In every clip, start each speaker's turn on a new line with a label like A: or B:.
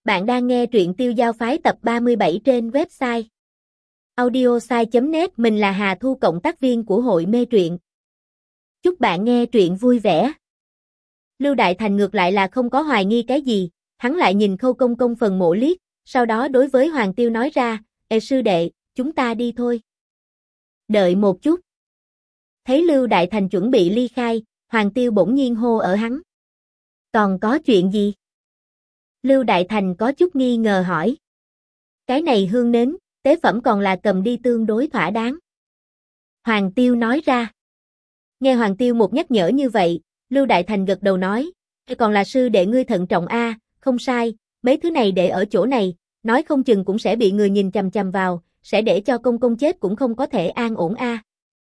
A: Bạn đang nghe truyện Tiêu Giao Phái tập 37 trên website audiosai.net. Mình là Hà Thu, cộng tác viên của hội mê truyện. Chúc bạn nghe truyện vui vẻ. Lưu Đại Thành ngược lại là không có hoài nghi cái gì, hắn lại nhìn Khâu Công Công phần mộ liếc, sau đó đối với Hoàng Tiêu nói ra, "Ê sư đệ, chúng ta đi thôi." "Đợi một chút." Thấy Lưu Đại Thành chuẩn bị ly khai, Hoàng Tiêu bỗng nhiên hô ở hắn. "Còn có chuyện gì?" Lưu Đại Thành có chút nghi ngờ hỏi. "Cái này hương nến, tế phẩm còn là cầm đi tương đối thỏa đáng." Hoàng Tiêu nói ra. Nghe Hoàng Tiêu một nhắc nhở như vậy, Lưu Đại Thành gật đầu nói, "Còn là sư đệ ngươi thận trọng a, không sai, mấy thứ này để ở chỗ này, nói không chừng cũng sẽ bị người nhìn chằm chằm vào, sẽ để cho công công chết cũng không có thể an ổn a."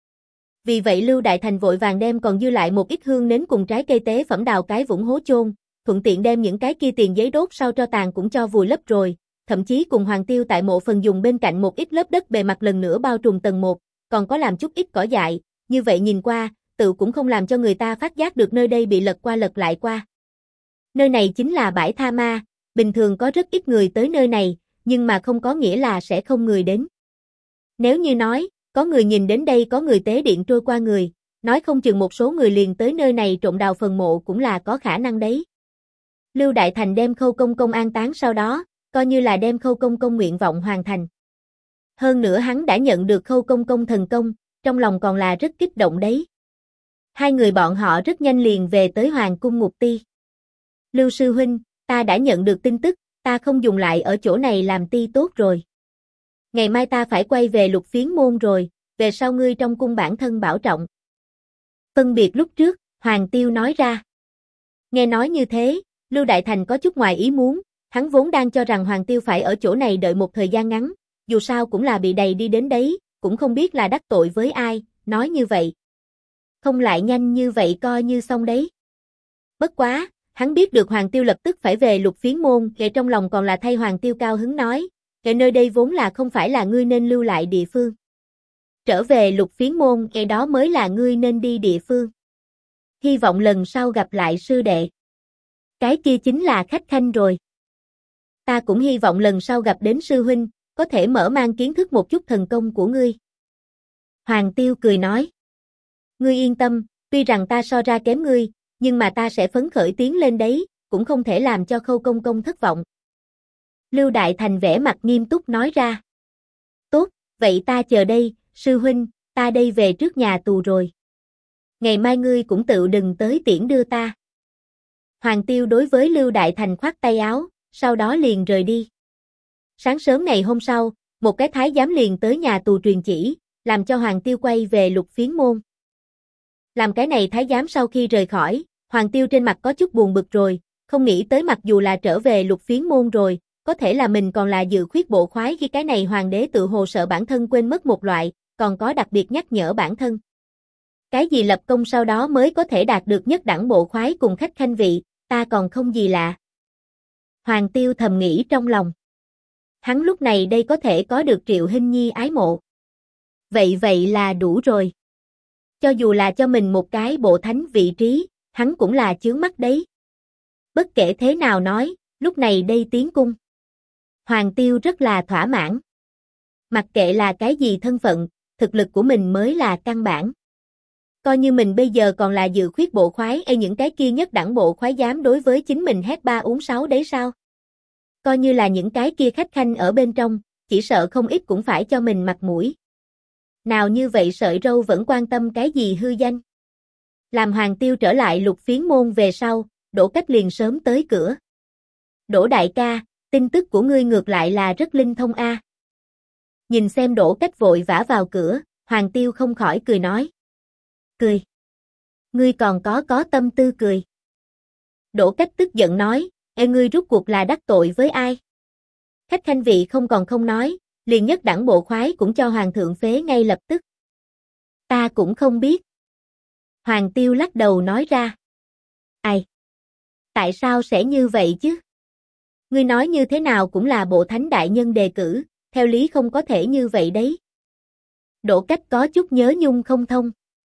A: Vì vậy Lưu Đại Thành vội vàng đem còn dư lại một ít hương nến cùng trái cây tế phẩm đào cái vũng hố chôn, thuận tiện đem những cái kia tiền giấy đốt sau tro tàn cũng cho vùi lấp rồi, thậm chí cùng Hoàng Tiêu tại mộ phần dùng bên cạnh một ít lớp đất bề mặt lần nữa bao trùm tầng 1, còn có làm chút ít cỏ dại, như vậy nhìn qua, tự cũng không làm cho người ta phát giác được nơi đây bị lật qua lật lại qua. Nơi này chính là bãi tha ma, bình thường có rất ít người tới nơi này, nhưng mà không có nghĩa là sẽ không người đến. Nếu như nói, có người nhìn đến đây có người tế điện trôi qua người, nói không chừng một số người liền tới nơi này trộm đào phần mộ cũng là có khả năng đấy. Lưu Đại Thành đem Khâu Công Công an táng sau đó, coi như là đem Khâu Công Công nguyện vọng hoàn thành. Hơn nữa hắn đã nhận được Khâu Công Công thần công, trong lòng còn là rất kích động đấy. Hai người bọn họ rất nhanh liền về tới Hoàng cung Ngục Ti. "Lưu sư huynh, ta đã nhận được tin tức, ta không dùng lại ở chỗ này làm ti tốt rồi. Ngày mai ta phải quay về Lục Phiến môn rồi, về sau ngươi trong cung bản thân bảo trọng." Phân biệt lúc trước, Hoàng Tiêu nói ra. Nghe nói như thế, Lưu Đại Thành có chút ngoài ý muốn, hắn vốn đang cho rằng Hoàng Tiêu phải ở chỗ này đợi một thời gian ngắn, dù sao cũng là bị đày đi đến đấy, cũng không biết là đắc tội với ai, nói như vậy. Không lại nhanh như vậy coi như xong đấy. Bất quá, hắn biết được Hoàng Tiêu lập tức phải về Lục Phiến môn, kệ trong lòng còn là thay Hoàng Tiêu cao hứng nói, kệ nơi đây vốn là không phải là ngươi nên lưu lại địa phương. Trở về Lục Phiến môn, kệ đó mới là ngươi nên đi địa phương. Hy vọng lần sau gặp lại sư đệ. Cái kia chính là khách khanh rồi. Ta cũng hy vọng lần sau gặp đến sư huynh, có thể mở mang kiến thức một chút thần công của ngươi. Hoàng Tiêu cười nói. Ngươi yên tâm, tuy rằng ta so ra kém ngươi, nhưng mà ta sẽ phấn khởi tiến lên đấy, cũng không thể làm cho Khâu Công Công thất vọng. Lưu Đại Thành vẻ mặt nghiêm túc nói ra. Tốt, vậy ta chờ đây, sư huynh, ta đây về trước nhà tù rồi. Ngày mai ngươi cũng tự đừng tới tiễn đưa ta. Hoàng Tiêu đối với Lưu Đại Thành khoát tay áo, sau đó liền rời đi. Sáng sớm ngày hôm sau, một cái thái giám liền tới nhà tù truyền chỉ, làm cho Hoàng Tiêu quay về Lục Phiến môn. Làm cái này thái giám sau khi rời khỏi, Hoàng Tiêu trên mặt có chút buồn bực rồi, không nghĩ tới mặc dù là trở về Lục Phiến môn rồi, có thể là mình còn là dự khuyết bộ khoái khi cái này hoàng đế tự hồ sợ bản thân quên mất một loại, còn có đặc biệt nhắc nhở bản thân. Cái gì lập công sau đó mới có thể đạt được nhất đẳng bộ khoái cùng khách khanh vị, ta còn không gì lạ. Hoàng Tiêu thầm nghĩ trong lòng. Hắn lúc này đây có thể có được Triệu Hinh Nhi ái mộ. Vậy là đủ rồi. Cho dù là cho mình một cái bộ thánh vị trí, hắn cũng là chướng mắt đấy. Bất kể thế nào nói, lúc này đây tiến cung. Hoàng Tiêu rất là thỏa mãn. Mặc kệ là cái gì thân phận, thực lực của mình mới là căn bản. Coi như mình bây giờ còn là dự khuyết bộ khoái, những cái kia nhất đẳng bộ khoái dám đối với chính mình hét ba uống sáu đấy sao? Coi như là những cái kia khách khanh ở bên trong, chỉ sợ không ít cũng phải cho mình mặt mũi. Nào như vậy sợi râu vẫn quan tâm cái gì hư danh. Làm Hoàng Tiêu trở lại Lục Phiến môn về sau, Đỗ Cách liền sớm tới cửa. Đỗ đại ca, tin tức của ngươi ngược lại là rất linh thông a. Nhìn xem Đỗ Cách vội vã vào cửa, Hoàng Tiêu không khỏi cười nói. Cười. Ngươi còn có tâm tư cười. Đỗ Cách tức giận nói, ngươi rút cuộc là đắc tội với ai? Khách khanh vị không còn không nói, liền nhất đẳng bộ khoái cũng cho hoàng thượng phế ngay lập tức. Ta cũng không biết. Hoàng Tiêu lắc đầu nói ra. Ai? Tại sao sẽ như vậy chứ? Ngươi nói như thế nào cũng là bộ thánh đại nhân đề cử, theo lý không có thể như vậy đấy. Đỗ Cách có chút nhớ nhung không thông.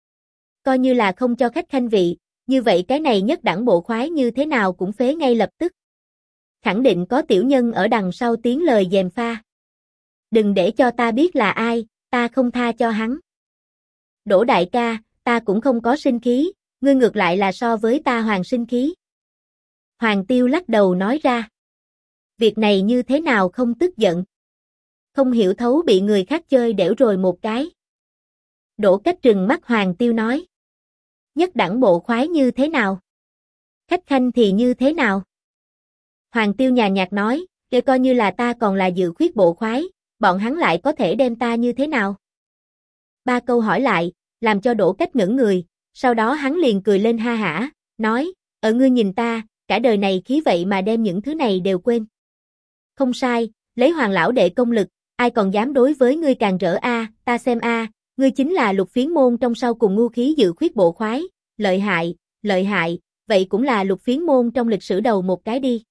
A: Coi như là không cho khách khanh vị, như vậy cái này nhất đẳng bộ khoái như thế nào cũng phế ngay lập tức. Khẳng định có tiểu nhân ở đằng sau tiếng lời gièm pha. Đừng để cho ta biết là ai, ta không tha cho hắn. Đỗ đại ca, ta cũng không có sinh khí, ngươi ngược lại là so với ta Hoàng sinh khí. Hoàng Tiêu lắc đầu nói ra. Việc này như thế nào không tức giận? Không hiểu thấu bị người khác chơi đểu rồi một cái. Đỗ Cách trừng mắt Hoàng Tiêu nói. Nhất đẳng bộ khoái như thế nào? Khách khanh thì như thế nào? Hoàng Tiêu nhàn nhạt nói, kể coi như là ta còn là dự khuyết bộ khoái, bọn hắn lại có thể đem ta như thế nào? Ba câu hỏi lại, làm cho Đỗ Cách ngẩn người, sau đó hắn liền cười lên ha hả, nói, ở ngươi nhìn ta, cả đời này khí vậy mà đem những thứ này đều quên. Không sai, lấy Hoàng lão đệ công lực, ai còn dám đối với ngươi càng rỡ a, ta xem a, ngươi chính là Lục Phiến môn trong sau cùng ngu khí dự khuyết bộ khoái, lợi hại, vậy cũng là Lục Phiến môn trong lịch sử đầu một cái đi.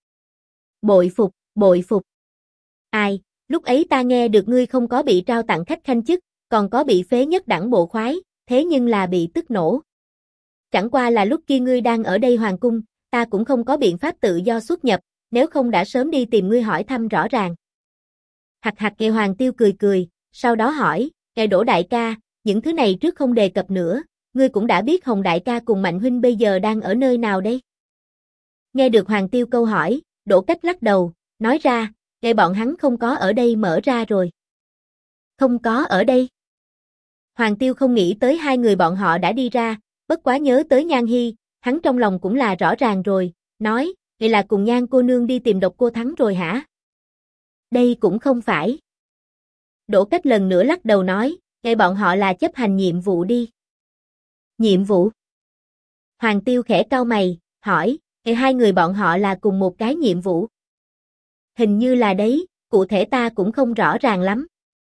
A: Bội phục. Ai, lúc ấy ta nghe được ngươi không có bị trao tặng khách khanh chức, còn có bị phế nhất đẳng bộ khoái, thế nhưng là bị tức nổ. Chẳng qua là lúc kia ngươi đang ở đây hoàng cung, ta cũng không có biện pháp tự do xuất nhập, nếu không đã sớm đi tìm ngươi hỏi thăm rõ ràng. Hạc nghe Hoàng Tiêu cười, sau đó hỏi, nghe Đỗ đại ca, những thứ này trước không đề cập nữa, ngươi cũng đã biết Hồng đại ca cùng Mạnh huynh bây giờ đang ở nơi nào đây? Nghe được Hoàng Tiêu câu hỏi, Đỗ Cách lắc đầu, nói ra, nghe bọn hắn không có ở đây mở ra rồi. Không có ở đây. Hoàng Tiêu không nghĩ tới hai người bọn họ đã đi ra, bất quá nhớ tới Nhan Hi, hắn trong lòng cũng là rõ ràng rồi, nói, vậy là cùng Nhan cô nương đi tìm Độc Cô Thắng rồi hả? Đây cũng không phải. Đỗ Cách lần nữa lắc đầu nói, nghe bọn họ là chấp hành nhiệm vụ đi. Nhiệm vụ? Hoàng Tiêu khẽ cau mày, hỏi, nghe hai người bọn họ là cùng một cái nhiệm vụ? Hình như là đấy, cụ thể ta cũng không rõ ràng lắm.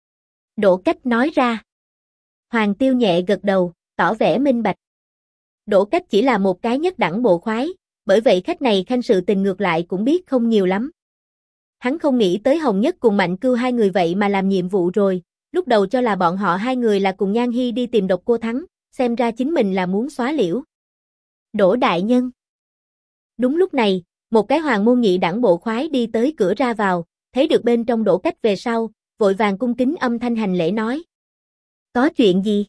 A: Đỗ Cách nói ra. Hoàng Tiêu nhẹ gật đầu, tỏ vẻ minh bạch. Đỗ Cách chỉ là một cái nhất đẳng bộ khoái, bởi vậy khách này khanh sự tình ngược lại cũng biết không nhiều lắm. Hắn không nghĩ tới Hồng Nhất cùng Mạnh Cưu hai người vậy mà làm nhiệm vụ rồi, lúc đầu cho là bọn họ hai người là cùng Nhan Hi đi tìm Độc Cô Thắng, xem ra chính mình là muốn xóa liễu. Đỗ đại nhân. Đúng lúc này, một cái hoàng môn nhị đẳng bộ khoái đi tới cửa ra vào, thấy được bên trong Đỗ Cách về sau, vội vàng cung kính âm thanh hành lễ nói. Có chuyện gì?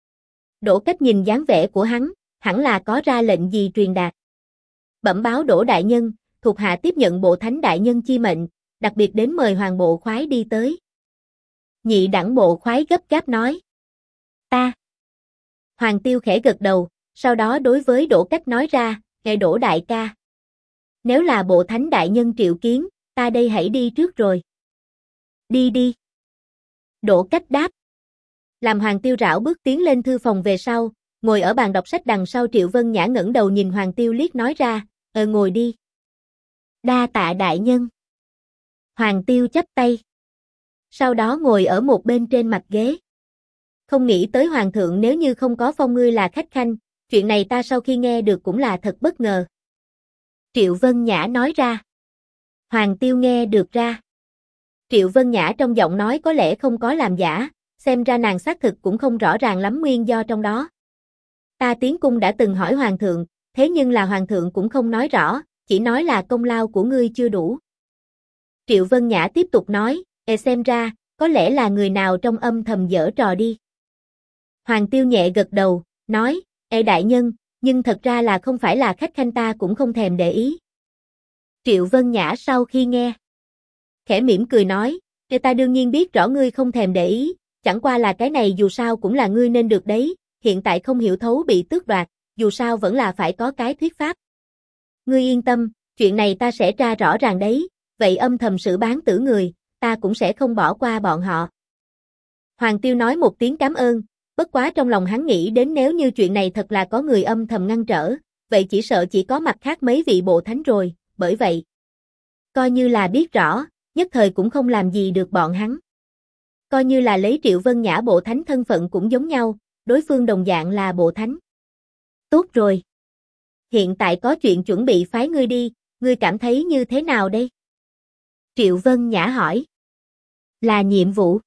A: Đỗ Cách nhìn dáng vẻ của hắn, hẳn là có ra lệnh gì truyền đạt. Bẩm báo Đỗ đại nhân, thuộc hạ tiếp nhận bộ thánh đại nhân chi mệnh, đặc biệt đến mời hoàng bộ khoái đi tới. Nhị đẳng bộ khoái gấp gáp nói. Ta. Hoàng Tiêu khẽ gật đầu, sau đó đối với Đỗ Cách nói ra, nghe Đỗ đại ca. Nếu là bộ thánh đại nhân triệu kiến, ta đây hãy đi trước rồi. Đi. Đỗ Cách đáp. Làm Hoàng Tiêu rảo bước tiến lên thư phòng về sau, ngồi ở bàn đọc sách đằng sau Triệu Vân Nhã ngẩng đầu nhìn Hoàng Tiêu liếc nói ra, ngồi đi. Đa tạ đại nhân. Hoàng Tiêu chắp tay. Sau đó ngồi ở một bên trên mặt ghế. Không nghĩ tới Hoàng thượng nếu như không có phong ngươi là khách khanh, chuyện này ta sau khi nghe được cũng là thật bất ngờ. Triệu Vân Nhã nói ra. Hoàng Tiêu nghe được ra. Triệu Vân Nhã trong giọng nói có lẽ không có làm giả, xem ra nàng xác thực cũng không rõ ràng lắm nguyên do trong đó. Ta tiến cung đã từng hỏi Hoàng thượng, thế nhưng là Hoàng thượng cũng không nói rõ, chỉ nói là công lao của ngươi chưa đủ. Triệu Vân Nhã tiếp tục nói, xem ra, có lẽ là người nào trong âm thầm giở trò đi. Hoàng Tiêu nhẹ gật đầu, nói, đại nhân, nhưng thật ra là không phải là khách khanh ta cũng không thèm để ý. Triệu Vân Nhã sau khi nghe, khẽ mỉm cười nói, ta đương nhiên biết rõ ngươi không thèm để ý, chẳng qua là cái này dù sao cũng là ngươi nên được đấy, hiện tại không hiểu thấu bị tước đoạt, dù sao vẫn là phải có cái thuyết pháp. Ngươi yên tâm, chuyện này ta sẽ tra rõ ràng đấy, vậy âm thầm xử bán tử người, ta cũng sẽ không bỏ qua bọn họ. Hoàng Tiêu nói một tiếng cảm ơn, bất quá trong lòng hắn nghĩ đến nếu như chuyện này thật là có người âm thầm ngăn trở, vậy chỉ sợ chỉ có mặt khác mấy vị bộ thánh rồi, bởi vậy, coi như là biết rõ, nhất thời cũng không làm gì được bọn hắn. Coi như là lấy Triệu Vân Nhã bộ thánh thân phận cũng giống nhau, đối phương đồng dạng là bộ thánh. Tốt rồi. Hiện tại có chuyện chuẩn bị phái ngươi đi, ngươi cảm thấy như thế nào đây? Triệu Vân Nhã hỏi. Là nhiệm vụ.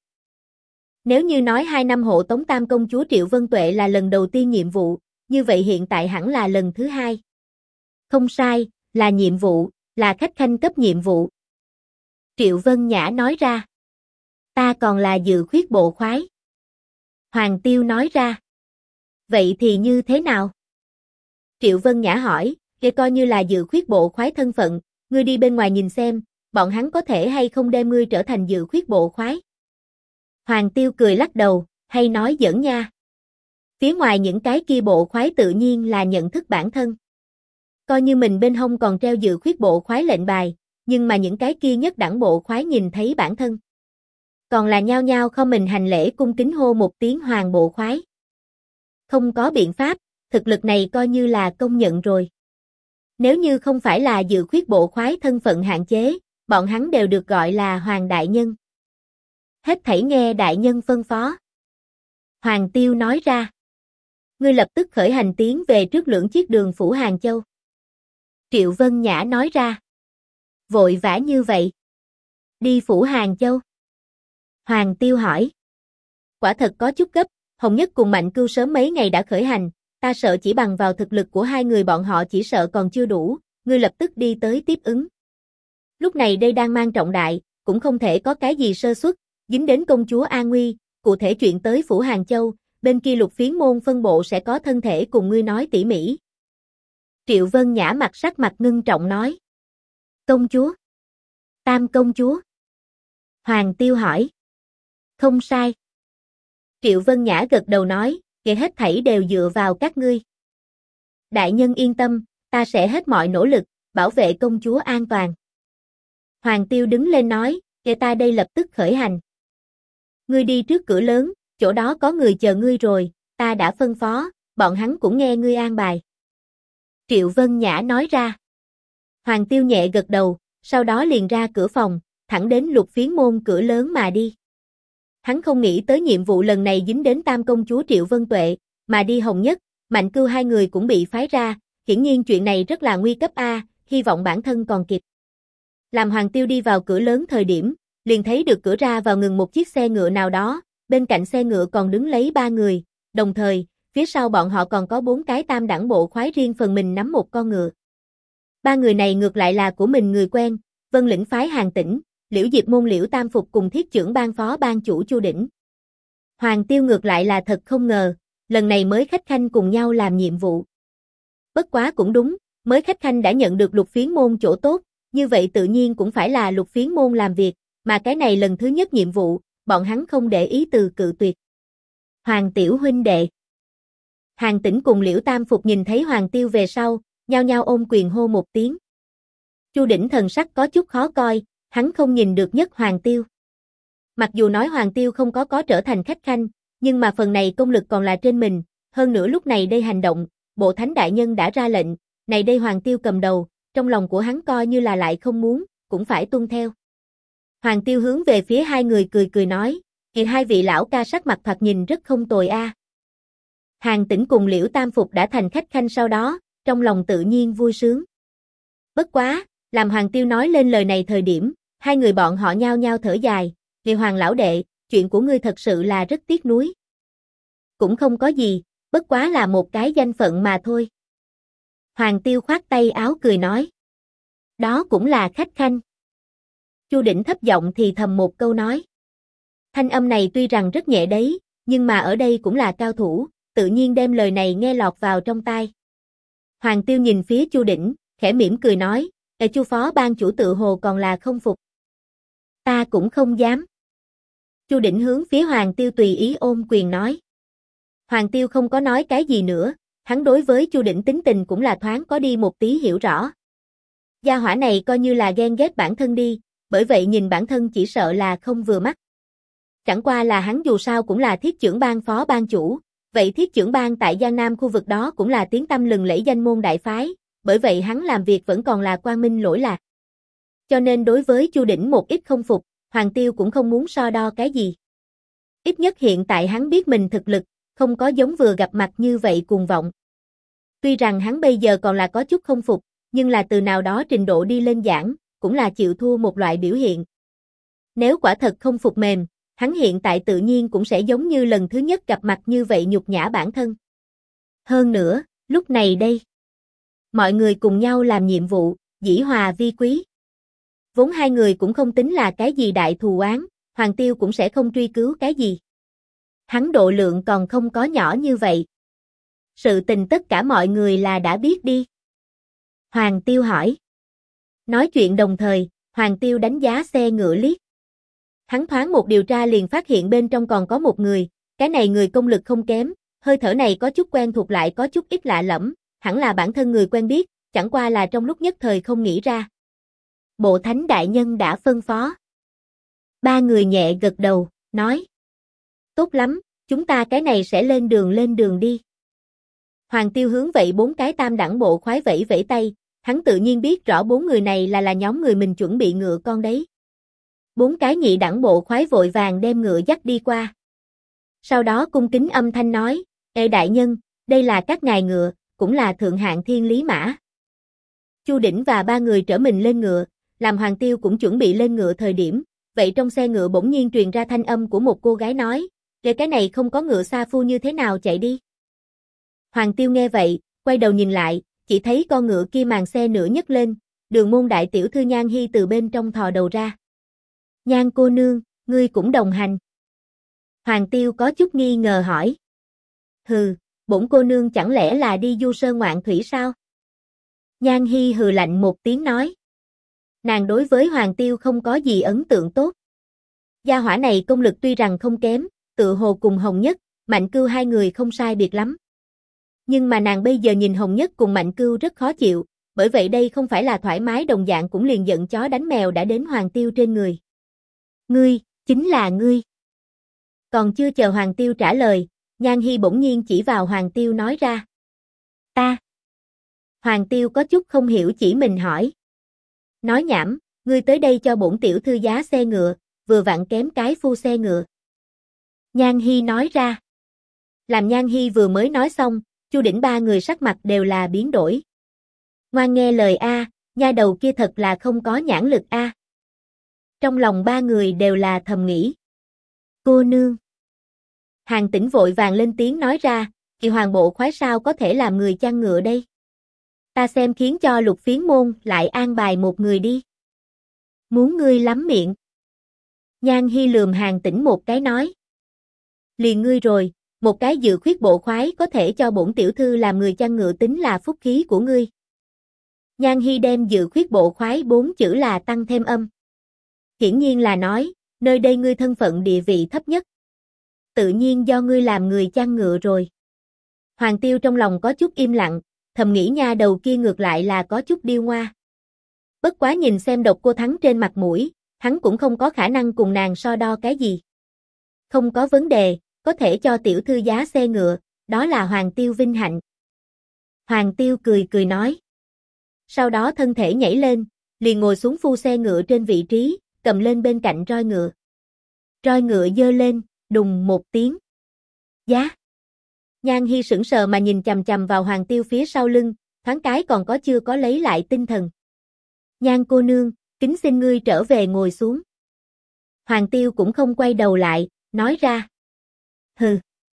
A: Nếu như nói 2 năm hộ tống Tam công chúa Triệu Vân Tuệ là lần đầu tiên nhiệm vụ, như vậy hiện tại hẳn là lần thứ 2. Không sai, là nhiệm vụ, Là khách khanh cấp nhiệm vụ. Triệu Vân Nhã nói ra. Ta còn là dự khuyết bộ khoái. Hoàng Tiêu nói ra. Vậy thì như thế nào? Triệu Vân Nhã hỏi, kể coi như là dự khuyết bộ khoái thân phận, ngươi đi bên ngoài nhìn xem, bọn hắn có thể hay không đem ngươi trở thành dự khuyết bộ khoái. Hoàng Tiêu cười lắc đầu, hay nói giỡn nha. Phía ngoài những cái kia bộ khoái tự nhiên là nhận thức bản thân. Coi như mình bên hông còn treo dự khuyết bộ khoái lệnh bài, nhưng mà những cái kia nhất đẳng bộ khoái nhìn thấy bản thân. Còn là nhao nhao không mình hành lễ cung kính hô một tiếng hoàng bộ khoái. Không có biện pháp, thực lực này coi như là công nhận rồi. Nếu như không phải là dự khuyết bộ khoái thân phận hạn chế, bọn hắn đều được gọi là hoàng đại nhân. Hết thảy nghe đại nhân phân phó. Hoàng Tiêu nói ra. Ngươi lập tức khởi hành tiến về trước lưỡng chiếc đường phủ Hàng Châu. Triệu Vân Nhã nói ra. Vội vã như vậy. Đi phủ Hàng Châu. Hoàng Tiêu hỏi. Quả thật có chút gấp, Hồng Nhất cùng Mạnh Cưu sớm mấy ngày đã khởi hành, ta sợ chỉ bằng vào thực lực của hai người bọn họ chỉ sợ còn chưa đủ, ngươi lập tức đi tới tiếp ứng. Lúc này đây đang mang trọng đại, cũng không thể có cái gì sơ suất, dính đến công chúa an nguy, cụ thể chuyện tới phủ Hàng Châu, bên kia Lục Phiến môn phân bộ sẽ có thân thể cùng ngươi nói tỉ mỉ. Triệu Vân Nhã sắc mặt ngưng trọng nói. Công chúa? Tam công chúa? Hoàng Tiêu hỏi. Không sai. Triệu Vân Nhã gật đầu nói, kể hết thảy đều dựa vào các ngươi. Đại nhân yên tâm, ta sẽ hết mọi nỗ lực, bảo vệ công chúa an toàn. Hoàng Tiêu đứng lên nói, kể ta đây lập tức khởi hành. Ngươi đi trước cửa lớn, chỗ đó có người chờ ngươi rồi, ta đã phân phó, bọn hắn cũng nghe ngươi an bài. Triệu Vân Nhã nói ra. Hoàng Tiêu nhẹ gật đầu, sau đó liền ra cửa phòng, thẳng đến Lục Phiến môn cửa lớn mà đi. Hắn không nghĩ tới nhiệm vụ lần này dính đến tam công chúa Triệu Vân Tuệ, mà đi Hồng Nhất, Mạnh Cưu hai người cũng bị phái ra, hiển nhiên chuyện này rất là nguy cấp a, hy vọng bản thân còn kịp. Làm Hoàng Tiêu đi vào cửa lớn thời điểm, liền thấy được cửa ra vào ngừng một chiếc xe ngựa nào đó, bên cạnh xe ngựa còn đứng lấy 3 người, đồng thời, phía sau bọn họ còn có 4 cái tam đẳng bộ khoái riêng phần mình nắm một con ngựa. 3 người này ngược lại là của mình người quen, Vân Lĩnh phái Hàng Tĩnh, Liễu Diệp môn Liễu Tam Phục cùng thiết trưởng ban phó ban chủ Chu Đỉnh. Hoàng Tiêu ngược lại là thật không ngờ, lần này mới khách khanh cùng nhau làm nhiệm vụ. Bất quá cũng đúng, mới khách khanh đã nhận được Lục Phiến môn chỗ tốt, như vậy tự nhiên cũng phải là Lục Phiến môn làm việc, mà cái này lần thứ nhất nhiệm vụ, bọn hắn không để ý từ cự tuyệt. Hoàng tiểu huynh đệ. Hàng Tĩnh cùng Liễu Tam Phục nhìn thấy Hoàng Tiêu về sau, nhao nhao ôm quyền hô một tiếng. Chu Đỉnh thần sắc có chút khó coi, hắn không nhìn được nhất Hoàng Tiêu. Mặc dù nói Hoàng Tiêu không có trở thành khách khanh, nhưng mà phần này công lực còn là trên mình, hơn nữa lúc này đây hành động, Bộ Thánh Đại Nhân đã ra lệnh, này đây Hoàng Tiêu cầm đầu, trong lòng của hắn coi như là lại không muốn, cũng phải tuân theo. Hoàng Tiêu hướng về phía hai người cười nói, thì hai vị lão ca sắc mặt thoạt nhìn rất không tồi a. Hàng Tĩnh cùng Liễu Tam Phục đã thành khách khanh sau đó, trong lòng tự nhiên vui sướng. Bất quá, làm Hoàng Tiêu nói lên lời này thời điểm, hai người bọn họ nhao nhao thở dài, vì Hoàng lão đệ, chuyện của ngươi thật sự là rất tiếc nuối. Cũng không có gì, bất quá là một cái danh phận mà thôi. Hoàng Tiêu khoát tay áo cười nói. Đó cũng là khách khanh. Chu Đỉnh thấp giọng thì thầm một câu nói. Thanh âm này tuy rằng rất nhẹ đấy, nhưng mà ở đây cũng là cao thủ, tự nhiên đem lời này nghe lọt vào trong tai. Hoàng Tiêu nhìn phía Chu Đỉnh, khẽ mỉm cười nói, Chu phó ban chủ tự hồ còn là không phục. Ta cũng không dám. Chu Đỉnh hướng phía Hoàng Tiêu tùy ý ôm quyền nói. Hoàng Tiêu không có nói cái gì nữa, hắn đối với Chu Đỉnh tính tình cũng là thoáng có đi một tí hiểu rõ. Gia hỏa này coi như là ghen ghét bản thân đi, bởi vậy nhìn bản thân chỉ sợ là không vừa mắt. Chẳng qua là hắn dù sao cũng là thiết trưởng ban phó ban chủ, vậy thiết trưởng ban tại Giang Nam khu vực đó cũng là tiếng tăm lừng lẫy danh môn đại phái, bởi vậy hắn làm việc vẫn còn là quang minh lỗi lạc. Cho nên đối với Chu Đỉnh một ít không phục, Hoàng Tiêu cũng không muốn so đo cái gì. Ít nhất hiện tại hắn biết mình thực lực, không có giống vừa gặp mặt như vậy cuồng vọng. Tuy rằng hắn bây giờ còn là có chút không phục, nhưng là từ nào đó trình độ đi lên giảng, cũng là chịu thua một loại biểu hiện. Nếu quả thật không phục mềm, hắn hiện tại tự nhiên cũng sẽ giống như lần thứ nhất gặp mặt như vậy nhục nhã bản thân. Hơn nữa, lúc này đây, mọi người cùng nhau làm nhiệm vụ, dĩ hòa vi quý. Vốn hai người cũng không tính là cái gì đại thù oán, Hoàng Tiêu cũng sẽ không truy cứu cái gì. Hắn độ lượng còn không có nhỏ như vậy. Sự tình tất cả mọi người là đã biết đi. Hoàng Tiêu hỏi. Nói chuyện đồng thời, Hoàng Tiêu đánh giá xe ngựa liếc. Hắn thoáng một điều tra liền phát hiện bên trong còn có một người, cái này người công lực không kém, hơi thở này có chút quen thuộc lại có chút ít lạ lẫm, hẳn là bản thân người quen biết, chẳng qua là trong lúc nhất thời không nghĩ ra. Bộ Thánh đại nhân đã phân phó. Ba người nhẹ gật đầu, nói. Tốt lắm, chúng ta cái này sẽ lên đường đi. Hoàng Tiêu hướng vậy bốn cái tam đẳng bộ khoái vẫy vẫy tay, hắn tự nhiên biết rõ bốn người này là nhóm người mình chuẩn bị ngựa con đấy. Bốn cái nhị đẳng bộ khoái vội vàng đem ngựa dắt đi qua. Sau đó cung kính âm thanh nói, Ê đại nhân, đây là các ngài ngựa, cũng là thượng hạng thiên lý mã. Chu Đỉnh và ba người trở mình lên ngựa, làm Hoàng Tiêu cũng chuẩn bị lên ngựa thời điểm, vậy trong xe ngựa bỗng nhiên truyền ra thanh âm của một cô gái nói, Kể cái này không có ngựa sa phu như thế nào chạy đi. Hoàng Tiêu nghe vậy, quay đầu nhìn lại, chỉ thấy con ngựa kia màn xe nửa nhấc lên, Đường môn đại tiểu thư Nhan Hi từ bên trong thò đầu ra. Nhan cô nương, ngươi cũng đồng hành. Hoàng Tiêu có chút nghi ngờ hỏi. Hừ, bổn cô nương chẳng lẽ là đi du sơn ngoạn thủy sao? Nhan Hi hừ lạnh một tiếng nói. Nàng đối với Hoàng Tiêu không có gì ấn tượng tốt. Gia hỏa này công lực tuy rằng không kém, tự hồ cùng Hồng Nhất, Mạnh Cưu hai người không sai biệt lắm. Nhưng mà nàng bây giờ nhìn Hồng Nhất cùng Mạnh Cưu rất khó chịu, bởi vậy đây không phải là thoải mái đồng dạng cũng liền giận chó đánh mèo đã đến Hoàng Tiêu trên người. Ngươi, chính là ngươi. Còn chưa chờ Hoàng Tiêu trả lời, Nhan Hi bỗng nhiên chỉ vào Hoàng Tiêu nói ra. Ta. Hoàng Tiêu có chút không hiểu chỉ mình hỏi. Nói nhảm, ngươi tới đây cho bổn tiểu thư giá xe ngựa, vừa vặn kém cái phu xe ngựa. Nhan Hi nói ra. Làm Nhan Hi vừa mới nói xong, Chu Đỉnh ba người sắc mặt đều là biến đổi. Ngoan nghe lời a, nha đầu kia thật là không có nhãn lực a. Trong lòng ba người đều là thầm nghĩ. Cô nương. Hàng Tĩnh vội vàng lên tiếng nói ra, kỳ hoàng bộ khoái sao có thể làm người chăn ngựa đây? Ta xem khiến cho Lục Phiến môn lại an bài một người đi. Muốn ngươi lắm miệng. Nhan Hi lườm Hàng Tĩnh một cái nói. Liền ngươi rồi, một cái dự khuyết bộ khoái có thể cho bổn tiểu thư làm người chăn ngựa tính là phúc khí của ngươi. Nhan Hi đem dự khuyết bộ khoái 4 chữ là tăng thêm âm. Hiển nhiên là nói, nơi đây ngươi thân phận địa vị thấp nhất. Tự nhiên do ngươi làm người chăn ngựa rồi. Hoàng Tiêu trong lòng có chút im lặng, thầm nghĩ nha đầu kia ngược lại là có chút điêu ngoa. Bất quá nhìn xem Độc Cô Thắng trên mặt mũi, hắn cũng không có khả năng cùng nàng so đo cái gì. Không có vấn đề, có thể cho tiểu thư giá xe ngựa, đó là Hoàng Tiêu vinh hạnh. Hoàng Tiêu cười cười nói. Sau đó thân thể nhảy lên, liền ngồi xuống phu xe ngựa trên vị trí, cầm lên bên cạnh roi ngựa. Roi ngựa giơ lên, đùng một tiếng. Giá. Nhan Hi sững sờ mà nhìn chằm chằm vào Hoàng Tiêu phía sau lưng, thoáng cái còn có chưa có lấy lại tinh thần. Nhan cô nương, kính xin ngươi trở về ngồi xuống. Hoàng Tiêu cũng không quay đầu lại, nói ra. Hừ.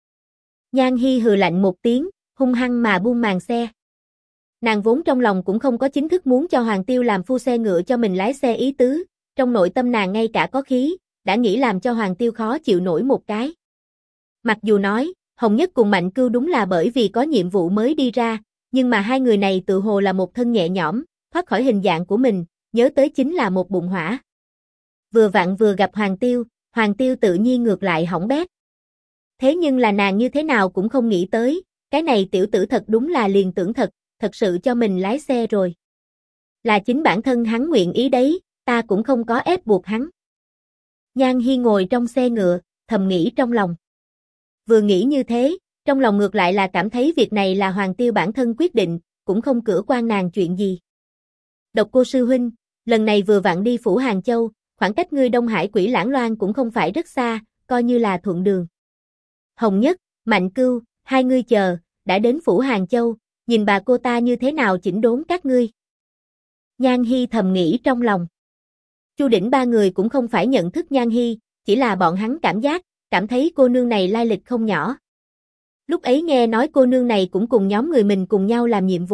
A: Nhan Hi hừ lạnh một tiếng, hung hăng mà buông màn xe. Nàng vốn trong lòng cũng không có chính thức muốn cho Hoàng Tiêu làm phu xe ngựa cho mình lái xe ý tứ, trong nội tâm nàng ngay cả có khí, đã nghĩ làm cho Hoàng Tiêu khó chịu nổi một cái. Mặc dù nói, Hồng Nhất cùng Mạnh Cưu đúng là bởi vì có nhiệm vụ mới đi ra, nhưng mà hai người này tự hồ là một thân nhẹ nhõm, thoát khỏi hình dạng của mình, nhớ tới chính là một bụng hỏa. Vừa vặn vừa gặp Hoàng Tiêu tự nhiên ngược lại hỏng bét. Thế nhưng là nàng như thế nào cũng không nghĩ tới, cái này tiểu tử thật đúng là liền tưởng thật sự cho mình lái xe rồi. Là chính bản thân hắn nguyện ý đấy, ta cũng không có ép buộc hắn. Nhan Hi ngồi trong xe ngựa, thầm nghĩ trong lòng. Vừa nghĩ như thế, trong lòng ngược lại là cảm thấy việc này là Hoàng Tiêu bản thân quyết định, cũng không cửa quan nàng chuyện gì. Độc Cô sư huynh, lần này vừa vặn đi phủ Hàng Châu, khoảng cách ngươi Đông Hải Quỷ Lãng Loan cũng không phải rất xa, coi như là thuận đường. Hồng Nhất, Mạnh Cưu, hai ngươi chờ, đã đến phủ Hàng Châu, nhìn bà cô ta như thế nào chỉnh đốn các ngươi. Nhan Hi thầm nghĩ trong lòng. Chu Đỉnh ba người cũng không phải nhận thức Nhan Hi, chỉ là bọn hắn cảm thấy cô nương này lai lịch không nhỏ. Lúc ấy nghe nói cô nương này cũng cùng nhóm người mình cùng nhau làm nhiệm vụ,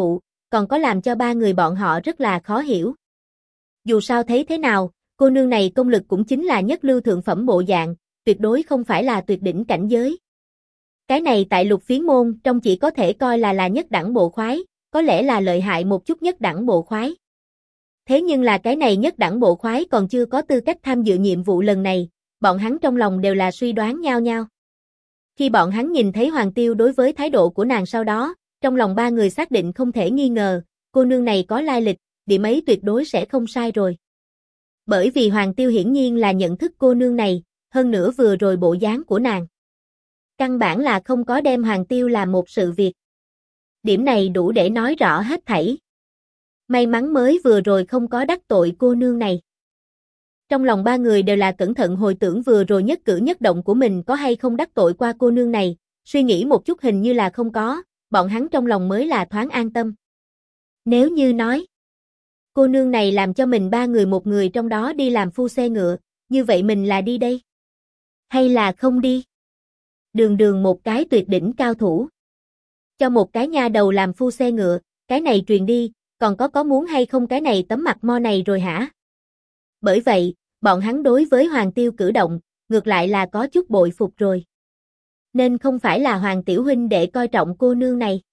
A: còn có làm cho ba người bọn họ rất là khó hiểu. Dù sao thấy thế nào, cô nương này công lực cũng chính là nhất lưu thượng phẩm bộ dạng, tuyệt đối không phải là tuyệt đỉnh cảnh giới. Cái này tại Lục Phiến môn trong chỉ có thể coi là nhất đẳng bộ khoái, có lẽ là lợi hại một chút nhất đẳng bộ khoái. Thế nhưng là cái này nhất đẳng bộ khoái còn chưa có tư cách tham dự nhiệm vụ lần này, bọn hắn trong lòng đều là suy đoán nhau nhau. Khi bọn hắn nhìn thấy Hoàng Tiêu đối với thái độ của nàng sau đó, trong lòng ba người xác định không thể nghi ngờ, cô nương này có lai lịch, điểm ấy tuyệt đối sẽ không sai rồi. Bởi vì Hoàng Tiêu hiển nhiên là nhận thức cô nương này, hơn nữa vừa rồi bộ dáng của nàng. Căn bản là không có đem Hoàng Tiêu làm một sự việc. Điểm này đủ để nói rõ hết thảy. May mắn mới vừa rồi không có đắc tội cô nương này. Trong lòng ba người đều là cẩn thận hồi tưởng vừa rồi nhất cử nhất động của mình có hay không đắc tội qua cô nương này, suy nghĩ một chút hình như là không có, bọn hắn trong lòng mới là thoáng an tâm. Nếu như nói, cô nương này làm cho mình ba người một người trong đó đi làm phu xe ngựa, như vậy mình là đi đây? Hay là không đi? Đường đường một cái tuyệt đỉnh cao thủ. Cho một cái nha đầu làm phu xe ngựa, cái này truyền đi, còn có muốn hay không cái này tấm mặt mo này rồi hả? Bởi vậy, bọn hắn đối với Hoàng Tiêu cử động, ngược lại là có chút bội phục rồi. Nên không phải là Hoàng tiểu huynh đệ coi trọng cô nương này.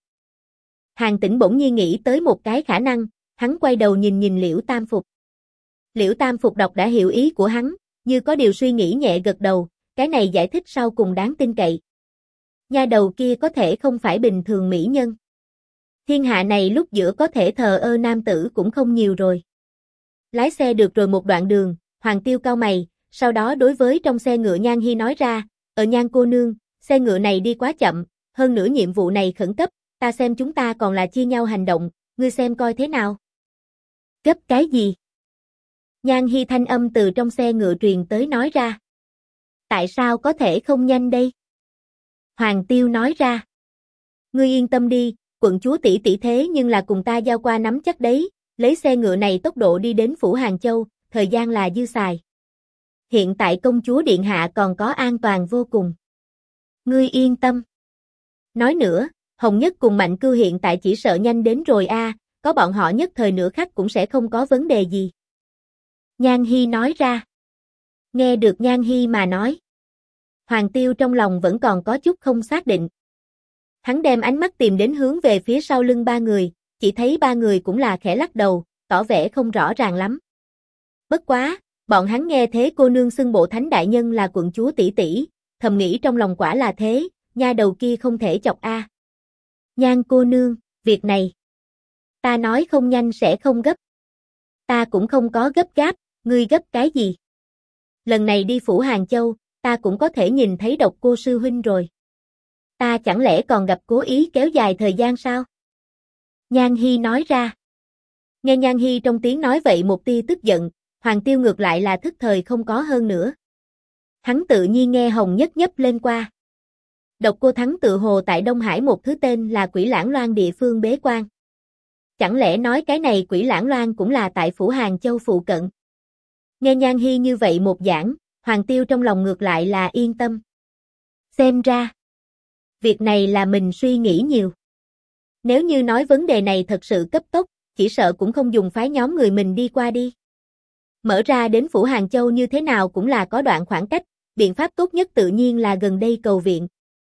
A: Hàn Tĩnh bỗng nhiên nghĩ tới một cái khả năng, hắn quay đầu nhìn Liễu Tam Phục. Liễu Tam Phục đọc đã hiểu ý của hắn, như có điều suy nghĩ nhẹ gật đầu, cái này giải thích sau cùng đáng tin cậy. Nha đầu kia có thể không phải bình thường mỹ nhân. Thiên hạ này lúc giữa có thể thờ ơ nam tử cũng không nhiều rồi. Lái xe được rồi một đoạn đường, Hoàng Tiêu cau mày, sau đó đối với trong xe ngựa Nhan Hi nói ra, Nhan cô nương, xe ngựa này đi quá chậm, hơn nữa nhiệm vụ này khẩn cấp, ta xem chúng ta còn là chia nhau hành động, ngươi xem coi thế nào. Gấp cái gì? Nhan Hi thanh âm từ trong xe ngựa truyền tới nói ra. Tại sao có thể không nhanh đây? Hoàng Tiêu nói ra. Ngươi yên tâm đi, quận chúa tỷ tỷ thế nhưng là cùng ta giao qua nắm chắc đấy, lấy xe ngựa này tốc độ đi đến phủ Hàng Châu, thời gian là dư xài. Hiện tại công chúa điện hạ còn có an toàn vô cùng. Ngươi yên tâm. Nói nữa, Hồng Nhất cùng Mạnh Cưu hiện tại chỉ sợ nhanh đến rồi a, có bọn họ nhất thời nửa khắc cũng sẽ không có vấn đề gì. Nhan Hi nói ra. Nghe được Nhan Hi mà nói. Hoàng Tiêu trong lòng vẫn còn có chút không xác định. Hắn đem ánh mắt tìm đến hướng về phía sau lưng ba người, chỉ thấy ba người cũng là khẽ lắc đầu, tỏ vẻ không rõ ràng lắm. Bất quá, bọn hắn nghe thế cô nương xưng bộ thánh đại nhân là quận chúa tỷ tỷ, thầm nghĩ trong lòng quả là thế, nha đầu kia không thể chọc a. Nhan cô nương, việc này, ta nói không nhanh sẽ không gấp. Ta cũng không có gấp gáp, ngươi gấp cái gì? Lần này đi phủ Hàng Châu, ta cũng có thể nhìn thấy Độc Cô sư huynh rồi. Ta chẳng lẽ còn gặp cố ý kéo dài thời gian sao? Nhan Hi nói ra. Nghe Nhan Hi trong tiếng nói vậy một tia tức giận, Hoàng Tiêu ngược lại là thức thời không có hơn nữa. Hắn tự nhiên nghe Hồng Nhất nhấp lên qua. Độc Cô Thắng tự hồ tại Đông Hải một thứ tên là Quỷ Lãng Loan địa phương bế quan. Chẳng lẽ nói cái này Quỷ Lãng Loan cũng là tại phủ Hàng Châu phụ cận? Nghe Nhan Hi như vậy một giảng, Hoàng Tiêu trong lòng ngược lại là yên tâm. Xem ra, việc này là mình suy nghĩ nhiều. Nếu như nói vấn đề này thật sự cấp tốc, chỉ sợ cũng không dùng phái nhóm người mình đi qua đi. Mở ra đến phủ Hàng Châu như thế nào cũng là có đoạn khoảng cách, biện pháp tốt nhất tự nhiên là gần đây cầu viện.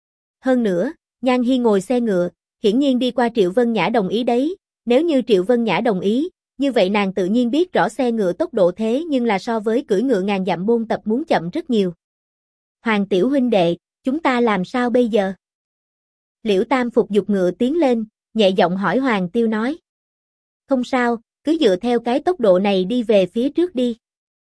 A: Hơn nữa, Nhan Hi ngồi xe ngựa, hiển nhiên đi qua Triệu Vân Nhã đồng ý đấy, nếu như Triệu Vân Nhã đồng ý, như vậy nàng tự nhiên biết rõ xe ngựa tốc độ thế nhưng là so với cưỡi ngựa ngàn dặm môn tập muốn chậm rất nhiều. Hoàng tiểu huynh đệ, chúng ta làm sao bây giờ? Liễu Tam Phục giục ngựa tiến lên, nhẹ giọng hỏi Hoàng Tiêu nói. Không sao, cứ dựa theo cái tốc độ này đi về phía trước đi.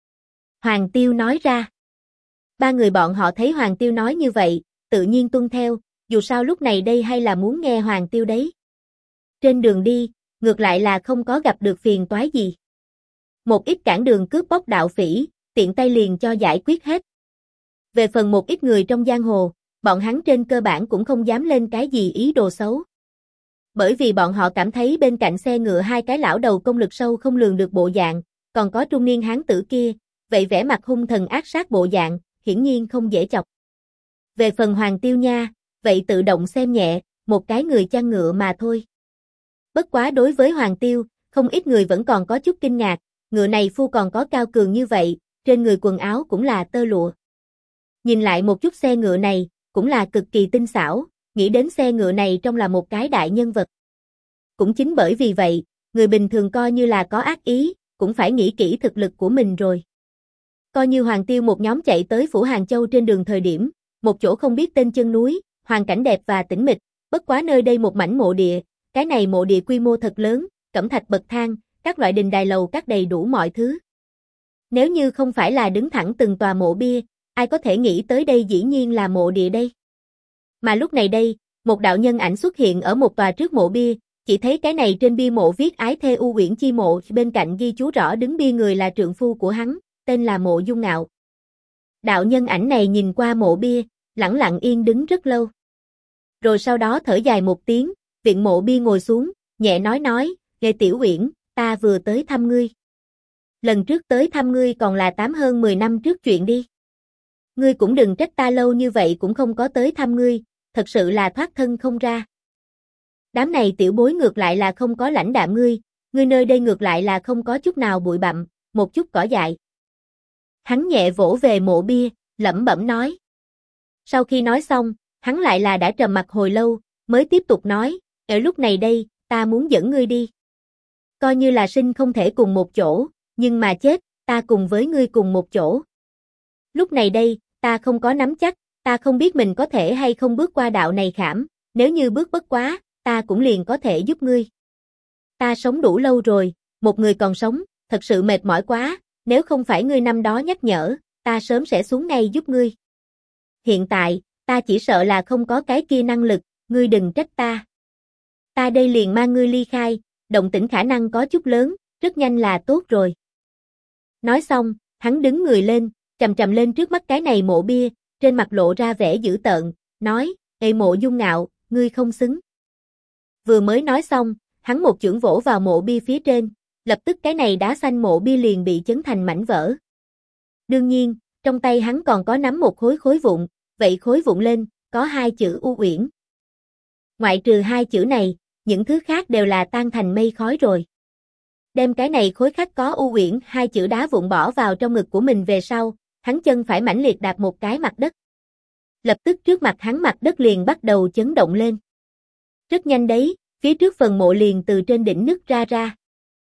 A: Hoàng Tiêu nói ra. Ba người bọn họ thấy Hoàng Tiêu nói như vậy, tự nhiên tuân theo, dù sao lúc này đây hay là muốn nghe Hoàng Tiêu đấy. Trên đường đi, ngược lại là không có gặp được phiền toái gì. Một ít cản đường cướp bóc đạo phỉ, tiện tay liền cho giải quyết hết. Về phần một ít người trong giang hồ, bọn hắn trên cơ bản cũng không dám lên cái gì ý đồ xấu. Bởi vì bọn họ cảm thấy bên cạnh xe ngựa hai cái lão đầu công lực sâu không lường được bộ dạng, còn có trung niên hán tử kia, vậy vẻ mặt hung thần ác sát bộ dạng, hiển nhiên không dễ chọc. Về phần Hoàng Tiêu nha, vậy tự động xem nhẹ, một cái người chăn ngựa mà thôi. Bất quá đối với Hoàng Tiêu, không ít người vẫn còn có chút kinh ngạc, ngựa này phu còn có cao cường như vậy, trên người quần áo cũng là tơ lụa. Nhìn lại một chút xe ngựa này, cũng là cực kỳ tinh xảo, nghĩ đến xe ngựa này trông là một cái đại nhân vật. Cũng chính bởi vì vậy, người bình thường coi như là có ác ý, cũng phải nghĩ kỹ thực lực của mình rồi. Coi như Hoàng Tiêu một nhóm chạy tới phủ Hàng Châu trên đường thời điểm, một chỗ không biết tên chân núi, hoàn cảnh đẹp và tĩnh mịch, bất quá nơi đây một mảnh mộ địa, cái này mộ địa quy mô thật lớn, cẩm thạch bậc thang, các loại đình đài lầu các đầy đủ mọi thứ. Nếu như không phải là đứng thẳng từng tòa mộ bia, ai có thể nghĩ tới đây dĩ nhiên là mộ địa đây. Mà lúc này đây, một đạo nhân ảnh xuất hiện ở một tòa trước mộ bia, chỉ thấy cái này trên bia mộ viết Ái Thê U Uyển Chi Mộ, bên cạnh ghi chú rõ đứng bia người là trượng phu của hắn, tên là Mộ Dung Ngạo. Đạo nhân ảnh này nhìn qua mộ bia, lẳng lặng yên đứng rất lâu. Rồi sau đó thở dài một tiếng, viện mộ bia ngồi xuống, nhẹ nói, "Ghê Tiểu Uyển, ta vừa tới thăm ngươi. Lần trước tới thăm ngươi còn là hơn 10 năm trước chuyện đi. Ngươi cũng đừng trách ta lâu như vậy cũng không có tới thăm ngươi, thật sự là thoát thân không ra. Đám này tiểu bối ngược lại là không có lãnh đạm ngươi nơi đây ngược lại là không có chút nào bụi bặm, một chút cỏ dại." Hắn nhẹ vỗ về mộ bia, lẩm bẩm nói. Sau khi nói xong, hắn lại là đã trầm mặc hồi lâu, mới tiếp tục nói, "Ở lúc này đây, ta muốn dẫn ngươi đi. Coi như là sinh không thể cùng một chỗ, nhưng mà chết, ta cùng với ngươi cùng một chỗ. Lúc này đây, ta không có nắm chắc, ta không biết mình có thể hay không bước qua đạo này khảm, nếu như bước bất quá, ta cũng liền có thể giúp ngươi. Ta sống đủ lâu rồi, một người còn sống, thật sự mệt mỏi quá, nếu không phải ngươi năm đó nhắc nhở, ta sớm sẽ xuống ngay giúp ngươi. Hiện tại, ta chỉ sợ là không có cái kia năng lực, ngươi đừng trách ta. Ta đây liền mang ngươi ly khai, động tĩnh khả năng có chút lớn, rất nhanh là tốt rồi." Nói xong, hắn đứng người lên, chầm lên trước mắt cái này mộ bia, trên mặt lộ ra vẻ dữ tợn, nói, "Ê Mộ Dung Ngạo, ngươi không xứng." Vừa mới nói xong, hắn một chưởng vỗ vào mộ bia phía trên, lập tức cái này đá xanh mộ bia liền bị chấn thành mảnh vỡ. Đương nhiên, trong tay hắn còn có nắm một khối vụn, vậy khối vụn lên, có 2 chữ U Uyển. Ngoại trừ 2 chữ này, những thứ khác đều là tan thành mây khói rồi. Đem cái này khối khắc có U Uyển 2 chữ đá vụn bỏ vào trong ngực của mình về sau, hắn chân phải mãnh liệt đạp một cái mặt đất. Lập tức trước mặt hắn mặt đất liền bắt đầu chấn động lên. Rất nhanh đấy, phía trước phần mộ liền từ trên đỉnh nứt ra.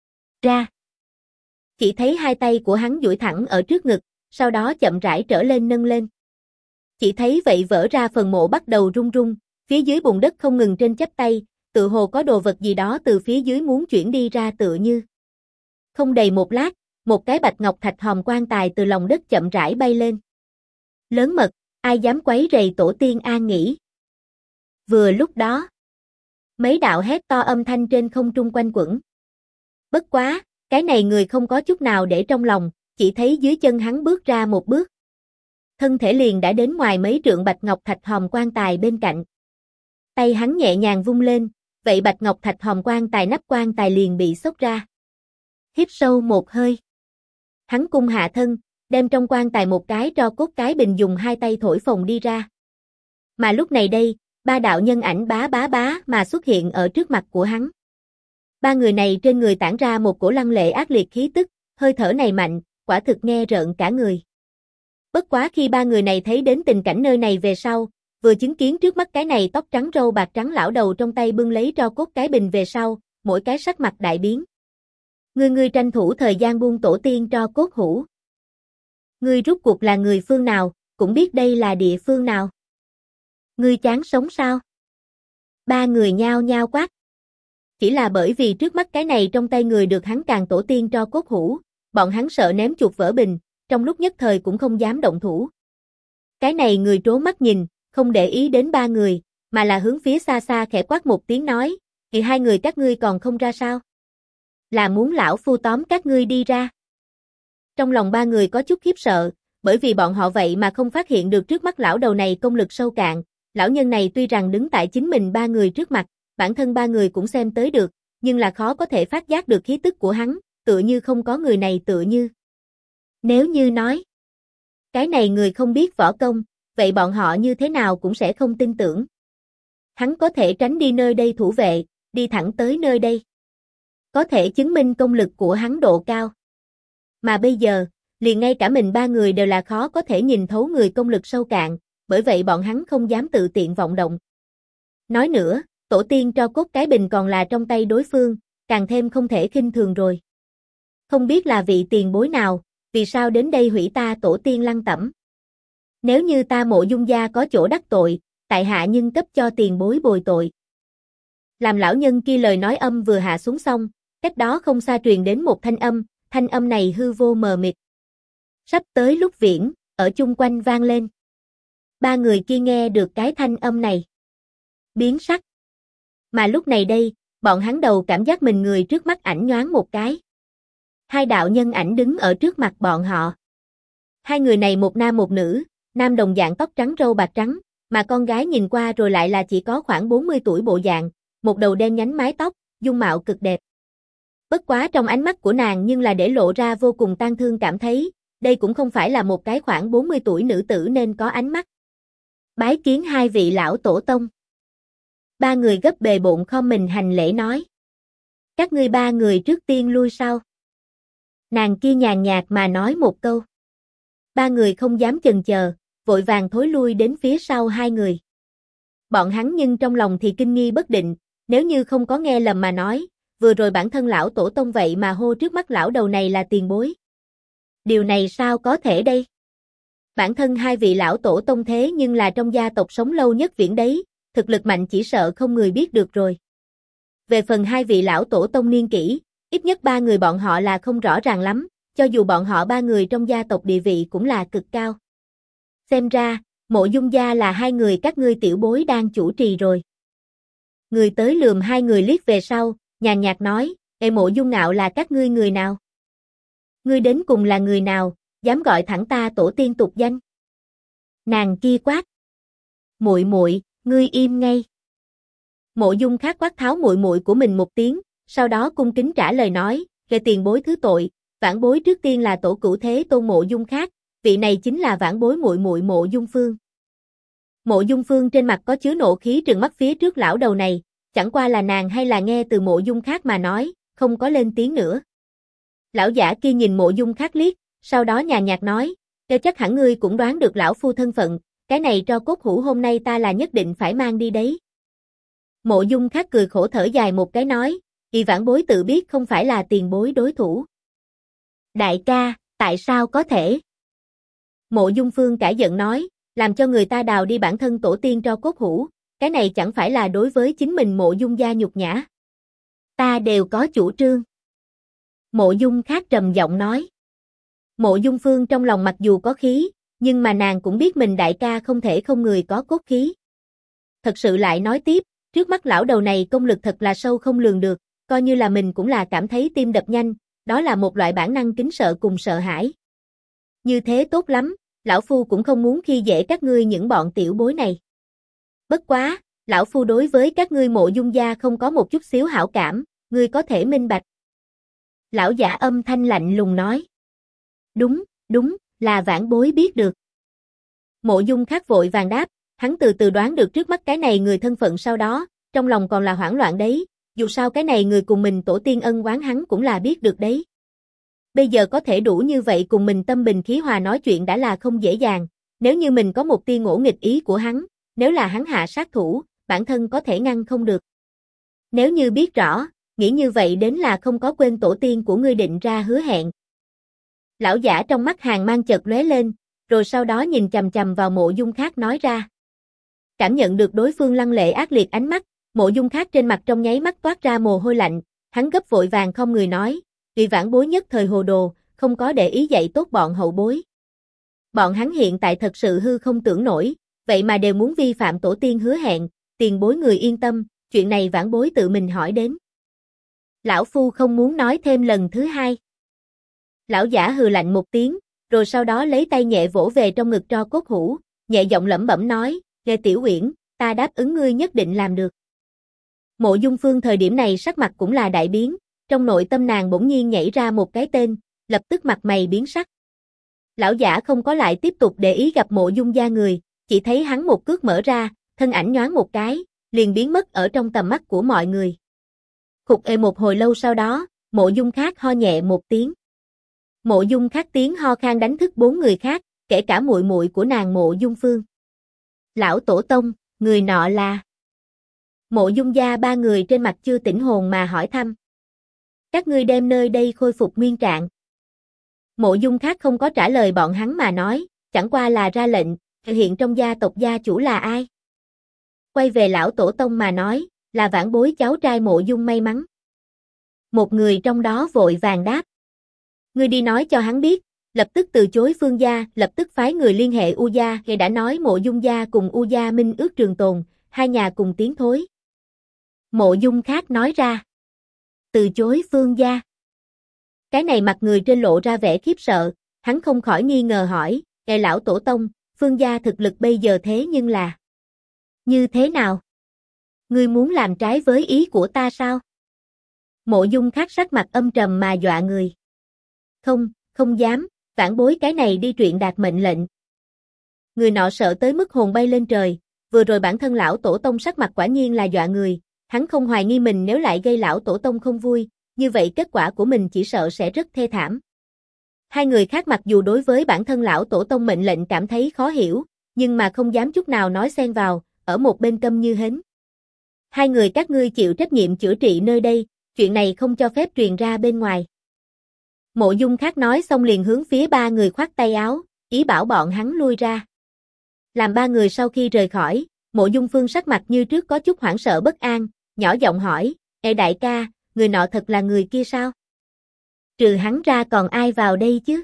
A: Chỉ thấy 2 tay của hắn duỗi thẳng ở trước ngực, sau đó chậm rãi trở lên nâng lên. Chỉ thấy vậy vỡ ra phần mộ bắt đầu rung rung, phía dưới bùn đất không ngừng trên chắp tay, tự hồ có đồ vật gì đó từ phía dưới muốn chuyển đi ra tựa như. Không đầy một lát, một cái bạch ngọc thạch hòm quan tài từ lòng đất chậm rãi bay lên. Lớn mật, ai dám quấy rầy tổ tiên an nghỉ. Vừa lúc đó, mấy đạo hét to âm thanh trên không trung quanh quẩn. Bất quá, cái này người không có chút nào để trong lòng, chỉ thấy dưới chân hắn bước ra một bước. Thân thể liền đã đến ngoài mấy trượng bạch ngọc thạch hòm quan tài bên cạnh. Tay hắn nhẹ nhàng vung lên, vậy bạch ngọc thạch hòm quan tài nắp quan tài liền bị xốc ra. Hít sâu một hơi. Hắn cung hạ thân, đem trong quan tài một cái tro cốt cái bình dùng 2 tay thổi phồng đi ra. Mà lúc này đây, 3 đạo nhân ảnh bá mà xuất hiện ở trước mặt của hắn. 3 người này trên người tản ra một cổ lăng lệ ác liệt khí tức, hơi thở này mạnh, quả thực nghe rợn cả người. Bất quá khi 3 người này thấy đến tình cảnh nơi này về sau, vừa chứng kiến trước mắt cái này tóc trắng râu bạc trắng lão đầu trong tay bưng lấy tro cốt cái bình về sau, mỗi cái sắc mặt đại biến. Ngươi tranh thủ thời gian buông tổ tiên tro cốt hũ. Ngươi rút cuộc là người phương nào, cũng biết đây là địa phương nào. Ngươi chán sống sao? 3 người nhao nhao quát. Chỉ là bởi vì trước mắt cái này trong tay người được hắn càng tổ tiên tro cốt hũ, bọn hắn sợ ném chuột vỡ bình, trong lúc nhất thời cũng không dám động thủ. Cái này người trố mắt nhìn, không để ý đến 3 người, mà là hướng phía xa xa khẽ quát một tiếng nói, "Thì 2 người các ngươi còn không ra sao? Là muốn lão phu tóm các ngươi đi ra?" Trong lòng 3 người có chút khiếp sợ, bởi vì bọn họ vậy mà không phát hiện được trước mắt lão đầu này công lực sâu cạn, lão nhân này tuy rằng đứng tại chính mình 3 người trước mặt, bản thân 3 người cũng xem tới được, nhưng là khó có thể phát giác được khí tức của hắn, tựa như không có người này tựa như. Nếu như nói, cái này người không biết võ công, vậy bọn họ như thế nào cũng sẽ không tin tưởng. Hắn có thể tránh đi nơi đây thủ vệ, đi thẳng tới nơi đây. Có thể chứng minh công lực của hắn độ cao. Mà bây giờ, liền ngay cả mình ba người đều là khó có thể nhìn thấu người công lực sâu cạn, bởi vậy bọn hắn không dám tự tiện vọng động. Nói nữa, tổ tiên tro cốt cái bình còn là trong tay đối phương, càng thêm không thể khinh thường rồi. Không biết là vị tiền bối nào, vì sao đến đây hủy ta tổ tiên lăng tẩm. Nếu như ta Mộ Dung gia có chỗ đắc tội, tại hạ nhưng cấp cho tiền bối bồi tội. Làm lão nhân kia lời nói âm vừa hạ xuống xong, cách đó không xa truyền đến một thanh âm này hư vô mờ mịt. Sắp tới lúc viễn, ở chung quanh vang lên. Ba người kia nghe được cái thanh âm này. Biến sắc. Mà lúc này đây, bọn hắn đầu cảm giác mình người trước mắt ảnh nhoáng một cái. Hai đạo nhân ảnh đứng ở trước mặt bọn họ. Hai người này một nam một nữ, nam đồng dạng tóc trắng râu bạc trắng, mà con gái nhìn qua rồi lại là chỉ có khoảng 40 tuổi bộ dạng, một đầu đen nhánh mái tóc, dung mạo cực đẹp. Bất quá trong ánh mắt của nàng nhưng là để lộ ra vô cùng tang thương cảm thấy, đây cũng không phải là một cái khoảng 40 tuổi nữ tử nên có ánh mắt. Bái kiến hai vị lão tổ tông. Ba người gấp bề bộn khom mình hành lễ nói. Các ngươi ba người trước tiên lui sau. Nàng kia nhàn nhạt mà nói một câu. Ba người không dám chần chờ, vội vàng thối lui đến phía sau hai người. Bọn hắn nhưng trong lòng thì kinh nghi bất định, nếu như không có nghe lầm mà nói, vừa rồi bản thân lão tổ tông vậy mà hô trước mắt lão đầu này là tiền bối. Điều này sao có thể đây? Bản thân hai vị lão tổ tông thế nhưng là trong gia tộc sống lâu nhất viễn đấy, thực lực mạnh chỉ sợ không người biết được rồi. Về phần hai vị lão tổ tông niên kỷ, ít nhất ba người bọn họ là không rõ ràng lắm, cho dù bọn họ ba người trong gia tộc địa vị cũng là cực cao. Xem ra, Mộ Dung gia là hai người các ngươi tiểu bối đang chủ trì rồi. Người tới lườm hai người liếc về sau, nhàn nhạt nói, Ê Mộ Dung Ngạo là các ngươi người nào? Ngươi đến cùng là người nào, dám gọi thẳng ta tổ tiên tục danh? Nàng kia quát. Muội muội, ngươi im ngay. Mộ Dung Khác quát tháo muội muội của mình một tiếng, sau đó cung kính trả lời nói, về tiền bối thứ tội, vãn bối trước tiên là tổ cửu thế tôn Mộ Dung Khác, vị này chính là vãn bối muội muội Mộ Dung Phương. Mộ Dung Phương trên mặt có chứa nộ khí trừng mắt phía trước lão đầu này, chẳng qua là nàng hay là nghe từ Mộ Dung Khác mà nói, không có lên tiếng nữa. Lão giả kia nhìn Mộ Dung Khác liếc, sau đó nhàn nhạt nói, cho chắc hẳn ngươi cũng đoán được lão phu thân phận, cái này tro cốt hũ hôm nay ta là nhất định phải mang đi đấy. Mộ Dung Khác cười khổ thở dài một cái nói, y vãn bối tự biết không phải là tiền bối đối thủ. Đại ca, tại sao có thể? Mộ Dung Phương cãi giận nói, làm cho người ta đào đi bản thân tổ tiên tro cốt hũ, cái này chẳng phải là đối với chính mình Mộ Dung gia nhục nhã. Ta đều có chủ trương. Mộ Dung Khác trầm giọng nói. Mộ Dung Phương trong lòng mặc dù có khí, nhưng mà nàng cũng biết mình đại ca không thể không người có cốt khí. Thật sự lại nói tiếp, trước mắt lão đầu này công lực thật là sâu không lường được, coi như là mình cũng là cảm thấy tim đập nhanh, đó là một loại bản năng kính sợ cùng sợ hãi. Như thế tốt lắm, lão phu cũng không muốn khi dễ các ngươi những bọn tiểu bối này. Bất quá, lão phu đối với các ngươi Mộ Dung gia không có một chút xíu hảo cảm, ngươi có thể minh bạch. Lão giả âm thanh lạnh lùng nói. Đúng, là vãn bối biết được. Mộ Dung Khác vội vàng đáp, hắn từ từ đoán được trước mắt cái này người thân phận sau đó, trong lòng còn là hoảng loạn đấy, dù sao cái này người cùng mình tổ tiên ân oán hắn cũng là biết được đấy. Bây giờ có thể đủ như vậy cùng mình tâm bình khí hòa nói chuyện đã là không dễ dàng, nếu như mình có một tia ngỗ nghịch ý của hắn, nếu là hắn hạ sát thủ, bản thân có thể ngăn không được. Nếu như biết rõ, nghĩ như vậy đến là không có quên tổ tiên của ngươi định ra hứa hẹn. Lão giả trong mắt hàn mang chợt lóe lên, rồi sau đó nhìn chằm chằm vào Mộ Dung Khác nói ra. Cảm nhận được đối phương lăng lệ ác liệt ánh mắt, Mộ Dung Khác trên mặt trong nháy mắt toát ra mồ hôi lạnh, hắn gấp vội vàng không người nói, vì vãn bối nhất thời hồ đồ, không có để ý dạy tốt bọn hậu bối. Bọn hắn hiện tại thật sự hư không tưởng nổi, vậy mà đều muốn vi phạm tổ tiên hứa hẹn, tiền bối người yên tâm, chuyện này vãn bối tự mình hỏi đến. Lão phu không muốn nói thêm lần thứ hai. Lão giả hừ lạnh một tiếng, rồi sau đó lấy tay nhẹ vỗ về trong ngực tro cốt hũ, nhẹ giọng lẩm bẩm nói, Lê Tiểu Uyển, ta đáp ứng ngươi nhất định làm được. Mộ Dung Phương thời điểm này sắc mặt cũng là đại biến, trong nội tâm nàng bỗng nhiên nhảy ra một cái tên, lập tức mặt mày biến sắc. Lão giả không có lại tiếp tục để ý gặp Mộ Dung gia người, chỉ thấy hắn một cước mở ra, thân ảnh nhoáng một cái, liền biến mất ở trong tầm mắt của mọi người. Một hồi lâu sau đó, Mộ Dung Khác ho nhẹ một tiếng. Mộ Dung Khác tiếng ho khan đánh thức 4 người khác, kể cả muội muội của nàng Mộ Dung Phương. Lão tổ tông, người nọ là? Mộ Dung gia 3 người trên mặt chưa tỉnh hồn mà hỏi thăm. Các ngươi đem nơi đây khôi phục nguyên trạng. Mộ Dung Khác không có trả lời bọn hắn mà nói, chẳng qua là ra lệnh, hiện trong gia tộc gia chủ là ai? Quay về lão tổ tông mà nói, là vãn bối cháu trai Mộ Dung May Mắn. Một người trong đó vội vàng đáp. Ngươi đi nói cho hắn biết, lập tức từ chối Phương gia, lập tức phái người liên hệ U gia, kẻ đã nói Mộ Dung gia cùng U gia minh ước trường tồn, hai nhà cùng tiến thối. Mộ Dung Khác nói ra. Từ chối Phương gia. Cái này mặt người trên lộ ra vẻ khiếp sợ, hắn không khỏi nghi ngờ hỏi, lão tổ tông, Phương gia thực lực bây giờ thế nhưng là như thế nào? Ngươi muốn làm trái với ý của ta sao? Mộ Dung Khác sắc mặt âm trầm mà dọa người. Không dám, vãn bối cái này đi truyền đạt mệnh lệnh. Người nọ sợ tới mức hồn bay lên trời, vừa rồi bản thân lão tổ tông sắc mặt quả nhiên là dọa người, hắn không hoài nghi mình nếu lại gây lão tổ tông không vui, như vậy kết quả của mình chỉ sợ sẽ rất thê thảm. Hai người khác mặc dù đối với bản thân lão tổ tông mệnh lệnh cảm thấy khó hiểu, nhưng mà không dám chút nào nói xen vào, ở một bên câm như hến. Hai người các ngươi chịu trách nhiệm chữa trị nơi đây, chuyện này không cho phép truyền ra bên ngoài. Mộ Dung Khác nói xong liền hướng phía 3 người khoát tay áo, ý bảo bọn hắn lui ra. Làm 3 người sau khi rời khỏi, Mộ Dung Phương sắc mặt như trước có chút hoảng sợ bất an, nhỏ giọng hỏi, đại ca, người nọ thật là người kia sao? Trừ hắn ra còn ai vào đây chứ?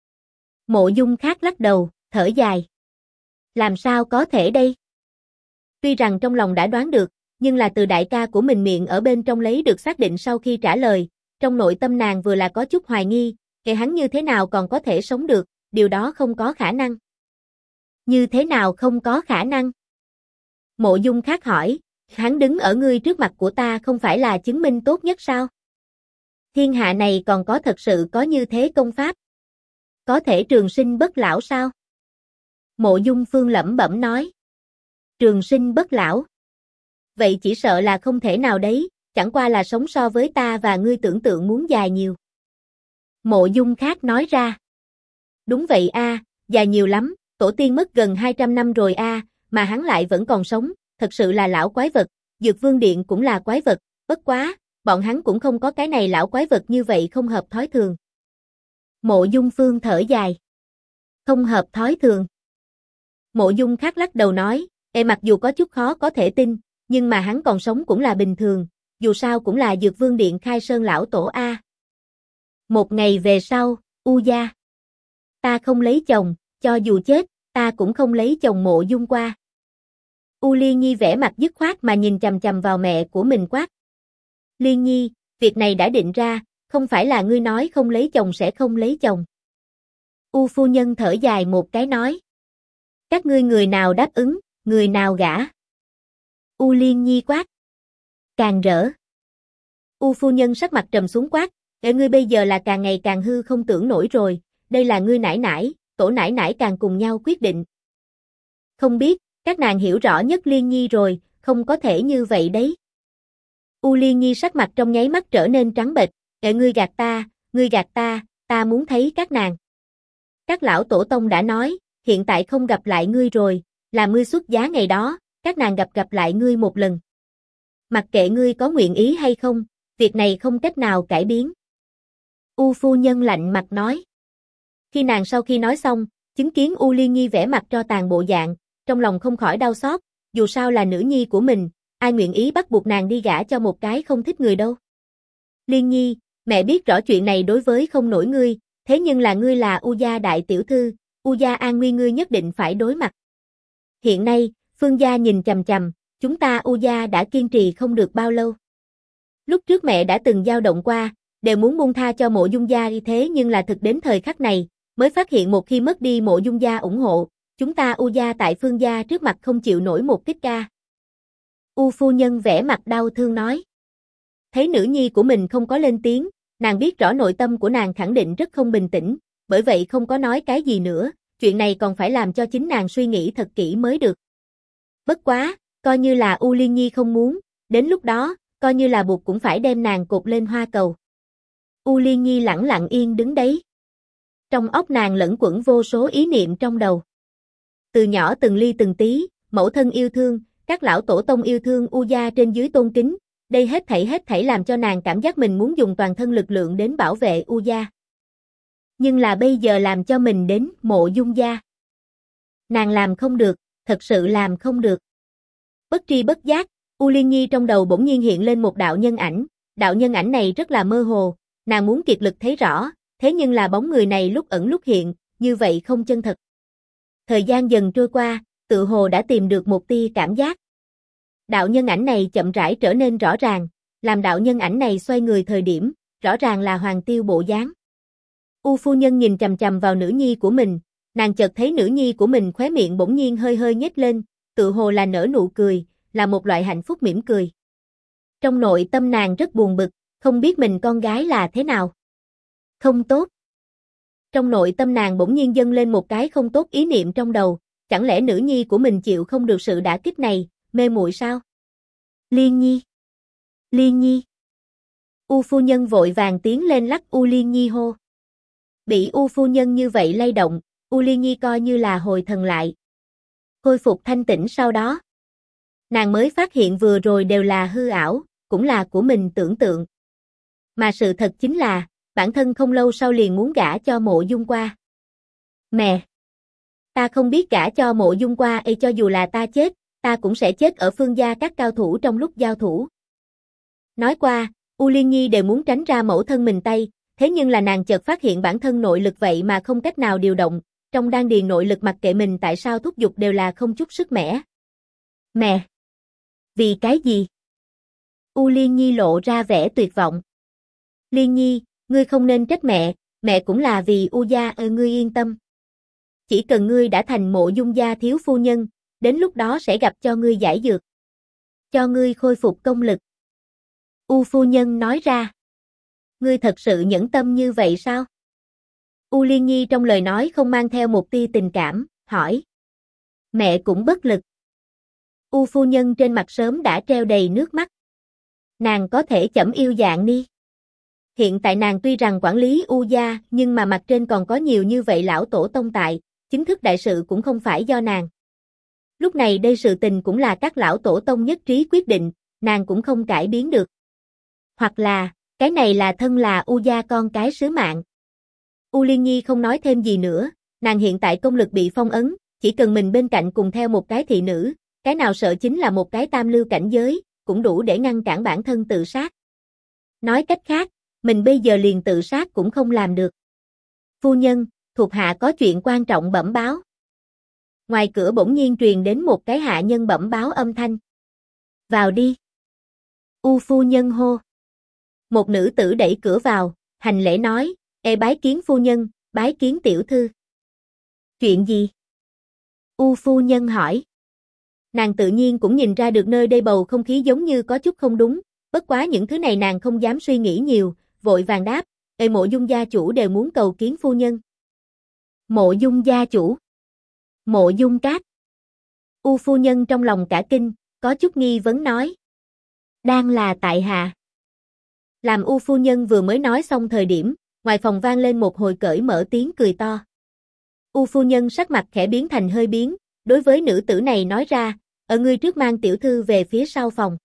A: Mộ Dung Khác lắc đầu, thở dài. Làm sao có thể đây? Tuy rằng trong lòng đã đoán được, nhưng là từ đại ca của mình miệng ở bên trong lấy được xác định sau khi trả lời, trong nội tâm nàng vừa là có chút hoài nghi, hắn như thế nào còn có thể sống được, điều đó không có khả năng. Như thế nào không có khả năng? Mộ Dung Khác hỏi, hắn đứng ở ngươi trước mặt của ta không phải là chứng minh tốt nhất sao? Thiên hạ này còn có thật sự có như thế công pháp? Có thể trường sinh bất lão sao? Mộ Dung Phương lẩm bẩm nói. Trường sinh bất lão? Vậy chỉ sợ là không thể nào đấy, chẳng qua là sống so với ta và ngươi tưởng tượng muốn dài nhiều. Mộ Dung Khác nói ra. Đúng vậy a, dài nhiều lắm, tổ tiên mất gần 200 năm rồi a, mà hắn lại vẫn còn sống, thật sự là lão quái vật, Dược Vương Điện cũng là quái vật, bất quá, bọn hắn cũng không có cái này lão quái vật như vậy không hợp thói thường. Mộ Dung Phương thở dài. Không hợp thói thường. Mộ Dung Khác lắc đầu nói, mặc dù có chút khó có thể tin, nhưng mà hắn còn sống cũng là bình thường, dù sao cũng là Dược Vương Điện khai sơn lão tổ a. Một ngày về sau, U gia. Ta không lấy chồng, cho dù chết, ta cũng không lấy chồng Mộ Dung qua. U Liên Nhi vẻ mặt dứt khoát mà nhìn chằm chằm vào mẹ của mình quát. Liên Nhi, việc này đã định ra, không phải là ngươi nói không lấy chồng sẽ không lấy chồng. U phu nhân thở dài một cái nói. Các ngươi người nào đáp ứng, người nào gả. U Liên Nhi quát. Càng rỡ. U phu nhân sắc mặt trầm xuống quát, ngươi bây giờ là càng ngày càng hư không tưởng nổi rồi, đây là ngươi nải nải, tổ nải nải càng cùng nhau quyết định. Không biết, các nàng hiểu rõ nhất Liên Nhi rồi, không có thể như vậy đấy. U Liên Nhi sắc mặt trong nháy mắt trở nên trắng bệch, ngươi gạt ta, ta muốn thấy các nàng. Các lão tổ tông đã nói, hiện tại không gặp lại ngươi rồi, là ngươi xuất giá ngày đó, các nàng gặp lại ngươi một lần. Mặc kệ ngươi có nguyện ý hay không, việc này không cách nào cải biến. U phu nhân lạnh mặt nói. Khi nàng sau khi nói xong, chứng kiến U Liên Nhi vẻ mặt tro tàn bộ dạng, trong lòng không khỏi đau xót, dù sao là nữ nhi của mình, ai nguyện ý bắt buộc nàng đi gả cho một cái không thích người đâu. Liên Nhi, mẹ biết rõ chuyện này đối với không nổi ngươi, thế nhưng là ngươi là U gia đại tiểu thư, U gia an nguy ngươi nhất định phải đối mặt. Hiện nay, Phương gia nhìn chằm chằm, chúng ta U gia đã kiên trì không được bao lâu. Lúc trước mẹ đã từng dao động qua, đều muốn buông tha cho Mộ Dung gia, thế nhưng là thực đến thời khắc này, mới phát hiện một khi mất đi Mộ Dung gia ủng hộ, chúng ta U gia tại Phương gia trước mặt không chịu nổi một kích ca. U phu nhân vẻ mặt đau thương nói. Thấy nữ nhi của mình không có lên tiếng, nàng biết rõ nội tâm của nàng khẳng định rất không bình tĩnh, bởi vậy không có nói cái gì nữa, chuyện này còn phải làm cho chính nàng suy nghĩ thật kỹ mới được. Bất quá, coi như là U Liên Nhi không muốn, đến lúc đó, coi như là buộc cũng phải đem nàng cột lên hoa cầu. U Liên Nhi lẳng lặng yên đứng đấy. Trong óc nàng lẫn quẩn vô số ý niệm trong đầu. Từ nhỏ từng ly từng tí, mẫu thân yêu thương, các lão tổ tông yêu thương U gia trên dưới tôn kính, đây hết thảy làm cho nàng cảm giác mình muốn dùng toàn thân lực lượng đến bảo vệ U gia. Nhưng là bây giờ làm cho mình đến Mộ Dung gia. Nàng làm không được, thật sự làm không được. Bất tri bất giác, U Liên Nhi trong đầu bỗng nhiên hiện lên một đạo nhân ảnh này rất là mơ hồ, nàng muốn kiệt lực thấy rõ, thế nhưng là bóng người này lúc ẩn lúc hiện, như vậy không chân thật. Thời gian dần trôi qua, tự hồ đã tìm được một tia cảm giác. Đạo nhân ảnh này chậm rãi trở nên rõ ràng, làm đạo nhân ảnh này xoay người thời điểm, rõ ràng là Hoàng Tiêu bộ dáng. U phu nhân nhìn chằm chằm vào nữ nhi của mình, nàng chợt thấy nữ nhi của mình khóe miệng bỗng nhiên hơi hơi nhếch lên, tự hồ là nở nụ cười, là một loại hạnh phúc mỉm cười. Trong nội tâm nàng rất buồn bực, không biết mình con gái là thế nào. Không tốt. Trong nội tâm nàng bỗng nhiên dâng lên một cái không tốt ý niệm trong đầu, chẳng lẽ nữ nhi của mình chịu không được sự đả kích này, mê muội sao? Liên Nhi. Liên Nhi. U phu nhân vội vàng tiến lên lắc U Liên Nhi hô. Bị U phu nhân như vậy lay động, U Liên Nhi coi như là hồi thần lại. Khôi phục thanh tĩnh sau đó. Nàng mới phát hiện vừa rồi đều là hư ảo, cũng là của mình tưởng tượng. Mà sự thật chính là, bản thân không lâu sau liền muốn gả cho Mộ Dung Qua. Mẹ! Ta không biết gả cho Mộ Dung Qua, cho dù là ta chết, ta cũng sẽ chết ở phương gia các cao thủ trong lúc giao thủ. Nói qua, U Liên Nhi đều muốn tránh ra mẫu thân mình tay, thế nhưng là nàng chợt phát hiện bản thân nội lực vậy mà không cách nào điều động, trong đan điền nội lực mặc kệ mình tại sao thúc giục đều là không chút sức mẻ. Mẹ! Vì cái gì? U Liên Nhi lộ ra vẻ tuyệt vọng. Liên Nhi, ngươi không nên trách mẹ, mẹ cũng là vì U gia, ngươi yên tâm. Chỉ cần ngươi đã thành Mộ Dung gia thiếu phu nhân, đến lúc đó sẽ gặp cho ngươi giải dược. Cho ngươi khôi phục công lực. U phu nhân nói ra. Ngươi thật sự nhẫn tâm như vậy sao? U Liên Nhi trong lời nói không mang theo một tia tình cảm, hỏi. Mẹ cũng bất lực. U phu nhân trên mặt sớm đã treo đầy nước mắt. Nàng có thể chậm yêu dạng ni. Hiện tại nàng tuy rằng quản lý U gia, nhưng mà mặt trên còn có nhiều như vậy lão tổ tông tại, chính thức đại sự cũng không phải do nàng. Lúc này đây sự tình cũng là các lão tổ tông nhất trí quyết định, nàng cũng không cải biến được. Hoặc là, cái này là thân là U gia con cái sứ mạng. U Liên Nhi không nói thêm gì nữa, nàng hiện tại công lực bị phong ấn, chỉ cần mình bên cạnh cùng theo một cái thị nữ, cái nào sợ chính là một cái tam lưu cảnh giới, cũng đủ để ngăn cản bản thân tự sát. Nói cách khác, mình bây giờ liền tự sát cũng không làm được. Phu nhân, thuộc hạ có chuyện quan trọng bẩm báo. Ngoài cửa bỗng nhiên truyền đến một cái hạ nhân bẩm báo âm thanh. Vào đi. U phu nhân hô. Một nữ tử đẩy cửa vào, hành lễ nói, bái kiến phu nhân, bái kiến tiểu thư. Chuyện gì? U phu nhân hỏi. Nàng tự nhiên cũng nhìn ra được nơi đây bầu không khí giống như có chút không đúng, bất quá những thứ này nàng không dám suy nghĩ nhiều, vội vàng đáp, Mộ Dung gia chủ đều muốn cầu kiến phu nhân. Mộ Dung gia chủ. Mộ Dung Cát. U phu nhân trong lòng cả kinh, có chút nghi vấn nói. Đang là tại hạ. Làm U phu nhân vừa mới nói xong thời điểm, ngoài phòng vang lên một hồi cởi mở tiếng cười to. U phu nhân sắc mặt khẽ biến thành hơi biến, đối với nữ tử này nói ra, ở ngươi trước mang tiểu thư về phía sau phòng.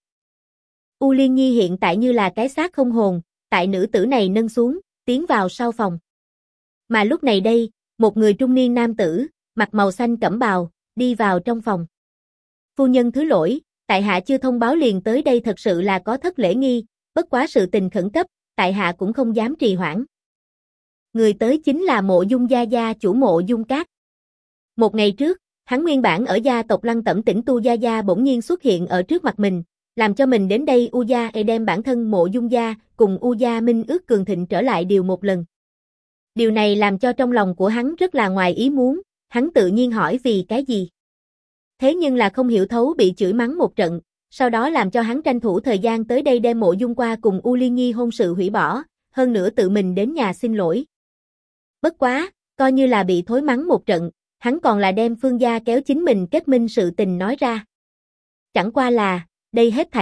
A: U Liên Nhi hiện tại như là cái xác không hồn, tại nữ tử này nâng xuống, tiến vào sau phòng. Mà lúc này đây, một người trung niên nam tử, mặc màu xanh cẩm bào, đi vào trong phòng. Phu nhân thứ lỗi, tại hạ chưa thông báo liền tới đây thật sự là có thất lễ nghi, bất quá sự tình khẩn cấp, tại hạ cũng không dám trì hoãn. Người tới chính là Mộ Dung gia gia chủ Mộ Dung Cát. Một ngày trước, hắn nguyên bản ở gia tộc Lăng Tẩm Tỉnh Tu gia gia bỗng nhiên xuất hiện ở trước mặt mình, làm cho mình đến đây U gia đem bản thân Mộ Dung gia cùng U gia minh ước cường thịnh trở lại điều một lần. Điều này làm cho trong lòng của hắn rất là ngoài ý muốn, hắn tự nhiên hỏi vì cái gì. Thế nhưng là không hiểu thấu bị chửi mắng một trận, sau đó làm cho hắn tranh thủ thời gian tới đây đem Mộ Dung qua cùng U Liên Nhi hôn sự hủy bỏ, hơn nữa tự mình đến nhà xin lỗi. Bất quá, coi như là bị thối mắng một trận, hắn còn là đem Phương gia kéo chính mình kết minh sự tình nói ra. Chẳng qua là, đây hết thảy,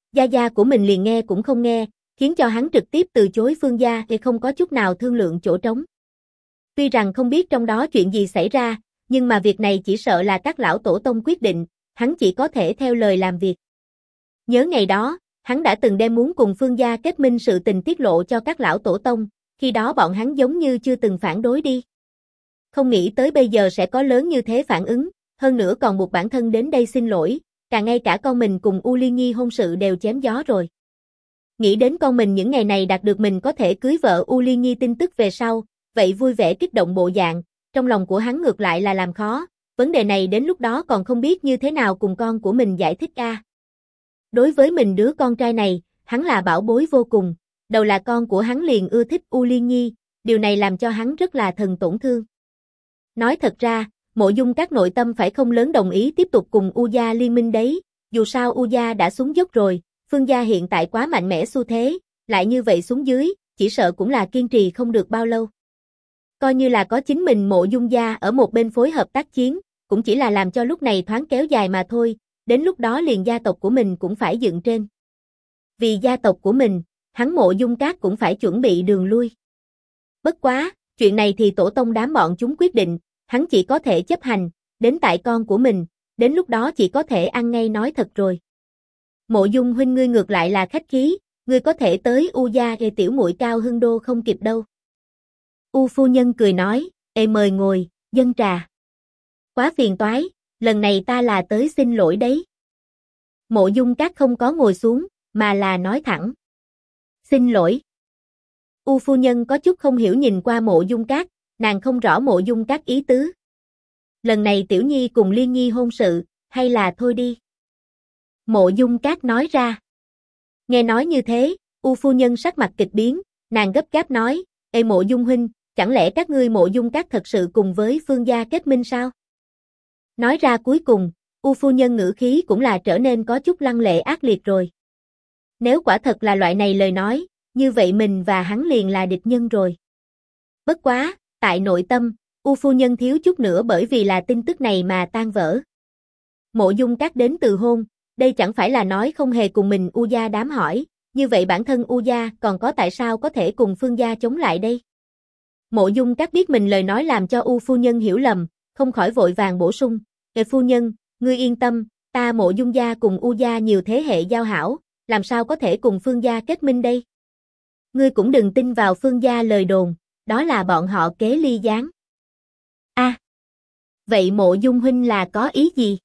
A: Gia gia của mình liền nghe cũng không nghe, khiến cho hắn trực tiếp từ chối Phương gia thì không có chút nào thương lượng chỗ trống. Tuy rằng không biết trong đó chuyện gì xảy ra, nhưng mà việc này chỉ sợ là các lão tổ tông quyết định, hắn chỉ có thể theo lời làm việc. Nhớ ngày đó, hắn đã từng đem muốn cùng Phương gia kết minh sự tình tiết lộ cho các lão tổ tông, khi đó bọn hắn giống như chưa từng phản đối đi. Không nghĩ tới bây giờ sẽ có lớn như thế phản ứng, hơn nữa còn buộc bản thân đến đây xin lỗi, cả ngay cả con mình cùng U Liên Nhi hôn sự đều chém gió rồi. Nghĩ đến con mình những ngày này đạt được mình có thể cưới vợ U Liên Nhi tin tức về sau, vậy vui vẻ kích động bộ dạng, trong lòng của hắn ngược lại là làm khó, vấn đề này đến lúc đó còn không biết như thế nào cùng con của mình giải thích a. Đối với mình đứa con trai này, hắn là bảo bối vô cùng, đầu là con của hắn liền ưa thích U Liên Nhi, điều này làm cho hắn rất là thần tổn thương. Nói thật ra, Mộ Dung các nội tâm phải không lớn đồng ý tiếp tục cùng U gia liên minh đấy, dù sao U gia đã xuống dốc rồi, Phương gia hiện tại quá mạnh mẽ xu thế, lại như vậy xuống dưới, chỉ sợ cũng là kiên trì không được bao lâu. Coi như là có chính mình Mộ Dung gia ở một bên phối hợp tác chiến, cũng chỉ là làm cho lúc này thoáng kéo dài mà thôi, đến lúc đó liền gia tộc của mình cũng phải dựng trên. Vì gia tộc của mình, hắn Mộ Dung các cũng phải chuẩn bị đường lui. Bất quá, chuyện này thì tổ tông đám bọn chúng quyết định, hắn chỉ có thể chấp hành, đến tại con của mình, đến lúc đó chỉ có thể ăn ngay nói thật rồi. Mộ Dung huynh ngươi ngược lại là khách khí, ngươi có thể tới U gia gây tiểu muội Cao Hưng Đô không kịp đâu. U phu nhân cười nói, mời ngồi, dâng trà. Quá phiền toái, lần này ta là tới xin lỗi đấy. Mộ Dung các không có ngồi xuống, mà là nói thẳng. Xin lỗi. U phu nhân có chút không hiểu nhìn qua Mộ Dung các, nàng không rõ Mộ Dung các ý tứ. Lần này Tiểu Nhi cùng Liên Nhi hôn sự, hay là thôi đi. Mộ Dung các nói ra. Nghe nói như thế, U phu nhân sắc mặt kịch biến, nàng gấp gáp nói, Mộ Dung huynh, chẳng lẽ các ngươi Mộ Dung các thật sự cùng với Phương gia kết minh sao? Nói ra cuối cùng, U phu nhân ngữ khí cũng là trở nên có chút lăng lệ ác liệt rồi. Nếu quả thật là loại này lời nói, như vậy mình và hắn liền là địch nhân rồi. Bất quá, tại nội tâm, U phu nhân thiếu chút nữa bởi vì là tin tức này mà tan vỡ. Mộ Dung các đến từ hôn, đây chẳng phải là nói không hề cùng mình U gia đám hỏi, như vậy bản thân U gia còn có tại sao có thể cùng Phương gia chống lại đây? Mộ Dung các biết mình lời nói làm cho U phu nhân hiểu lầm, không khỏi vội vàng bổ sung, phu nhân, ngươi yên tâm, ta Mộ Dung gia cùng U gia nhiều thế hệ giao hảo, làm sao có thể cùng Phương gia kết minh đây? Ngươi cũng đừng tin vào Phương gia lời đồn, đó là bọn họ kế ly gián. Vậy Mộ Dung huynh là có ý gì?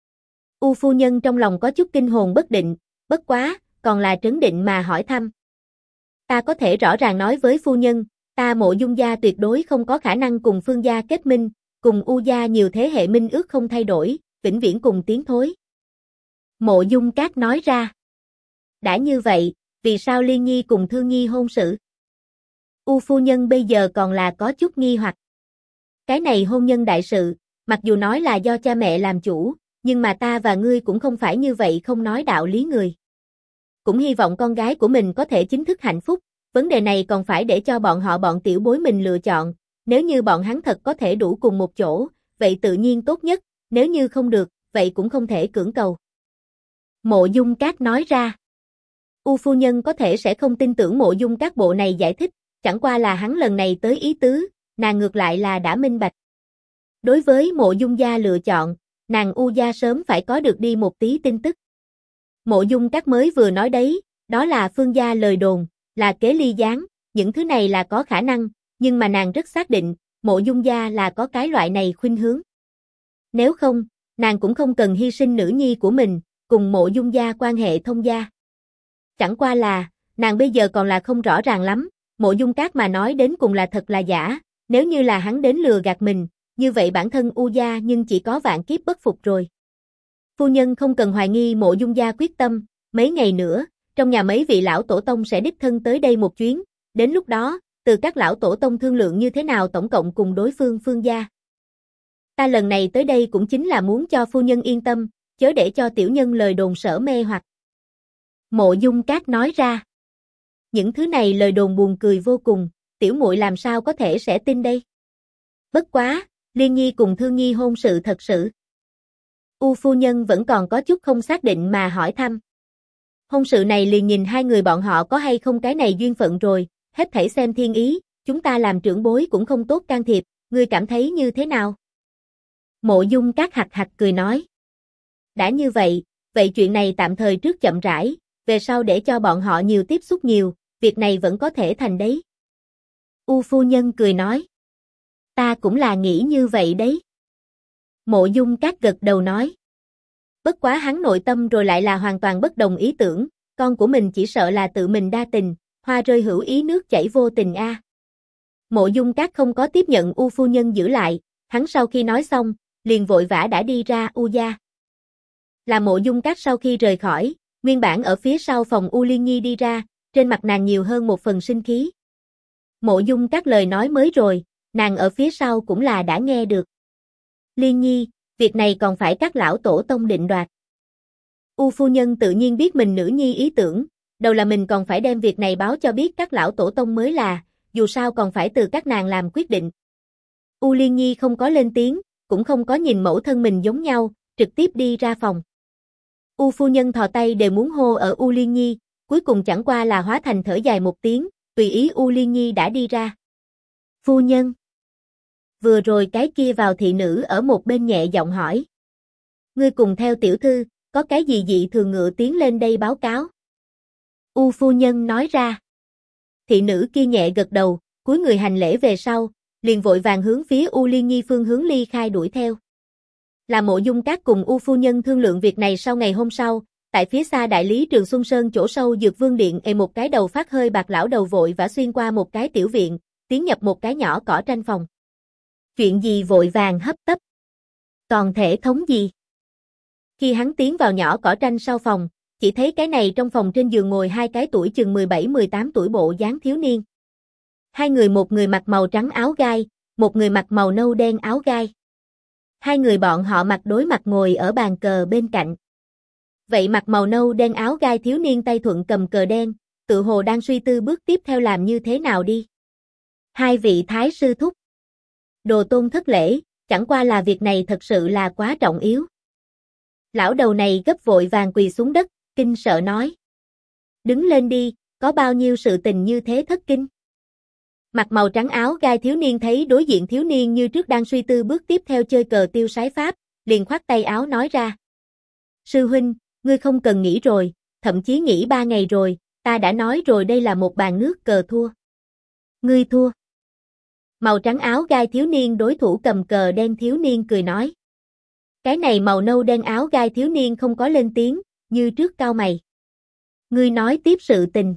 A: U phu nhân trong lòng có chút kinh hồn bất định, bất quá, còn là trấn định mà hỏi thăm. Ta có thể rõ ràng nói với phu nhân, ta Mộ Dung gia tuyệt đối không có khả năng cùng Phương gia kết minh, cùng U gia nhiều thế hệ minh ước không thay đổi, vĩnh viễn cùng tiến thối. Mộ Dung các nói ra. Đã như vậy, vì sao Liên Nhi cùng Thương Nhi hôn sự? U phu nhân bây giờ còn là có chút nghi hoặc. Cái này hôn nhân đại sự, mặc dù nói là do cha mẹ làm chủ, nhưng mà ta và ngươi cũng không phải như vậy không nói đạo lý người. Cũng hy vọng con gái của mình có thể chính thức hạnh phúc, vấn đề này còn phải để cho bọn tiểu bối mình lựa chọn, nếu như bọn hắn thật có thể đủ cùng một chỗ, vậy tự nhiên tốt nhất, nếu như không được, vậy cũng không thể cưỡng cầu. Mộ Dung các nói ra. U phu nhân có thể sẽ không tin tưởng Mộ Dung các bộ này giải thích, chẳng qua là hắn lần này tới ý tứ, nàng ngược lại là đã minh bạch. Đối với Mộ Dung gia lựa chọn, nàng U gia sớm phải có được đi một tí tin tức. Mộ Dung các mới vừa nói đấy, đó là Phương gia lời đồn, là kế ly gián, những thứ này là có khả năng, nhưng mà nàng rất xác định, Mộ Dung gia là có cái loại này khuynh hướng. Nếu không, nàng cũng không cần hy sinh nữ nhi của mình, cùng Mộ Dung gia quan hệ thông gia. Chẳng qua là, nàng bây giờ còn là không rõ ràng lắm, Mộ Dung các mà nói đến cùng là thật là giả, nếu như là hắn đến lừa gạt mình, như vậy bản thân U gia nhưng chỉ có vạn kiếp bất phục rồi. Phu nhân không cần hoài nghi Mộ Dung gia quyết tâm, mấy ngày nữa, trong nhà mấy vị lão tổ tông sẽ đích thân tới đây một chuyến, đến lúc đó, từ các lão tổ tông thương lượng như thế nào tổng cộng cùng đối phương Phương gia. Ta lần này tới đây cũng chính là muốn cho phu nhân yên tâm, chớ để cho tiểu nhân lời đồn sở mê hoặc. Mộ Dung các nói ra. Những thứ này lời đồn buồn cười vô cùng, tiểu muội làm sao có thể sẽ tin đây? Bất quá, Liên Nhi cùng Thương Nhi hôn sự thật sự. U phu nhân vẫn còn có chút không xác định mà hỏi thăm. Hôn sự này liền nhìn hai người bọn họ có hay không cái này duyên phận rồi, hết thảy xem thiên ý, chúng ta làm trưởng bối cũng không tốt can thiệp, ngươi cảm thấy như thế nào? Mộ Dung Các hạch hạch cười nói. Đã như vậy, vậy chuyện này tạm thời trước chậm rãi, về sau để cho bọn họ nhiều tiếp xúc nhiều, việc này vẫn có thể thành đấy. U phu nhân cười nói. Ta cũng là nghĩ như vậy đấy. Mộ Dung Các gật đầu nói. Bất quá hắn nội tâm rồi lại là hoàn toàn bất đồng ý tưởng, con của mình chỉ sợ là tự mình đa tình, hoa rơi hữu ý nước chảy vô tình a. Mộ Dung Các không có tiếp nhận U phu nhân giữ lại, hắn sau khi nói xong, liền vội vã đã đi ra U gia. Là Mộ Dung Các sau khi rời khỏi, nguyên bản ở phía sau phòng U Liên Nhi đi ra, trên mặt nàng nhiều hơn một phần sinh khí. Mộ Dung Các lời nói mới rồi, nàng ở phía sau cũng là đã nghe được. Liên Nhi, việc này còn phải các lão tổ tông định đoạt. U phu nhân tự nhiên biết mình nữ nhi ý tưởng, đầu là mình còn phải đem việc này báo cho biết các lão tổ tông mới là, dù sao còn phải từ các nàng làm quyết định. U Liên Nhi không có lên tiếng, cũng không có nhìn mẫu thân mình giống nhau, trực tiếp đi ra phòng. U phu nhân thò tay đều muốn hô ở U Liên Nhi, cuối cùng chẳng qua là hóa thành thở dài một tiếng, tùy ý U Liên Nhi đã đi ra. Phu nhân. Vừa rồi cái kia vào thị nữ ở một bên nhẹ giọng hỏi. Ngươi cùng theo tiểu thư, có cái gì dị thường ngựa tiến lên đây báo cáo. U phu nhân nói ra. Thị nữ kia nhẹ gật đầu, cúi người hành lễ về sau, liền vội vàng hướng phía U Liên Nhi phương hướng ly khai đuổi theo. Là Mộ Dung Các cùng U phu nhân thương lượng việc này sau ngày hôm sau, tại phía xa đại lý Trường Xuân Sơn chỗ sâu Dược Vương Điện một cái đầu phát hơi bạc lão đầu vội vã xuyên qua một cái tiểu viện, tiến nhập một cái nhỏ cỏ tranh phòng. Chuyện gì vội vàng hấp tấp? Còn thể thống gì? Khi hắn tiến vào nhỏ cỏ tranh sau phòng, chỉ thấy cái này trong phòng trên giường ngồi hai cái tuổi chừng 17-18 tuổi bộ dáng thiếu niên. Hai người, một người mặc màu trắng áo gai, một người mặc màu nâu đen áo gai. Hai người bọn họ mặt đối mặt ngồi ở bàn cờ bên cạnh. Vậy mặc màu nâu đen áo gai thiếu niên tay thuận cầm cờ đen, tự hồ đang suy tư bước tiếp theo làm như thế nào đi. Hai vị thái sư thúc. Đồ Tôn thất lễ, chẳng qua là việc này thật sự là quá trọng yếu. Lão đầu này gấp vội vàng quỳ xuống đất, kinh sợ nói. Đứng lên đi, có bao nhiêu sự tình như thế thất kinh. Mặc màu trắng áo gai thiếu niên thấy đối diện thiếu niên như trước đang suy tư bước tiếp theo chơi cờ tiêu sái pháp, liền khoát tay áo nói ra. Sư huynh, ngươi không cần nghĩ rồi, thậm chí nghĩ 3 ngày rồi, ta đã nói rồi đây là một bàn nước cờ thua. Ngươi thua. Màu trắng áo gai thiếu niên đối thủ cầm cờ đen thiếu niên cười nói. Cái này màu nâu đen áo gai thiếu niên không có lên tiếng, như trước cau mày. Ngươi nói tiếp sự tình.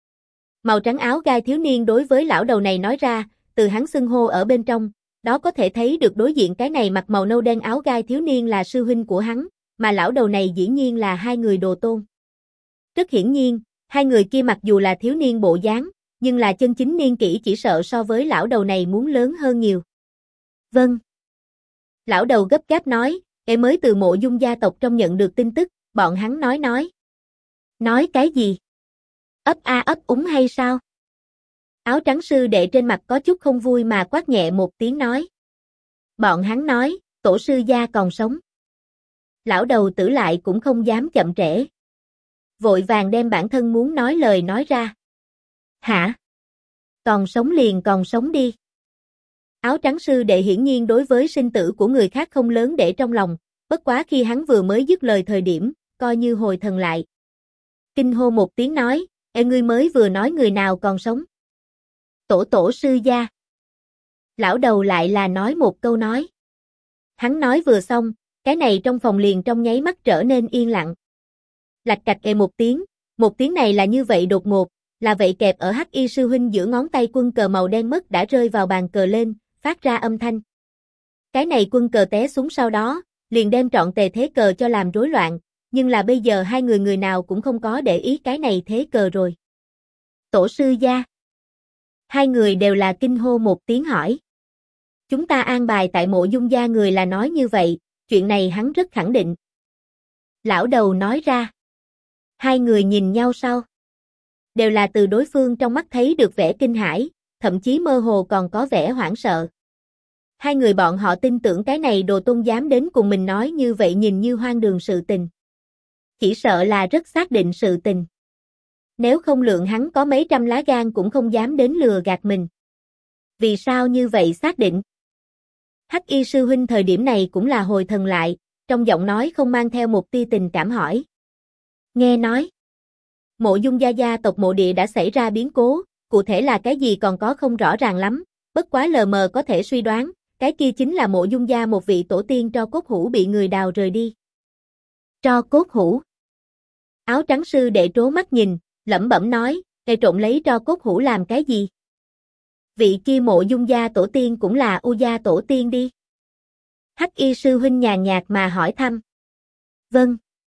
A: Màu trắng áo gai thiếu niên đối với lão đầu này nói ra, từ hắn xưng hô ở bên trong, đó có thể thấy được đối diện cái này mặc màu nâu đen áo gai thiếu niên là sư huynh của hắn, mà lão đầu này dĩ nhiên là hai người Đồ Tôn. Rất hiển nhiên, hai người kia mặc dù là thiếu niên bộ dáng, nhưng là chân chính niên kỷ chỉ sợ so với lão đầu này muốn lớn hơn nhiều. Vâng. Lão đầu gấp gáp nói, em mới từ Mộ Dung gia tộc trong nhận được tin tức, bọn hắn nói. Nói cái gì? Ấp a ấp úng hay sao? Áo trắng sư đệ trên mặt có chút không vui mà quát nhẹ một tiếng nói. Bọn hắn nói, tổ sư gia còn sống. Lão đầu tử lại cũng không dám chậm trễ. Vội vàng đem bản thân muốn nói lời nói ra. Hả? Còn sống liền còn sống đi. Áo trắng sư đệ hiển nhiên đối với sinh tử của người khác không lớn để trong lòng, bất quá khi hắn vừa mới dứt lời thời điểm, coi như hồi thần lại. Kinh hô một tiếng nói, ngươi mới vừa nói người nào còn sống. Tổ sư gia. Lão đầu lại là nói một câu nói. Hắn nói vừa xong, cái này trong phòng liền trong nháy mắt trở nên yên lặng. Lạch cạch một tiếng này là như vậy đột ngột, là vậy kẹp ở Hắc Y sư huynh giữa ngón tay quân cờ màu đen mất đã rơi vào bàn cờ lên, phát ra âm thanh. Cái này quân cờ té xuống sau đó, liền đem trọn tề thế cờ cho làm rối loạn, nhưng là bây giờ hai người nào cũng không có để ý cái này thế cờ rồi. Tổ sư gia. Hai người đều là kinh hô một tiếng hỏi. Chúng ta an bài tại Mộ Dung gia người là nói như vậy, chuyện này hắn rất khẳng định. Lão đầu nói ra. Hai người nhìn nhau sau. Đều là từ đối phương trong mắt thấy được vẻ kinh hãi, thậm chí mơ hồ còn có vẻ hoảng sợ. Hai người bọn họ tin tưởng cái này Đồ Tôn dám đến cùng mình nói như vậy nhìn như hoang đường sự tình. Chỉ sợ là rất xác định sự tình. Nếu không lượng hắn có mấy trăm lá gan cũng không dám đến lừa gạt mình. Vì sao như vậy xác định? Hắc Y sư huynh thời điểm này cũng là hồi thần lại, trong giọng nói không mang theo một tia tình cảm hỏi. Nghe nói, Mộ Dung gia gia tộc Mộ Địa đã xảy ra biến cố, cụ thể là cái gì còn có không rõ ràng lắm, bất quá lờ mờ có thể suy đoán, cái kia chính là Mộ Dung gia một vị tổ tiên tro cốt hũ bị người đào rời đi. Tro cốt hũ? Áo trắng sư đệ trố mắt nhìn, lẩm bẩm nói, "Ngài trộn lấy tro cốt hũ làm cái gì?" Vị kia Mộ Dung gia tổ tiên cũng là U gia tổ tiên đi. Hắc Y sư huynh nhàn nhạt mà hỏi thăm. Vâng.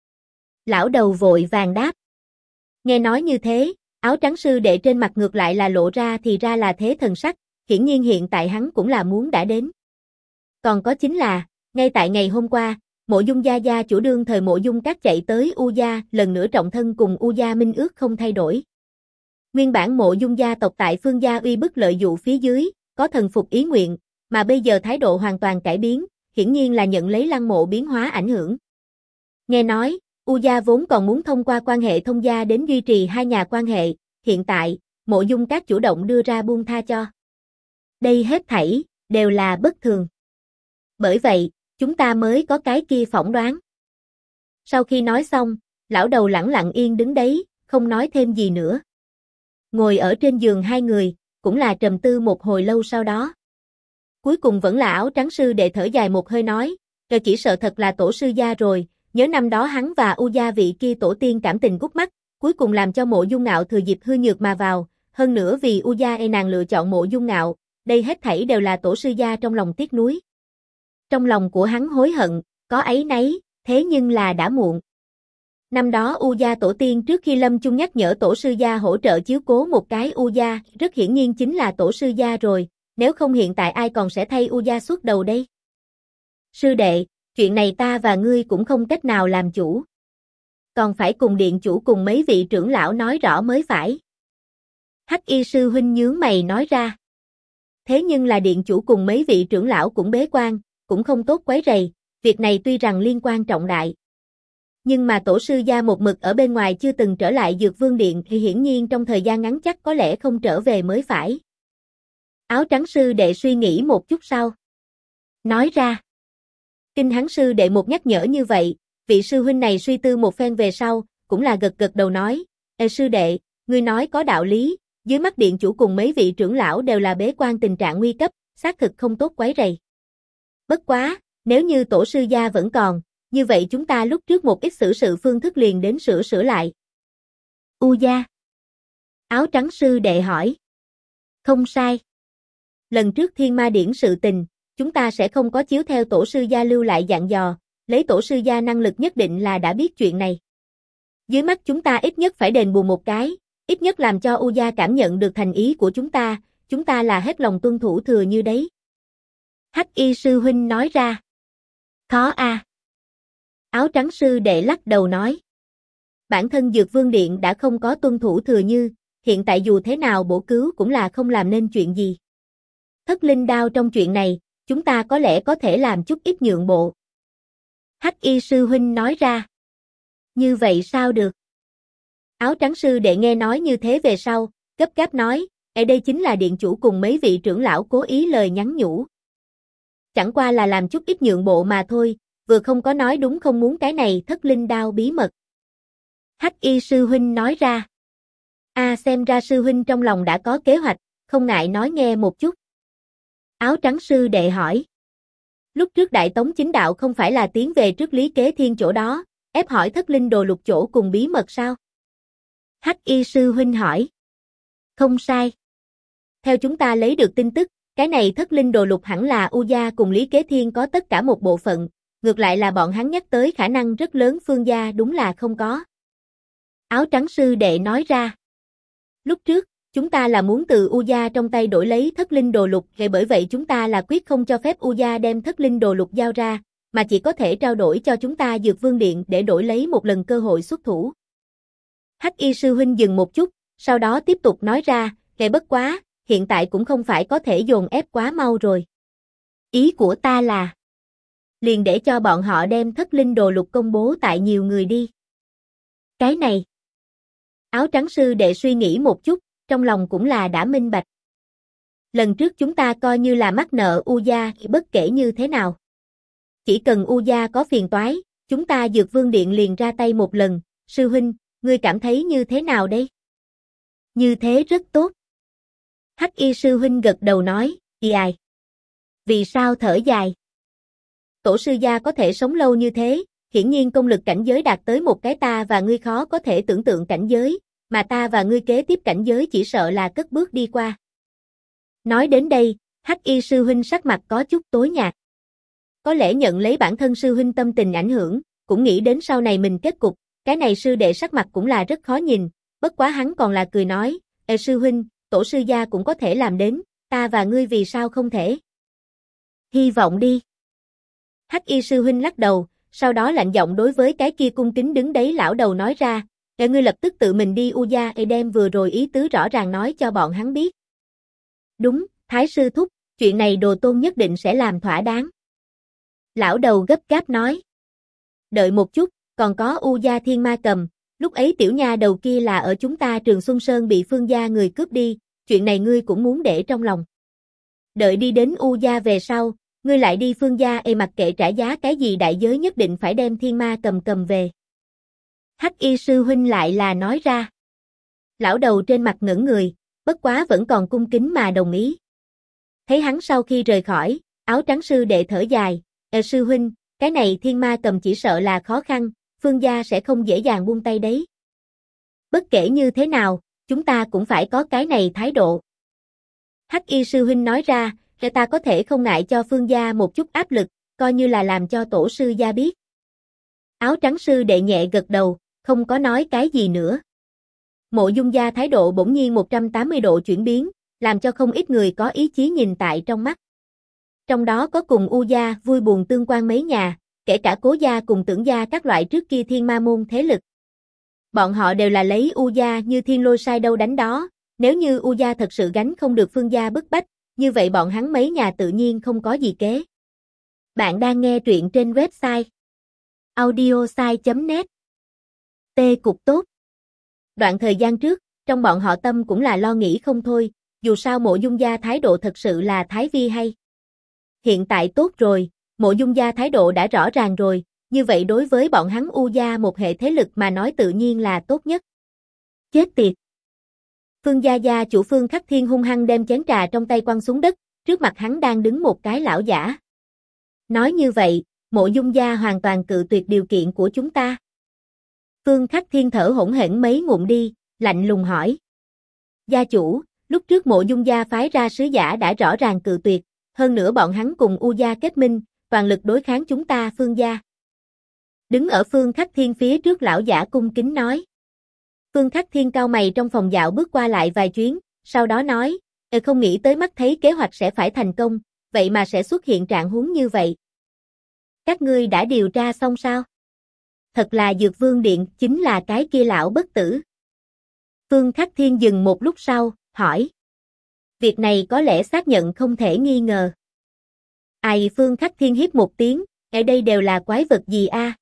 A: Lão đầu vội vàng đáp. Nghe nói như thế, áo trắng sư đệ trên mặt ngược lại là lộ ra thì ra là thế thần sắc, hiển nhiên hiện tại hắn cũng là muốn đã đến. Còn có chính là, ngay tại ngày hôm qua, Mộ Dung gia gia chủ đương thời Mộ Dung Các chạy tới U gia, lần nữa trọng thân cùng U gia minh ước không thay đổi. Nguyên bản Mộ Dung gia tộc tại Phương gia uy bức lợi dụ phía dưới, có thần phục ý nguyện, mà bây giờ thái độ hoàn toàn cải biến, hiển nhiên là nhận lấy Lăng Mộ biến hóa ảnh hưởng. Nghe nói, U gia vốn còn muốn thông qua quan hệ thông gia đến duy trì hai nhà quan hệ, hiện tại, Mộ Dung Các chủ động đưa ra buông tha cho. Đây hết thảy, đều là bất thường. Bởi vậy, chúng ta mới có cái kia phỏng đoán. Sau khi nói xong, lão đầu lẳng lặng yên đứng đấy, không nói thêm gì nữa. Ngồi ở trên giường hai người, cũng là trầm tư một hồi lâu sau đó. Cuối cùng vẫn là áo trắng sư đệ thở dài một hơi nói, "Rồi chỉ sợ thật là tổ sư gia rồi, nhớ năm đó hắn và U gia vị kia tổ tiên cảm tình gút mắt, cuối cùng làm cho Mộ Dung Ngạo thừa dịp hư nhược mà vào, hơn nữa vì U gia e nàng lựa chọn Mộ Dung Ngạo, đây hết thảy đều là tổ sư gia trong lòng tiếc nuối." Trong lòng của hắn hối hận, có áy náy, thế nhưng là đã muộn. Năm đó U gia tổ tiên trước khi lâm chung nhắc nhở tổ sư gia hỗ trợ chiếu cố một cái U gia, rất hiển nhiên chính là tổ sư gia rồi, nếu không hiện tại ai còn sẽ thay U gia xuất đầu đây? Sư đệ, chuyện này ta và ngươi cũng không cách nào làm chủ. Còn phải cùng điện chủ cùng mấy vị trưởng lão nói rõ mới phải. Hắc Y sư huynh nhướng mày nói ra. Thế nhưng là điện chủ cùng mấy vị trưởng lão cũng bế quan, cũng không tốt quấy rầy, việc này tuy rằng liên quan trọng đại. Nhưng mà tổ sư gia một mực ở bên ngoài chưa từng trở lại Dược Vương Điện thì hiển nhiên trong thời gian ngắn chắc có lẽ không trở về mới phải. Áo trắng sư đệ suy nghĩ một chút sau. Nói ra. Kinh hắn sư đệ một nhắc nhở như vậy, vị sư huynh này suy tư một phen về sau, cũng là gật gật đầu nói, "Ê sư đệ, ngươi nói có đạo lý, dưới mắt điện chủ cùng mấy vị trưởng lão đều là bế quan tình trạng nguy cấp, xác thực không tốt quấy rầy. Bất quá, nếu như tổ sư gia vẫn còn, như vậy chúng ta lúc trước một ít xử sự phương thức liền đến sửa lại." U gia. Áo trắng sư đệ hỏi. Không sai. Lần trước Thiên Ma Điển sự tình, chúng ta sẽ không có chiếu theo tổ sư gia lưu lại dặn dò, lấy tổ sư gia năng lực nhất định là đã biết chuyện này. Dưới mắt chúng ta ít nhất phải đền bù một cái, ít nhất làm cho U gia cảm nhận được thành ý của chúng ta là hết lòng tuân thủ thừa như đấy. Hắc Y sư huynh nói ra. Khó a. Áo trắng sư đệ lắc đầu nói. Bản thân Dược Vương Điện đã không có tuân thủ thừa như, hiện tại dù thế nào bổ cứu cũng là không làm nên chuyện gì. Thất linh đao trong chuyện này, chúng ta có lẽ có thể làm chút ít nhượng bộ. Hắc Y sư huynh nói ra. Như vậy sao được? Áo trắng sư đệ nghe nói như thế về sau, gấp gáp nói, ở đây chính là điện chủ cùng mấy vị trưởng lão cố ý lời nhắn nhủ. Chẳng qua là làm chút ít nhượng bộ mà thôi, vừa không có nói đúng không muốn cái này thất linh đao bí mật. Hắc Y sư huynh nói ra. Xem ra sư huynh trong lòng đã có kế hoạch, không ngại nói nghe một chút. Áo trắng sư đệ hỏi. Lúc trước Đại Tống chính đạo không phải là tiến về trước Lý Kế Thiên chỗ đó, ép hỏi thất linh đồ lục chỗ cùng bí mật sao? Hắc Y sư huynh hỏi. Không sai. Theo chúng ta lấy được tin tức, cái này thất linh đồ lục hẳn là U gia cùng Lý Kế Thiên có tất cả một bộ phận, ngược lại là bọn hắn nhắc tới khả năng rất lớn Phương gia đúng là không có. Áo trắng sư đệ nói ra. Lúc trước, chúng ta là muốn từ U gia trong tay đổi lấy thất linh đồ lục, vậy bởi vậy chúng ta là quyết không cho phép U gia đem thất linh đồ lục giao ra, mà chỉ có thể trao đổi cho chúng ta Dược Vương Điện để đổi lấy một lần cơ hội xuất thủ. Hắc Y sư huynh dừng một chút, sau đó tiếp tục nói ra, "Vậy bất quá, hiện tại cũng không phải có thể dồn ép quá mau rồi. Ý của ta là, liền để cho bọn họ đem thất linh đồ lục công bố tại nhiều người đi. Cái này. Áo trắng sư đệ suy nghĩ một chút, trong lòng cũng là đã minh bạch. Lần trước chúng ta coi như là mắc nợ U gia, bất kể như thế nào. Chỉ cần U gia có phiền toái, chúng ta Dược Vương Điện liền ra tay một lần. Sư huynh, ngươi cảm thấy như thế nào đây? Như thế rất tốt. Hắc Y sư huynh gật đầu nói, ai? Vì sao thở dài? Tổ sư gia có thể sống lâu như thế, hiển nhiên công lực cảnh giới đạt tới một cái ta và ngươi khó có thể tưởng tượng cảnh giới, mà ta và ngươi kế tiếp cảnh giới chỉ sợ là cất bước đi qua. Nói đến đây, Hắc Y sư huynh sắc mặt có chút tối nhạt. Có lẽ nhận lấy bản thân sư huynh tâm tình ảnh hưởng, cũng nghĩ đến sau này mình kết cục, cái này sư đệ sắc mặt cũng là rất khó nhìn, bất quá hắn còn là cười nói, sư huynh, tổ sư gia cũng có thể làm đến, ta và ngươi vì sao không thể? Hy vọng đi. Hắc Y sư huynh lắc đầu, sau đó lạnh giọng đối với cái kia cung kính đứng đấy lão đầu nói ra, ngươi lập tức tự mình đi U gia đem vừa rồi ý tứ rõ ràng nói cho bọn hắn biết. Đúng, Thái sư thúc, chuyện này Đồ Tôn nhất định sẽ làm thỏa đáng. Lão đầu gấp gáp nói. Đợi một chút, còn có U gia Thiên Ma Cầm, lúc ấy tiểu nha đầu kia là ở chúng ta Trường Xuân Sơn bị Phương gia người cướp đi, chuyện này ngươi cũng muốn để trong lòng. Đợi đi đến U gia về sau, ngươi lại đi Phương gia mặc kệ trả giá cái gì đại giới nhất định phải đem Thiên Ma Cầm cầm về. Hắc Y sư huynh lại là nói ra. Lão đầu trên mặt ngẩn người, bất quá vẫn còn cung kính mà đồng ý. Thấy hắn sau khi rời khỏi, áo trắng sư đệ thở dài, sư huynh, cái này Thiên Ma Cầm chỉ sợ là khó khăn, Phương gia sẽ không dễ dàng buông tay đấy. Bất kể như thế nào, chúng ta cũng phải có cái này thái độ. Hắc Y sư huynh nói ra, ta có thể không ngại cho Phương gia một chút áp lực, coi như là làm cho tổ sư gia biết. Áo trắng sư đệ nhẹ gật đầu, không có nói cái gì nữa. Mộ Dung gia thái độ bỗng nhiên 180 độ chuyển biến, làm cho không ít người có ý chí nhìn tại trong mắt. Trong đó có cùng U gia vui buồn tương quan mấy nhà, kể cả Cố gia cùng Tưởng gia các loại trước kia thiên ma môn thế lực. Bọn họ đều là lấy U gia như thiên lôi sai đâu đánh đó, nếu như U gia thật sự gánh không được Phương gia bức bách, như vậy bọn hắn mấy nhà tự nhiên không có gì kế. Bạn đang nghe truyện trên website audiosai.net. Tê cục tốt. Đoạn thời gian trước, trong bọn họ tâm cũng là lo nghĩ không thôi, dù sao Mộ Dung gia thái độ thật sự là thái vi hay. Hiện tại tốt rồi, Mộ Dung gia thái độ đã rõ ràng rồi, như vậy đối với bọn hắn U gia một hệ thế lực mà nói tự nhiên là tốt nhất. Chết tiệt. Phương gia gia chủ Phương Khắc Thiên hung hăng đem chén trà trong tay quăng xuống đất, trước mặt hắn đang đứng một cái lão giả. Nói như vậy, Mộ Dung gia hoàn toàn cự tuyệt điều kiện của chúng ta. Phương Khắc Thiên thở hổn hển mấy ngụm đi, lạnh lùng hỏi. Gia chủ, lúc trước Mộ Dung gia phái ra sứ giả đã rõ ràng cự tuyệt, hơn nữa bọn hắn cùng U gia kết minh, toàn lực đối kháng chúng ta Phương gia. Đứng ở Phương Khắc Thiên phía trước lão giả cung kính nói. Phương Khắc Thiên cau mày trong phòng dạo bước qua lại vài chuyến, sau đó nói, không nghĩ tới mắt thấy kế hoạch sẽ phải thành công, vậy mà sẽ xuất hiện trạng huống như vậy. Các ngươi đã điều tra xong sao? Thật là Dược Vương Điện chính là cái kia lão bất tử. Phương Khắc Thiên dừng một lúc sau, hỏi. Việc này có lẽ xác nhận không thể nghi ngờ. Ai Phương Khắc Thiên hít một tiếng, ở đây đều là quái vật gì a?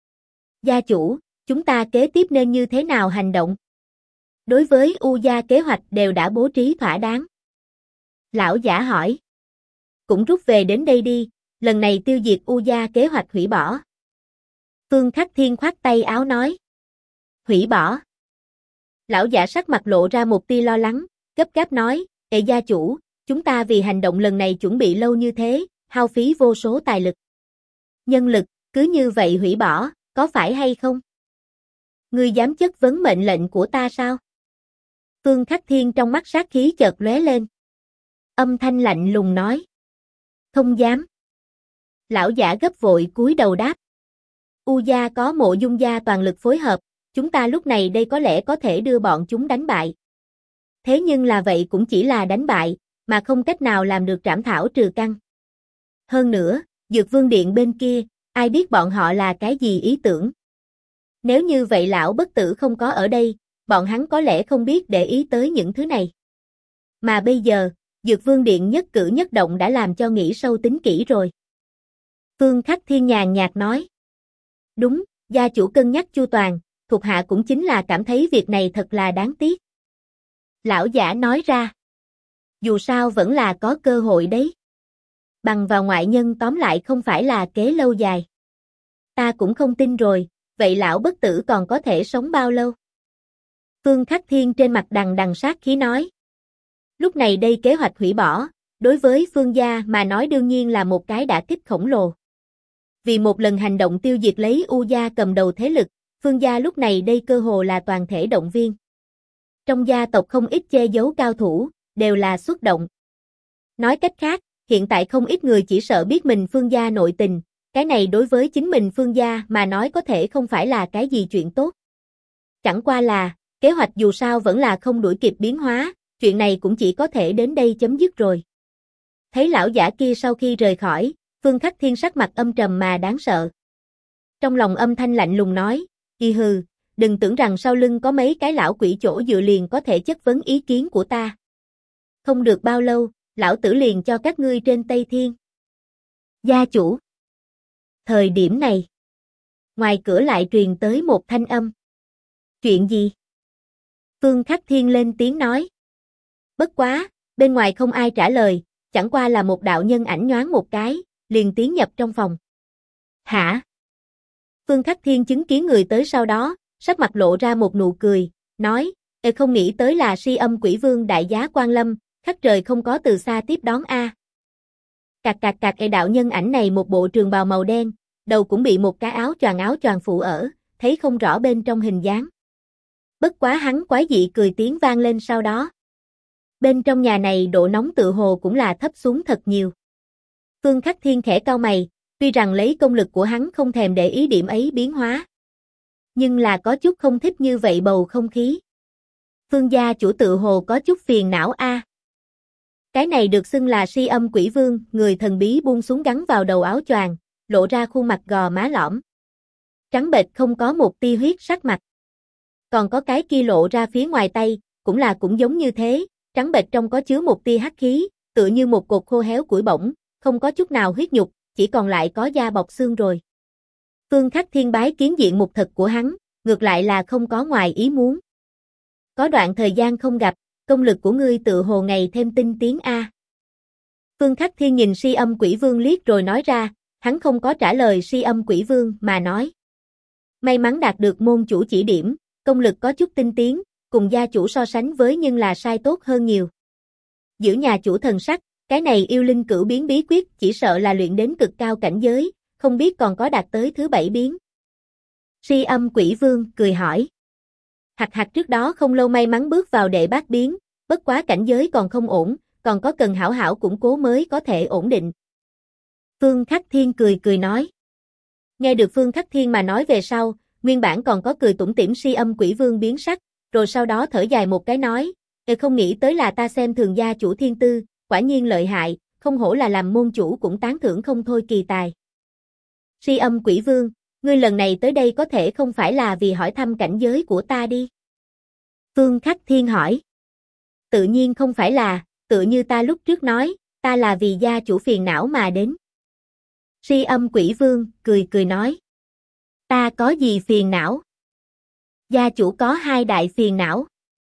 A: Gia chủ, chúng ta kế tiếp nên như thế nào hành động? Đối với U gia kế hoạch đều đã bố trí thỏa đáng. Lão giả hỏi. Cũng rút về đến đây đi, lần này tiêu diệt U gia kế hoạch hủy bỏ. Phương Khắc Thiên khoát tay áo nói. Hủy bỏ. Lão giả sắc mặt lộ ra một tia lo lắng, gấp gáp nói, gia chủ, chúng ta vì hành động lần này chuẩn bị lâu như thế, hao phí vô số tài lực. Nhân lực, cứ như vậy hủy bỏ, có phải hay không? Ngươi dám chất vấn mệnh lệnh của ta sao? Phương Khắc Thiên trong mắt sát khí chợt lóe lên. Âm thanh lạnh lùng nói. Không dám. Lão giả gấp vội cúi đầu đáp. U gia có Mộ Dung gia toàn lực phối hợp, chúng ta lúc này đây có lẽ có thể đưa bọn chúng đánh bại. Thế nhưng là vậy cũng chỉ là đánh bại, mà không cách nào làm được trảm thảo trừ căn. Hơn nữa, Dược Vương Điện bên kia, ai biết bọn họ là cái gì ý tưởng. Nếu như vậy lão bất tử không có ở đây, bọn hắn có lẽ không biết để ý tới những thứ này. Mà bây giờ, Dược Vương Điện nhất cử nhất động đã làm cho nghĩ sâu tính kỹ rồi. Phương Khắc Thiên nhàn nhạt nói. Đúng, gia chủ cân nhắc chu toàn, thuộc hạ cũng chính là cảm thấy việc này thật là đáng tiếc. Lão giả nói ra. Dù sao vẫn là có cơ hội đấy. Bằng vào ngoại nhân tóm lại không phải là kế lâu dài. Ta cũng không tin rồi, vậy lão bất tử còn có thể sống bao lâu? Phương Khắc Thiên trên mặt đằng đằng sát khí nói. Lúc này đây kế hoạch hủy bỏ, đối với Phương gia mà nói đương nhiên là một cái đả kích khổng lồ. Vì một lần hành động tiêu diệt lấy U gia cầm đầu thế lực, Phương gia lúc này đây cơ hồ là toàn thể động viên. Trong gia tộc không ít che giấu cao thủ, đều là xuất động. Nói cách khác, hiện tại không ít người chỉ sợ biết mình Phương gia nội tình, cái này đối với chính mình Phương gia mà nói có thể không phải là cái gì chuyện tốt. Chẳng qua là, kế hoạch dù sao vẫn là không đuổi kịp biến hóa, chuyện này cũng chỉ có thể đến đây chấm dứt rồi. Thấy lão giả kia sau khi rời khỏi, Phương Khắc Thiên sắc mặt âm trầm mà đáng sợ. Trong lòng âm thanh lạnh lùng nói, hừ, đừng tưởng rằng sau lưng có mấy cái lão quỷ chỗ dựa liền có thể chất vấn ý kiến của ta. Không được bao lâu, lão tử liền cho các ngươi trên Tây Thiên. Gia chủ. Thời điểm này, ngoài cửa lại truyền tới một thanh âm. Chuyện gì? Phương Khắc Thiên lên tiếng nói. Bất quá, bên ngoài không ai trả lời, chẳng qua là một đạo nhân ảnh nhoáng một cái, liền tiến nhập trong phòng. Hả? Phương Khắc Thiên chứng kiến người tới sau đó, sắc mặt lộ ra một nụ cười, nói, không nghĩ tới là Si Âm Quỷ Vương đại giá Quan Lâm, khắc trời không có từ xa tiếp đón a. Cạc cạc cạc, đạo nhân ảnh này một bộ trường bào màu đen, đầu cũng bị một cái áo choàng phụ ở, thấy không rõ bên trong hình dáng. Bất quá hắn quái dị cười tiếng vang lên sau đó. Bên trong nhà này độ nóng tự hồ cũng là thấp xuống thật nhiều. Phương Khắc Thiên khẽ cau mày, tuy rằng lấy công lực của hắn không thèm để ý điểm ấy biến hóa. Nhưng là có chút không thích như vậy bầu không khí. Phương gia chủ tự hồ có chút phiền não a. Cái này được xưng là Si Âm Quỷ Vương, người thần bí buông xuống gắn vào đầu áo choàng, lộ ra khuôn mặt gò má lõm. Trắng bệch không có một tia huyết sắc mặt. Còn có cái kia lộ ra phía ngoài tay, cũng giống như thế, trắng bệch trong có chứa một tia hắc khí, tựa như một cột khô héo củi bỗng, không có chút nào huyết nhục, chỉ còn lại có da bọc xương rồi. Phương Khắc Thiên bái kiến diện mục thật của hắn, ngược lại là không có ngoài ý muốn. Có đoạn thời gian không gặp, công lực của ngươi tự hồ ngày thêm tinh tiến a. Phương Khắc Thiên nhìn Si Âm Quỷ Vương liếc rồi nói ra, hắn không có trả lời Si Âm Quỷ Vương mà nói. May mắn đạt được môn chủ chỉ điểm, công lực có chút tinh tiến, cùng gia chủ so sánh với nhưng là sai tốt hơn nhiều. Giữ nhà chủ thần sắc, cái này yêu linh cửu biến bí quyết chỉ sợ là luyện đến cực cao cảnh giới, không biết còn có đạt tới thứ 7 biến. Si Âm Quỷ Vương cười hỏi. Hạc trước đó không lâu may mắn bước vào đệ bát biến, bất quá cảnh giới còn không ổn, còn có cần hảo hảo củng cố mới có thể ổn định. Phương Khắc Thiên cười nói. Nghe được Phương Khắc Thiên mà nói về sau, nguyên bản còn có cười tủm tỉm Si Âm Quỷ Vương biến sắc, rồi sau đó thở dài một cái nói, không nghĩ tới là ta xem thường gia chủ thiên tư, quả nhiên lợi hại, không hổ là làm môn chủ cũng tán thưởng không thôi kỳ tài. Si Âm Quỷ Vương, ngươi lần này tới đây có thể không phải là vì hỏi thăm cảnh giới của ta đi. Phương Khắc Thiên hỏi. Tự nhiên không phải là, tự như ta lúc trước nói, ta là vì gia chủ phiền não mà đến. Si Âm Quỷ Vương, cười nói. Ta có gì phiền não? Gia chủ có 2 đại phiền não.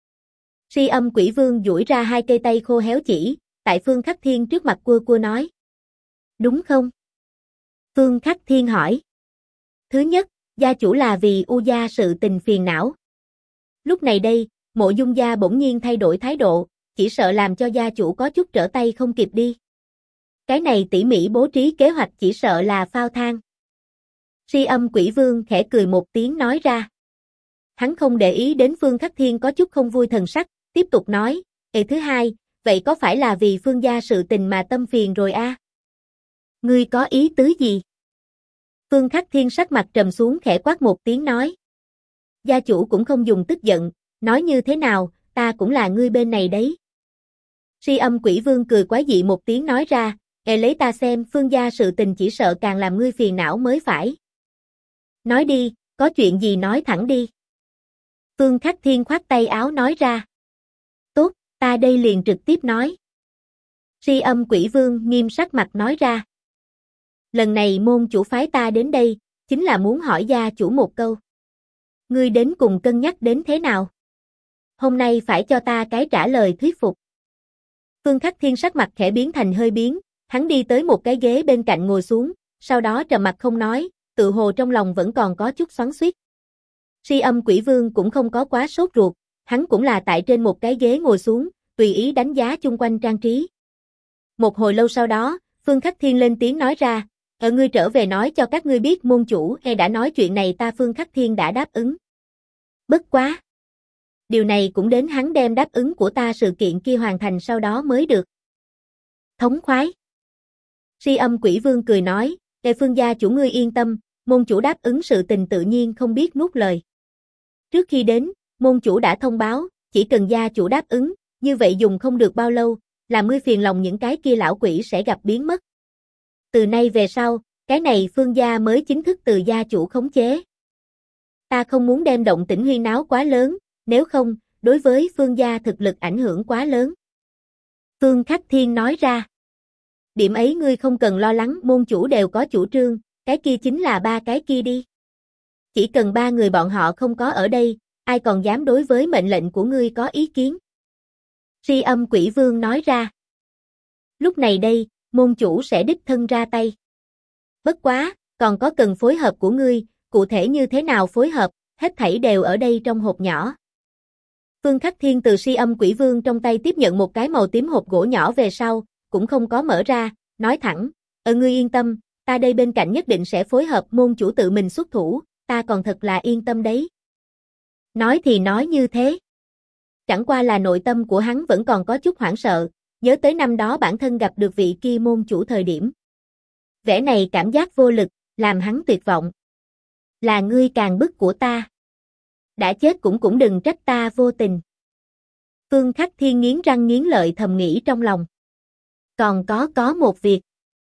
A: Si Âm Quỷ Vương duỗi ra 2 cây tay khô héo chỉ, tại Phương Khắc Thiên trước mặt cua nói. Đúng không? Phương Khắc Thiên hỏi. Thứ nhất, gia chủ là vì U gia sự tình phiền não. Lúc này đây, Mộ Dung gia bỗng nhiên thay đổi thái độ, chỉ sợ làm cho gia chủ có chút trở tay không kịp đi. Cái này tỉ mỉ bố trí kế hoạch chỉ sợ là phao thang. Si Âm Quỷ Vương khẽ cười một tiếng nói ra. Hắn không để ý đến Phương Khắc Thiên có chút không vui thần sắc, tiếp tục nói, thứ hai, vậy có phải là vì Phương gia sự tình mà tâm phiền rồi a? Ngươi có ý tứ gì? Phương Khắc Thiên sắc mặt trầm xuống khẽ quát một tiếng nói. Gia chủ cũng không dùng tức giận, nói như thế nào, ta cũng là ngươi bên này đấy. Si Âm Quỷ Vương cười quái dị một tiếng nói ra, lấy ta xem Phương gia sự tình chỉ sợ càng làm ngươi phiền não mới phải. Nói đi, có chuyện gì nói thẳng đi. Phương Khắc Thiên khoát tay áo nói ra. Tốt, ta đây liền trực tiếp nói. Si Âm Quỷ Vương nghiêm sắc mặt nói ra. Lần này môn chủ phái ta đến đây, chính là muốn hỏi gia chủ một câu. Ngươi đến cùng cân nhắc đến thế nào? Hôm nay phải cho ta cái trả lời thuyết phục. Phương Khắc Thiên sắc mặt khẽ biến thành hơi biến, hắn đi tới một cái ghế bên cạnh ngồi xuống, sau đó trầm mặc không nói, tự hồ trong lòng vẫn còn có chút xoắn xuýt. Si Âm Quỷ Vương cũng không có quá sốt ruột, hắn cũng là tại trên một cái ghế ngồi xuống, tùy ý đánh giá chung quanh trang trí. Một hồi lâu sau đó, Phương Khắc Thiên lên tiếng nói ra, ngươi trở về nói cho các ngươi biết môn chủ đã nói chuyện này ta Phương Khắc Thiên đã đáp ứng. Bất quá. Điều này cũng đến hắn đem đáp ứng của ta sự kiện kia hoàn thành sau đó mới được. Thống khoái. Si Âm Quỷ Vương cười nói, Phương gia chủ ngươi yên tâm, môn chủ đáp ứng sự tình tự nhiên không biết nuốt lời. Trước khi đến, môn chủ đã thông báo, chỉ cần gia chủ đáp ứng, như vậy dùng không được bao lâu, làm ngươi phiền lòng những cái kia lão quỷ sẽ gặp biến mất. Từ nay về sau, cái này Phương gia mới chính thức từ gia chủ khống chế. Ta không muốn đem động tĩnh huyên náo quá lớn, nếu không, đối với Phương gia thực lực ảnh hưởng quá lớn. Phương Khắc Thiên nói ra. Điểm ấy ngươi không cần lo lắng, môn chủ đều có chủ trương, cái kia chính là ba cái kia đi. Chỉ cần ba người bọn họ không có ở đây, ai còn dám đối với mệnh lệnh của ngươi có ý kiến. Si Âm Quỷ Vương nói ra. Lúc này đây, môn chủ sẽ đích thân ra tay. Bất quá, còn có cần phối hợp của ngươi, cụ thể như thế nào phối hợp, hết thảy đều ở đây trong hộp nhỏ. Phương Khắc Thiên từ Si Âm Quỷ Vương trong tay tiếp nhận một cái màu tím hộp gỗ nhỏ về sau, cũng không có mở ra, nói thẳng, ngươi yên tâm, ta đây bên cạnh nhất định sẽ phối hợp môn chủ tự mình xuất thủ, ta còn thật là yên tâm đấy. Nói thì nói như thế. Chẳng qua là nội tâm của hắn vẫn còn có chút hoảng sợ, nhớ tới năm đó bản thân gặp được vị kia môn chủ thời điểm. Vẻ này cảm giác vô lực, làm hắn tuyệt vọng. Là ngươi càng bức của ta. Đã chết cũng đừng trách ta vô tình. Phương Khắc Thiên nghiến răng nghiến lợi thầm nghĩ trong lòng. Còn có một việc.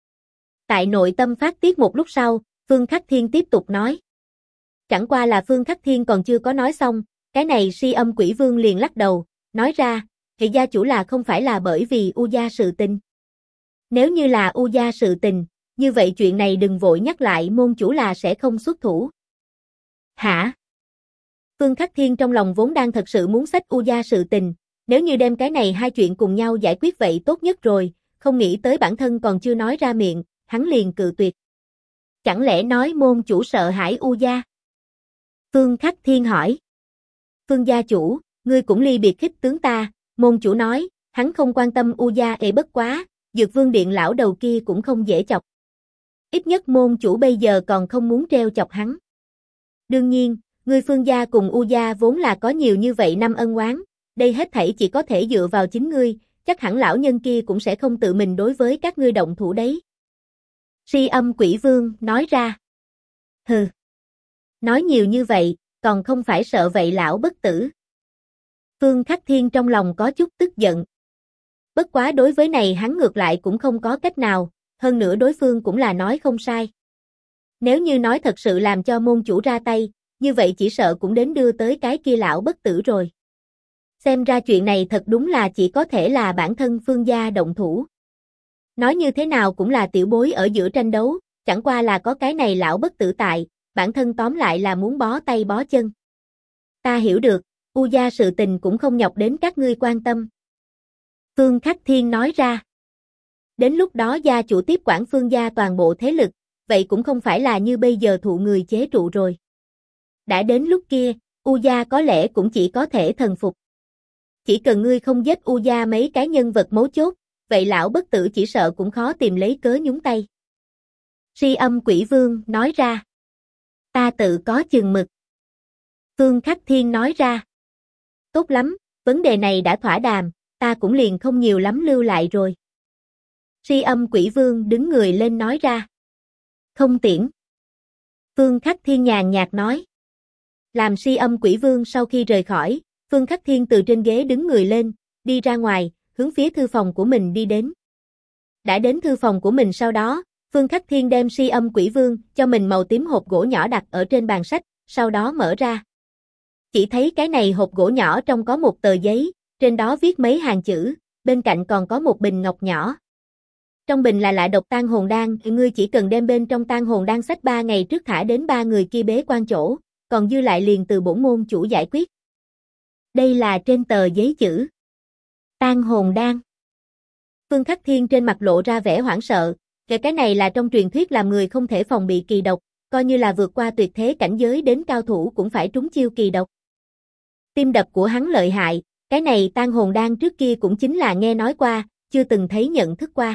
A: Tại nội tâm phát tiết một lúc sau, Phương Khắc Thiên tiếp tục nói. Chẳng qua là Phương Khắc Thiên còn chưa có nói xong, cái này Si Âm Quỷ Vương liền lắc đầu, nói ra, thì gia chủ là không phải là bởi vì U gia sự tình. Nếu như là U gia sự tình, như vậy chuyện này đừng vội nhắc lại môn chủ là sẽ không xuất thủ. Hả? Phương Khắc Thiên trong lòng vốn đang thật sự muốn xách U gia sự tình, nếu như đem cái này hai chuyện cùng nhau giải quyết vậy tốt nhất rồi, không nghĩ tới bản thân còn chưa nói ra miệng, hắn liền cự tuyệt. Chẳng lẽ nói môn chủ sợ hãi U gia? Phương Khắc Thiên hỏi. Phương gia chủ, ngươi cũng ly biệt khích tướng ta, môn chủ nói, hắn không quan tâm U gia bất quá, Dược Vương Điện lão đầu kia cũng không dễ chọc. Ít nhất môn chủ bây giờ còn không muốn treo chọc hắn. Đương nhiên, ngươi Phương gia cùng U gia vốn là có nhiều như vậy năm ân oán, đây hết thảy chỉ có thể dựa vào chính ngươi, chắc hẳn lão nhân kia cũng sẽ không tự mình đối với các ngươi động thủ đấy. Si Âm Quỷ Vương nói ra. Hừ. Nói nhiều như vậy, còn không phải sợ vậy lão bất tử. Phương Khắc Thiên trong lòng có chút tức giận. Bất quá đối với này hắn ngược lại cũng không có cách nào, hơn nữa đối phương cũng là nói không sai. Nếu như nói thật sự làm cho môn chủ ra tay, như vậy chỉ sợ cũng đến đưa tới cái kia lão bất tử rồi. Xem ra chuyện này thật đúng là chỉ có thể là bản thân Phương gia động thủ. Nói như thế nào cũng là tiểu bối ở giữa tranh đấu, chẳng qua là có cái này lão bất tử tại, bản thân tóm lại là muốn bó tay bó chân. Ta hiểu được, U gia sự tình cũng không nhọc đến các ngươi quan tâm. Phương Khắc Thiên nói ra. Đến lúc đó gia chủ tiếp quản Phương gia toàn bộ thế lực, vậy cũng không phải là như bây giờ thụ người chế trụ rồi. Đã đến lúc kia, U gia có lẽ cũng chỉ có thể thần phục. Chỉ cần ngươi không giết U gia mấy cái nhân vật mấu chốt, vậy lão bất tử chỉ sợ cũng khó tìm lấy cớ nhúng tay. Si Âm Quỷ Vương nói ra. Ta tự có chừng mực. Phương Khắc Thiên nói ra. Tốt lắm, vấn đề này đã thỏa đàm, ta cũng liền không nhiều lắm lưu lại rồi. Si Âm Quỷ Vương đứng người lên nói ra. Không tiễn. Phương Khắc Thiên nhàn nhạt nói. Làm Si Âm Quỷ Vương sau khi rời khỏi, Phương Khắc Thiên từ trên ghế đứng người lên, đi ra ngoài, hướng phía thư phòng của mình đi đến. Đã đến thư phòng của mình sau đó, Phương Khắc Thiên đem Si Âm Quỷ Vương cho mình màu tím hộp gỗ nhỏ đặt ở trên bàn sách, sau đó mở ra. Chỉ thấy cái này hộp gỗ nhỏ trong có một tờ giấy, trên đó viết mấy hàng chữ, bên cạnh còn có một bình ngọc nhỏ. Trong bình là độc tan hồn đan, ngươi chỉ cần đem bên trong tan hồn đan sách 3 ngày trước thả đến 3 người kia bế quan chỗ, còn dư lại liền từ bổn môn chủ giải quyết. Đây là trên tờ giấy chữ. Tang hồn đan. Phương Khắc Thiên trên mặt lộ ra vẻ hoảng sợ, cái này là trong truyền thuyết làm người không thể phòng bị kỳ độc, coi như là vượt qua tuyệt thế cảnh giới đến cao thủ cũng phải trúng chiêu kỳ độc. Tim đập của hắn lợi hại, cái này tang hồn đan trước kia cũng chính là nghe nói qua, chưa từng thấy nhận thức qua.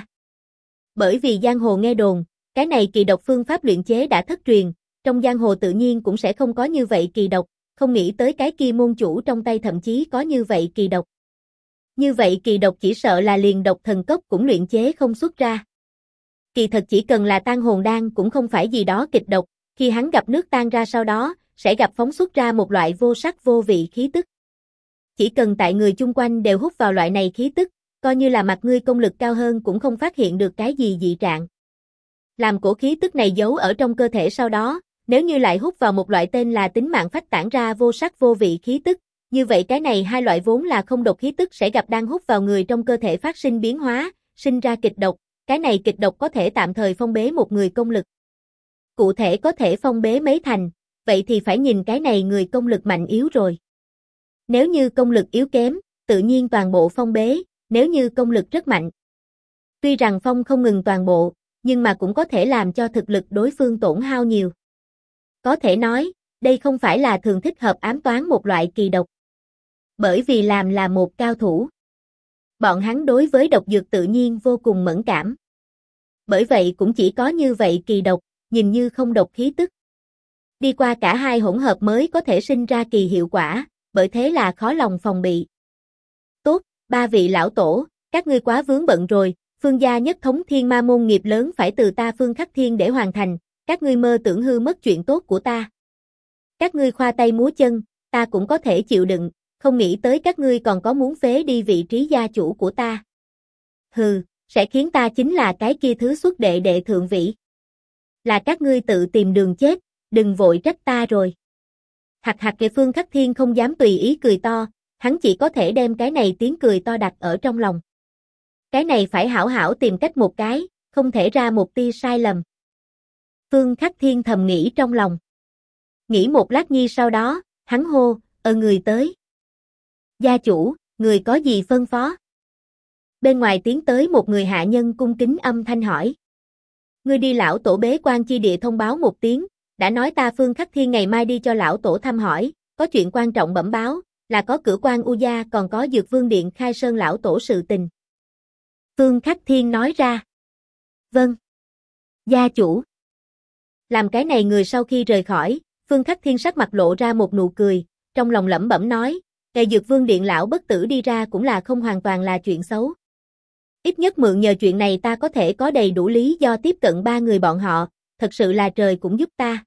A: Bởi vì giang hồ nghe đồn, cái này kỳ độc phương pháp luyện chế đã thất truyền, trong giang hồ tự nhiên cũng sẽ không có như vậy kỳ độc, không nghĩ tới cái kia môn chủ trong tay thậm chí có như vậy kỳ độc. Như vậy kỳ độc chỉ sợ là liền độc thần cốc cũng luyện chế không xuất ra. Kỳ thật chỉ cần là tang hồn đan cũng không phải gì đó kịch độc, khi hắn gặp nước tan ra sau đó, sẽ gặp phóng xuất ra một loại vô sắc vô vị khí tức. Chỉ cần tại người chung quanh đều hút vào loại này khí tức, coi như là mặt ngươi công lực cao hơn cũng không phát hiện được cái gì dị trạng. Làm cổ khí tức này giấu ở trong cơ thể sau đó, nếu như lại hút vào một loại tên là tính mạng phách tản ra vô sắc vô vị khí tức, như vậy cái này hai loại vốn là không độc khí tức sẽ gặp đang hút vào người trong cơ thể phát sinh biến hóa, sinh ra kịch độc, cái này kịch độc có thể tạm thời phong bế một người công lực. Cụ thể có thể phong bế mấy thành, vậy thì phải nhìn cái này người công lực mạnh yếu rồi. Nếu như công lực yếu kém, tự nhiên toàn bộ phong bế, nếu như công lực rất mạnh. Tuy rằng phong không ngừng toàn bộ, nhưng mà cũng có thể làm cho thực lực đối phương tổn hao nhiều. Có thể nói, đây không phải là thường thích hợp ám toán một loại kỳ độc. Bởi vì làm là một cao thủ. Bọn hắn đối với độc dược tự nhiên vô cùng mẫn cảm. Bởi vậy cũng chỉ có như vậy kỳ độc, nhìn như không độc khí tức. Đi qua cả hai hỗn hợp mới có thể sinh ra kỳ hiệu quả, bởi thế là khó lòng phòng bị. Tốt, ba vị lão tổ, các ngươi quá vướng bận rồi, Phương gia nhất thống thiên ma môn nghiệp lớn phải từ ta Phương Khắc Thiên để hoàn thành, các ngươi mơ tưởng hư mất chuyện tốt của ta. Các ngươi khoa tay múa chân, ta cũng có thể chịu đựng, không nghĩ tới các ngươi còn có muốn phế đi vị trí gia chủ của ta. Hừ, sẽ khiến ta chính là cái kia thứ xuất đệ đệ thượng vị. Là các ngươi tự tìm đường chết, đừng vội trách ta rồi. Hạc hạc kề Phương Khắc Thiên không dám tùy ý cười to, hắn chỉ có thể đem cái này tiếng cười to đặt ở trong lòng. Cái này phải hảo hảo tìm cách một cái, không thể ra một tia sai lầm. Phương Khắc Thiên thầm nghĩ trong lòng. Nghĩ một lát nhi sau đó, hắn hô, người tới. Gia chủ, người có gì phân phó? Bên ngoài tiến tới một người hạ nhân cung kính âm thanh hỏi. Ngươi đi lão tổ bế quan chi địa thông báo một tiếng, đã nói ta Phương Khắc Thiên ngày mai đi cho lão tổ thăm hỏi, có chuyện quan trọng bẩm báo, là có cửa quan U Gia còn có Dược Vương Điện khai sơn lão tổ sự tình. Phương Khắc Thiên nói ra. Vâng. Gia chủ. Làm cái này người sau khi rời khỏi, Phương Khắc Thiên sắc mặt lộ ra một nụ cười, trong lòng lẩm bẩm nói, ngày Dược Vương Điện lão bất tử đi ra cũng là không hoàn toàn là chuyện xấu. Ít nhất mượn nhờ chuyện này ta có thể có đầy đủ lý do tiếp cận ba người bọn họ, thật sự là trời cũng giúp ta.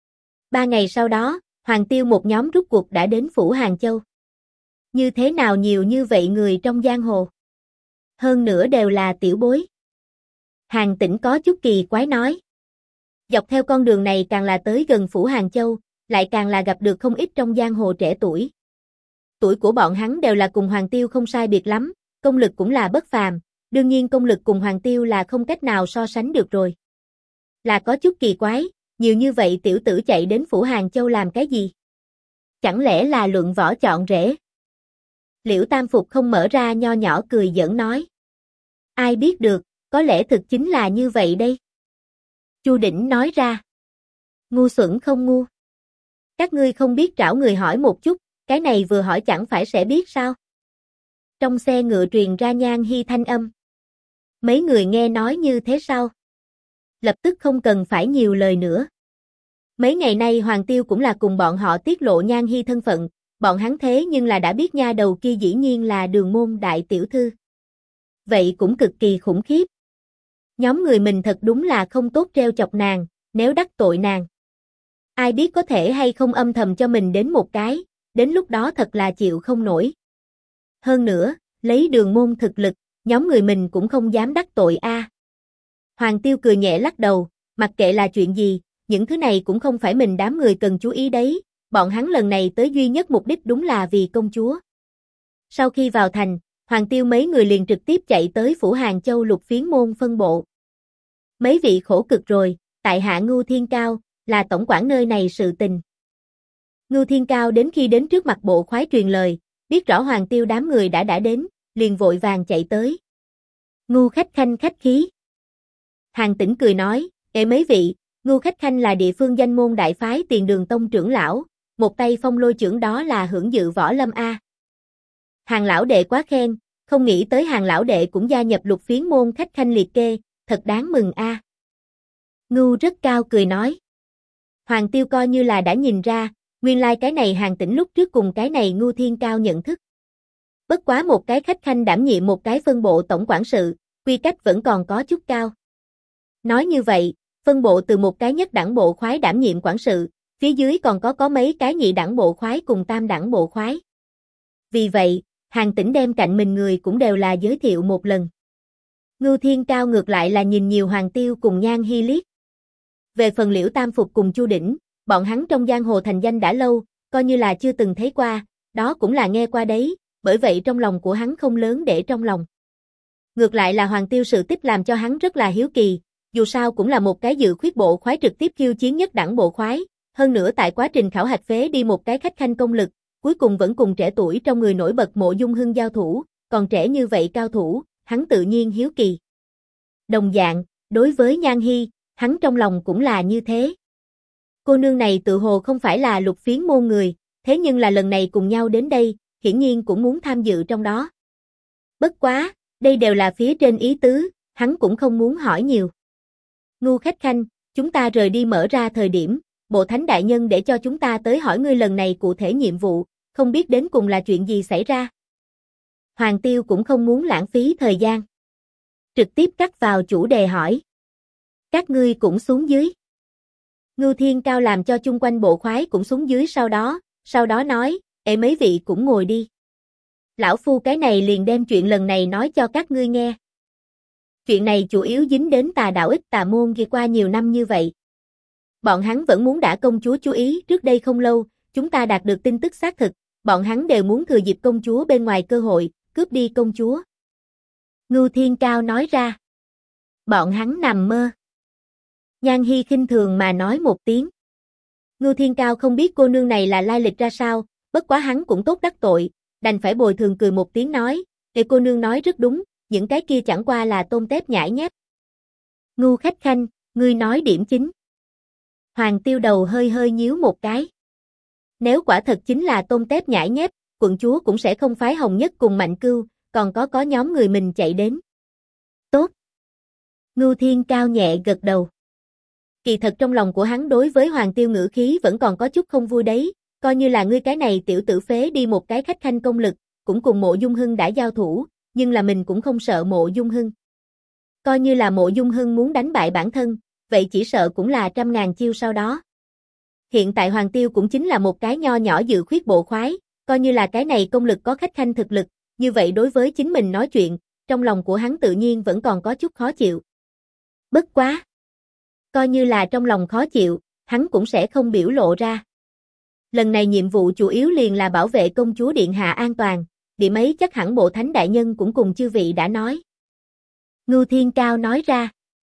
A: 3 ngày sau đó, Hoàng Tiêu một nhóm rút cuộc đã đến phủ Hàng Châu. Như thế nào nhiều như vậy người trong giang hồ? Hơn nữa đều là tiểu bối. Hàng Tĩnh có chút kỳ quái nói. Dọc theo con đường này càng là tới gần phủ Hàng Châu, lại càng là gặp được không ít trong giang hồ trẻ tuổi. Tuổi của bọn hắn đều là cùng Hoàng Tiêu không sai biệt lắm, công lực cũng là bất phàm, đương nhiên công lực cùng Hoàng Tiêu là không cách nào so sánh được rồi. Là có chút kỳ quái, nhiều như vậy tiểu tử chạy đến phủ Hàng Châu làm cái gì? Chẳng lẽ là luận võ chọn rể? Liễu Tam Phục không mở ra nho nhỏ cười giỡn nói. Ai biết được, có lẽ thực chính là như vậy đây. Chu Đỉnh nói ra. Ngu xuẩn không ngu. Các ngươi không biết trảo người hỏi một chút, cái này vừa hỏi chẳng phải sẽ biết sao? Trong xe ngựa truyền ra Nhan Hi thanh âm. Mấy người nghe nói như thế sao? Lập tức không cần phải nhiều lời nữa. Mấy ngày nay Hoàng Tiêu cũng là cùng bọn họ tiết lộ Nhan Hi thân phận, bọn hắn thế nhưng là đã biết nha đầu kia dĩ nhiên là Đường môn đại tiểu thư. Vậy cũng cực kỳ khủng khiếp. Nhóm người mình thật đúng là không tốt treo chọc nàng, nếu đắc tội nàng. Ai biết có thể hay không âm thầm cho mình đến một cái, đến lúc đó thật là chịu không nổi. Hơn nữa, lấy Đường môn thực lực, nhóm người mình cũng không dám đắc tội a. Hoàng Tiêu cười nhẹ lắc đầu, mặc kệ là chuyện gì, những thứ này cũng không phải mình đám người cần chú ý đấy, bọn hắn lần này tới duy nhất mục đích đúng là vì công chúa. Sau khi vào thành, Hoàng Tiêu mấy người liền trực tiếp chạy tới phủ Hàng Châu Lục Phiến môn phân bộ. Mấy vị khổ cực rồi, tại hạ Ngưu Thiên Cao, là tổng quản nơi này sự tình. Ngưu Thiên Cao đến khi đến trước mặt bộ khoái truyền lời, biết rõ Hoàng Tiêu đám người đã đến, liền vội vàng chạy tới. Ngưu khách khanh khách khí. Hàn Tĩnh cười nói, ê mấy vị, Ngưu khách khanh là địa phương danh môn đại phái Tiền Đường Tông trưởng lão, một tay phong lôi trưởng đó là hưởng dự võ lâm a. Hàn lão đệ quá khen, không nghĩ tới Hàn lão đệ cũng gia nhập Lục Phiến môn khách khanh liệt kê, thật đáng mừng a. Ngưu rất cao cười nói. Hoàng Tiêu coi như là đã nhìn ra, nguyên lai cái này Hàn Tĩnh lúc trước cùng cái này Ngưu Thiên Cao nhận thức. Bất quá một cái khách khanh đảm nhiệm một cái phân bộ tổng quản sự, quy cách vẫn còn có chút cao. Nói như vậy, phân bộ từ một cái nhất đẳng bộ khoái đảm nhiệm quản sự, phía dưới còn có mấy cái nhị đẳng bộ khoái cùng tam đẳng bộ khoái. Vì vậy, Hàn Tĩnh đem cạnh mình người cũng đều là giới thiệu một lần. Ngưu Thiên Cao ngược lại là nhìn nhiều Hoàng Tiêu cùng Nhan Hi liếc. Về phần Liễu Tam Phục cùng Chu Đỉnh, bọn hắn trong giang hồ thành danh đã lâu, coi như là chưa từng thấy qua, đó cũng là nghe qua đấy, bởi vậy trong lòng của hắn không lớn để trong lòng. Ngược lại là Hoàng Tiêu sự tích làm cho hắn rất là hiếu kỳ, dù sao cũng là một cái dự khuyết bộ khoái trực tiếp khiêu chiến nhất đẳng bộ khoái, hơn nữa tại quá trình khảo hạch phế đi một cái khách khanh công lực, cuối cùng vẫn cùng trẻ tuổi trong người nổi bật Mộ Dung Hưng giao thủ, còn trẻ như vậy cao thủ, hắn tự nhiên hiếu kỳ. Đồng dạng, đối với Nhan Hi, hắn trong lòng cũng là như thế. Cô nương này tự hồ không phải là Lục Phiến môn người, thế nhưng là lần này cùng nhau đến đây, hiển nhiên cũng muốn tham dự trong đó. Bất quá, đây đều là phía trên ý tứ, hắn cũng không muốn hỏi nhiều. Ngưu khách khanh, chúng ta rời đi mở ra thời điểm, Bộ Thánh đại nhân để cho chúng ta tới hỏi ngươi lần này cụ thể nhiệm vụ, không biết đến cùng là chuyện gì xảy ra. Hoàng Tiêu cũng không muốn lãng phí thời gian. Trực tiếp cắt vào chủ đề hỏi. Các ngươi cũng xuống dưới. Ngưu Thiên Cao làm cho chung quanh bộ khoái cũng xuống dưới sau đó nói, ê mấy vị cũng ngồi đi. Lão Phu cái này liền đem chuyện lần này nói cho các ngươi nghe. Chuyện này chủ yếu dính đến Tà Đạo Ích Tà Môn ghi qua nhiều năm như vậy. Bọn hắn vẫn muốn đã công chúa chú ý, trước đây không lâu, chúng ta đạt được tin tức xác thực, bọn hắn đều muốn thừa dịp công chúa bên ngoài cơ hội, cướp đi công chúa. Ngưu Thiên Cao nói ra. Bọn hắn nằm mơ. Nhan Hi khinh thường mà nói một tiếng. Ngưu Thiên Cao không biết cô nương này là lai lịch ra sao, bất quá hắn cũng tốt đắc tội, đành phải bồi thường cười một tiếng nói, để cô nương nói rất đúng, những cái kia chẳng qua là tôm tép nhãi nhép. Ngưu khách khanh, ngươi nói điểm chính. Hoàng Tiêu đầu hơi hơi nhíu một cái. Nếu quả thật chính là tôm tép nhãi nhép, quận chúa cũng sẽ không phái Hồng Nhất cùng Mạnh Cưu, còn có nhóm người mình chạy đến. Tốt. Ngưu Thiên Cao nhẹ gật đầu. Kỳ thật trong lòng của hắn đối với Hoàng Tiêu ngữ khí vẫn còn có chút không vui đấy, coi như là ngươi cái này tiểu tử phế đi một cái khách khanh công lực, cũng cùng Mộ Dung Hưng đã giao thủ, nhưng là mình cũng không sợ Mộ Dung Hưng. Coi như là Mộ Dung Hưng muốn đánh bại bản thân, vậy chỉ sợ cũng là trăm ngàn chiêu sau đó. Hiện tại Hoàng Tiêu cũng chính là một cái nho nhỏ dự khuyết bộ khoái, coi như là cái này công lực có khách khanh thực lực, như vậy đối với chính mình nói chuyện, trong lòng của hắn tự nhiên vẫn còn có chút khó chịu. Bất quá. Coi như là trong lòng khó chịu, hắn cũng sẽ không biểu lộ ra. Lần này nhiệm vụ chủ yếu liền là bảo vệ công chúa điện hạ an toàn, điểm ấy chắc hẳn Bộ Thánh đại nhân cũng cùng chư vị đã nói. Ngưu Thiên Cao nói ra.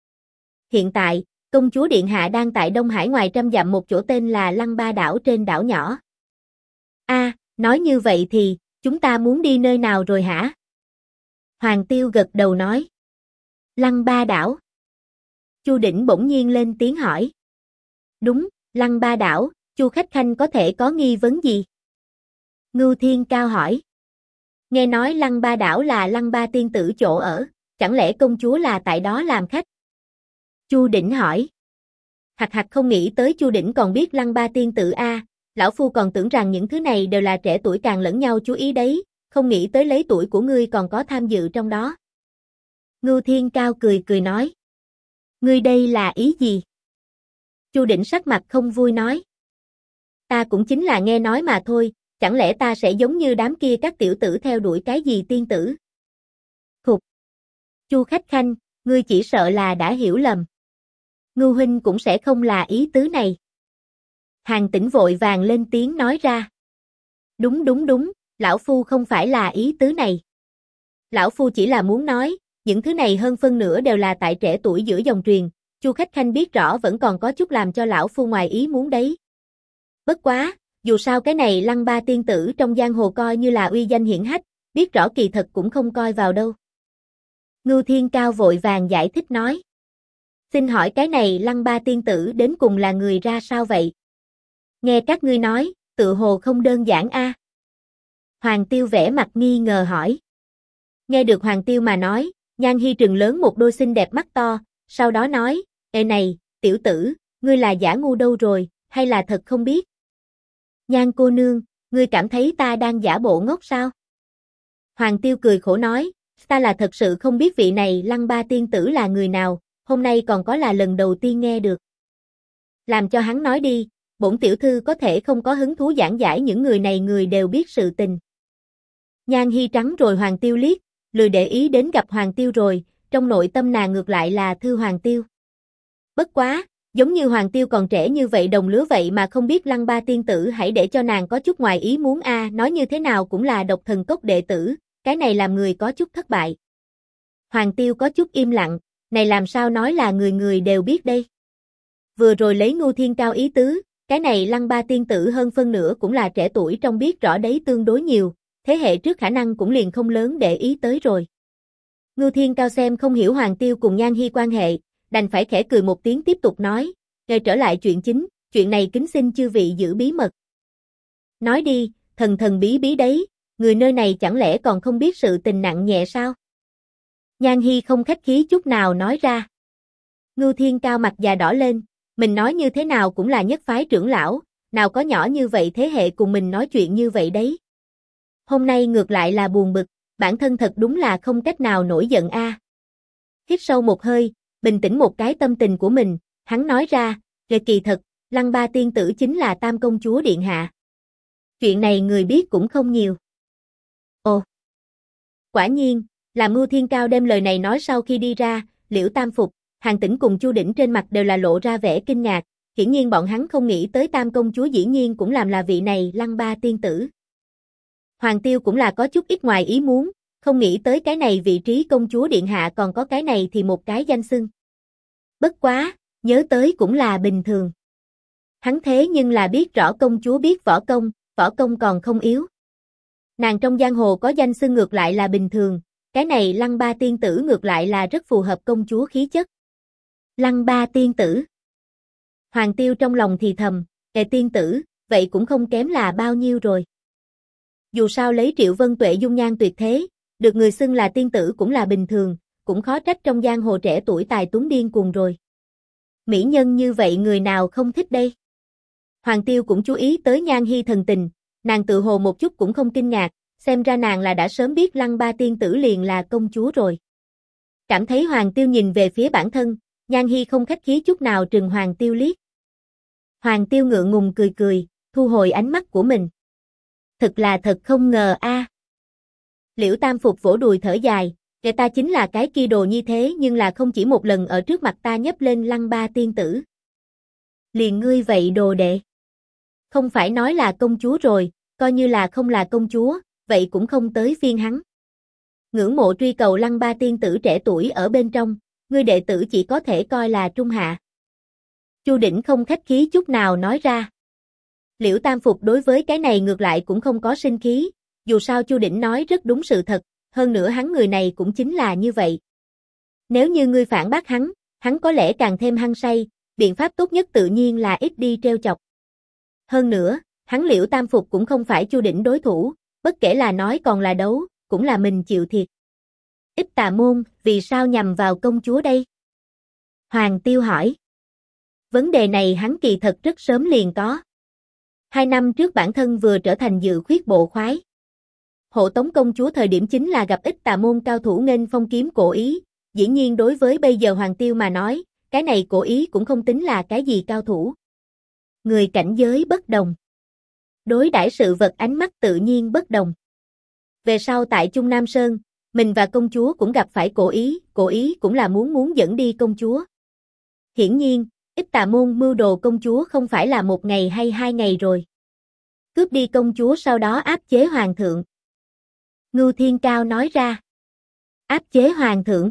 A: Hiện tại, công chúa điện hạ đang tại Đông Hải ngoài trăm dặm một chỗ tên là Lăng Ba đảo trên đảo nhỏ. Nói như vậy thì, chúng ta muốn đi nơi nào rồi hả? Hoàng Tiêu gật đầu nói. Lăng Ba đảo. Chu Đỉnh bỗng nhiên lên tiếng hỏi. Đúng, Lăng Ba đảo, Chu khách khanh có thể có nghi vấn gì? Ngưu Thiên Cao hỏi. Nghe nói Lăng Ba đảo là Lăng Ba tiên tử chỗ ở, chẳng lẽ công chúa là tại đó làm khách? Chu Đỉnh hỏi. Hạch hạch không nghĩ tới Chu Đỉnh còn biết Lăng Ba tiên tử a, lão phu còn tưởng rằng những thứ này đều là trẻ tuổi càng lẫn nhau chú ý đấy, không nghĩ tới lấy tuổi của ngươi còn có tham dự trong đó. Ngưu Thiên Cao cười nói. Ngươi đây là ý gì? Chu Đỉnh sắc mặt không vui nói. Ta cũng chính là nghe nói mà thôi, chẳng lẽ ta sẽ giống như đám kia các tiểu tử theo đuổi cái gì tiên tử? Khục. Chu khách khanh, ngươi chỉ sợ là đã hiểu lầm. Ngưu huynh cũng sẽ không là ý tứ này. Hàn Tĩnh vội vàng lên tiếng nói ra. Đúng, lão phu không phải là ý tứ này. Lão phu chỉ là muốn nói, những thứ này hơn phân nửa đều là tại trẻ tuổi giữa dòng truyền, Chu khách khanh biết rõ vẫn còn có chút làm cho lão phu ngoài ý muốn đấy. Bất quá, Dù sao cái này Lăng Ba tiên tử trong giang hồ coi như là uy danh hiển hách, biết rõ kỳ thật cũng không coi vào đâu. Ngưu Thiên Cao vội vàng giải thích nói. Xin hỏi cái này Lăng Ba tiên tử đến cùng là người ra sao vậy? Nghe các ngươi nói, tự hồ không đơn giản a. Hoàng Tiêu vẻ mặt nghi ngờ hỏi. Nghe được Hoàng Tiêu mà nói, Nhan Hi trừng lớn một đôi xinh đẹp mắt to, sau đó nói, ê này, tiểu tử, ngươi là giả ngu đâu rồi, hay là thật không biết? Nhan cô nương, ngươi cảm thấy ta đang giả bộ ngốc sao? Hoàng Tiêu cười khổ nói, ta là thật sự không biết vị này Lăng Ba tiên tử là người nào, hôm nay còn có là lần đầu tiên nghe được. Làm cho hắn nói đi, bổn tiểu thư có thể không có hứng thú giảng giải những người này người đều biết sự tình. Nhan Hi trắng rồi Hoàng Tiêu liếc, lười để ý đến gặp Hoàng Tiêu rồi, trong nội tâm nàng ngược lại là thư Hoàng Tiêu. Bất quá, giống như Hoàng Tiêu còn trẻ như vậy đồng lứa vậy mà không biết Lăng Ba tiên tử hãy để cho nàng có chút ngoài ý muốn nói như thế nào cũng là Độc Thần Cốc đệ tử, cái này làm người có chút thất bại. Hoàng Tiêu có chút im lặng, này làm sao nói là người người đều biết đây. Vừa rồi lấy Ngưu Thiên Cao ý tứ, cái này Lăng Ba tiên tử hơn phân nửa cũng là trẻ tuổi trong biết rõ đấy tương đối nhiều, thế hệ trước khả năng cũng liền không lớn để ý tới rồi. Ngưu Thiên Cao xem không hiểu Hoàng Tiêu cùng Nhan Hi quan hệ, đành phải khẽ cười một tiếng tiếp tục nói, ngay trở lại chuyện chính, chuyện này kính xin chư vị giữ bí mật. Nói đi, thần thần bí bí đấy, người nơi này chẳng lẽ còn không biết sự tình nặng nhẹ sao? Nhan Hi không khách khí chút nào nói ra. Ngưu Thiên Cao mặt già đỏ lên, mình nói như thế nào cũng là nhất phái trưởng lão, nào có nhỏ như vậy thế hệ cùng mình nói chuyện như vậy đấy. Hôm nay ngược lại là buồn bực, bản thân thật đúng là không cách nào nổi giận Hít sâu một hơi, bình tĩnh một cái tâm tình của mình, hắn nói ra, kỳ thật, Lăng Ba tiên tử chính là Tam công chúa điện hạ. Chuyện này người biết cũng không nhiều. Ồ! Quả nhiên, làm Ngưu Thiên Cao đem lời này nói sau khi đi ra, Liễu Tam Phục, Hàn Tĩnh cùng Chu Đỉnh trên mặt đều là lộ ra vẻ kinh ngạc, hiển nhiên bọn hắn không nghĩ tới Tam công chúa dĩ nhiên cũng làm là vị này Lăng Ba tiên tử. Hoàng Tiêu cũng là có chút ít ngoài ý muốn, không nghĩ tới cái này vị trí công chúa điện hạ còn có cái này thì một cái danh xưng. Bất quá, nhớ tới cũng là bình thường. Hắn thế nhưng là biết rõ công chúa biết võ công còn không yếu. Nàng trong giang hồ có danh xưng ngược lại là bình thường, cái này Lăng Ba tiên tử ngược lại là rất phù hợp công chúa khí chất. Lăng Ba tiên tử. Hoàng Tiêu trong lòng thì thầm, tiên tử, vậy cũng không kém là bao nhiêu rồi. Dù sao lấy Triệu Vân Tuệ dung nhan tuyệt thế, được người xưng là tiên tử cũng là bình thường, cũng khó trách trong giang hồ trẻ tuổi tài tuấn điên cuồng rồi. Mỹ nhân như vậy người nào không thích đây? Hoàng Tiêu cũng chú ý tới Nhan Hi thần tình, nàng tự hồ một chút cũng không kinh ngạc, xem ra nàng là đã sớm biết Lăng Ba tiên tử liền là công chúa rồi. Cảm thấy Hoàng Tiêu nhìn về phía bản thân, Nhan Hi không khách khí chút nào trừng Hoàng Tiêu liếc. Hoàng Tiêu ngượng ngùng cười cười, thu hồi ánh mắt của mình. Thật là thật không ngờ Liễu Tam Phục vỗ đùi thở dài, kẻ ta chính là cái kia đồ như thế nhưng là không chỉ một lần ở trước mặt ta nhấp lên Lăng Ba tiên tử. Liền ngươi vậy đồ đệ. Không phải nói là công chúa rồi, coi như là không là công chúa, vậy cũng không tới phiên hắn. Ngưỡng mộ truy cầu Lăng Ba tiên tử trẻ tuổi ở bên trong, ngươi đệ tử chỉ có thể coi là trung hạ. Chu Đỉnh không khách khí chút nào nói ra. Liễu Tam Phục đối với cái này ngược lại cũng không có sinh khí, dù sao Chu Đỉnh nói rất đúng sự thật, hơn nữa hắn người này cũng chính là như vậy. Nếu như ngươi phản bác hắn có lẽ càng thêm hăng say, biện pháp tốt nhất tự nhiên là ít đi trêu chọc. Hơn nữa, hắn Liễu Tam Phục cũng không phải Chu Đỉnh đối thủ, bất kể là nói còn là đấu, cũng là mình chịu thiệt. Ít Tà Môn, vì sao nhằm vào công chúa đây? Hoàng Tiêu hỏi. Vấn đề này hắn kỳ thật rất sớm liền có. 2 năm trước bản thân vừa trở thành Dự Khuyết bộ khoái. Hộ tống công chúa thời điểm chính là gặp ít Tà Môn cao thủ nghênh phong kiếm cổ ý, dĩ nhiên đối với bây giờ Hoàng Tiêu mà nói, cái này cổ ý cũng không tính là cái gì cao thủ. Người cảnh giới bất đồng. Đối đãi sự vật ánh mắt tự nhiên bất đồng. Về sau tại Trung Nam Sơn, mình và công chúa cũng gặp phải cổ ý cũng là muốn dẫn đi công chúa. Hiển nhiên, ít Tà Môn mưu đồ công chúa không phải là 1 ngày hay 2 ngày rồi. Cướp đi công chúa sau đó áp chế hoàng thượng. Ngưu Thiên Cao nói ra. Áp chế hoàng thượng.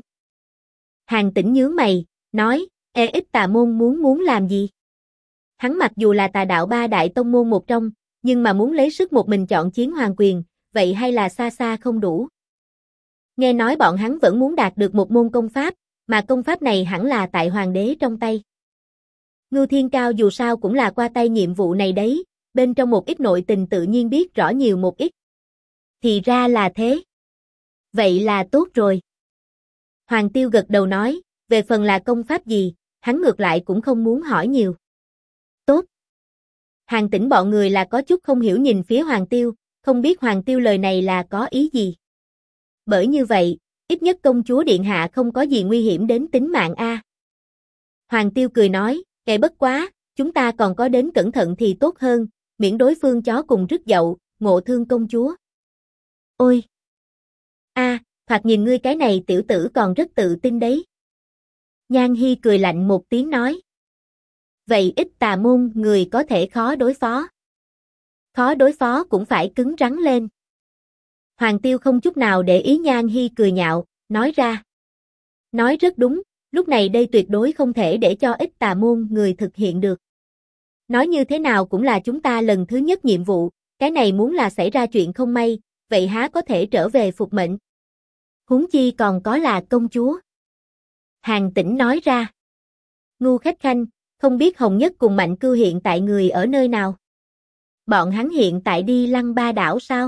A: Hàn Tĩnh nhướng mày, nói, ít Tà Môn muốn làm gì? Hắn mặc dù là Tà đạo 3 đại tông môn một trong, nhưng mà muốn lấy sức một mình chọn chiến hoàng quyền, vậy hay là xa xa không đủ. Nghe nói bọn hắn vẫn muốn đạt được một môn công pháp, mà công pháp này hẳn là tại hoàng đế trong tay. Ngưu Thiên Cao dù sao cũng là qua tay nhiệm vụ này đấy, bên trong một ít nội tình tự nhiên biết rõ nhiều một ít. Thì ra là thế. Vậy là tốt rồi. Hoàng Tiêu gật đầu nói, về phần là công pháp gì, hắn ngược lại cũng không muốn hỏi nhiều. Tốt. Hàn Tĩnh bọn người là có chút không hiểu nhìn phía Hoàng Tiêu, không biết Hoàng Tiêu lời này là có ý gì. Bởi như vậy, ít nhất công chúa điện hạ không có gì nguy hiểm đến tính mạng a. Hoàng Tiêu cười nói, kệ bất quá, chúng ta còn có đến cẩn thận thì tốt hơn, miễn đối phương chó cùng rứt dậu, ngộ thương công chúa. Ôi! Thoạt nhìn ngươi cái này tiểu tử còn rất tự tin đấy. Nhan Hi cười lạnh một tiếng nói. Vậy ít tà môn người có thể khó đối phó. Khó đối phó cũng phải cứng rắn lên. Hoàng Tiêu không chút nào để ý Nhan Hi cười nhạo, nói ra. Nói rất đúng, lúc này đây tuyệt đối không thể để cho ít tà môn người thực hiện được. Nói như thế nào cũng là chúng ta lần thứ nhất nhiệm vụ, cái này muốn là xảy ra chuyện không may, vậy há có thể trở về phục mệnh. Huống chi còn có là công chúa. Hàn Tĩnh nói ra. Ngu khách khanh, không biết Hồng Nhất cùng Mạnh Cưu hiện tại người ở nơi nào? Bọn hắn hiện tại đi Lăng Ba đảo sao?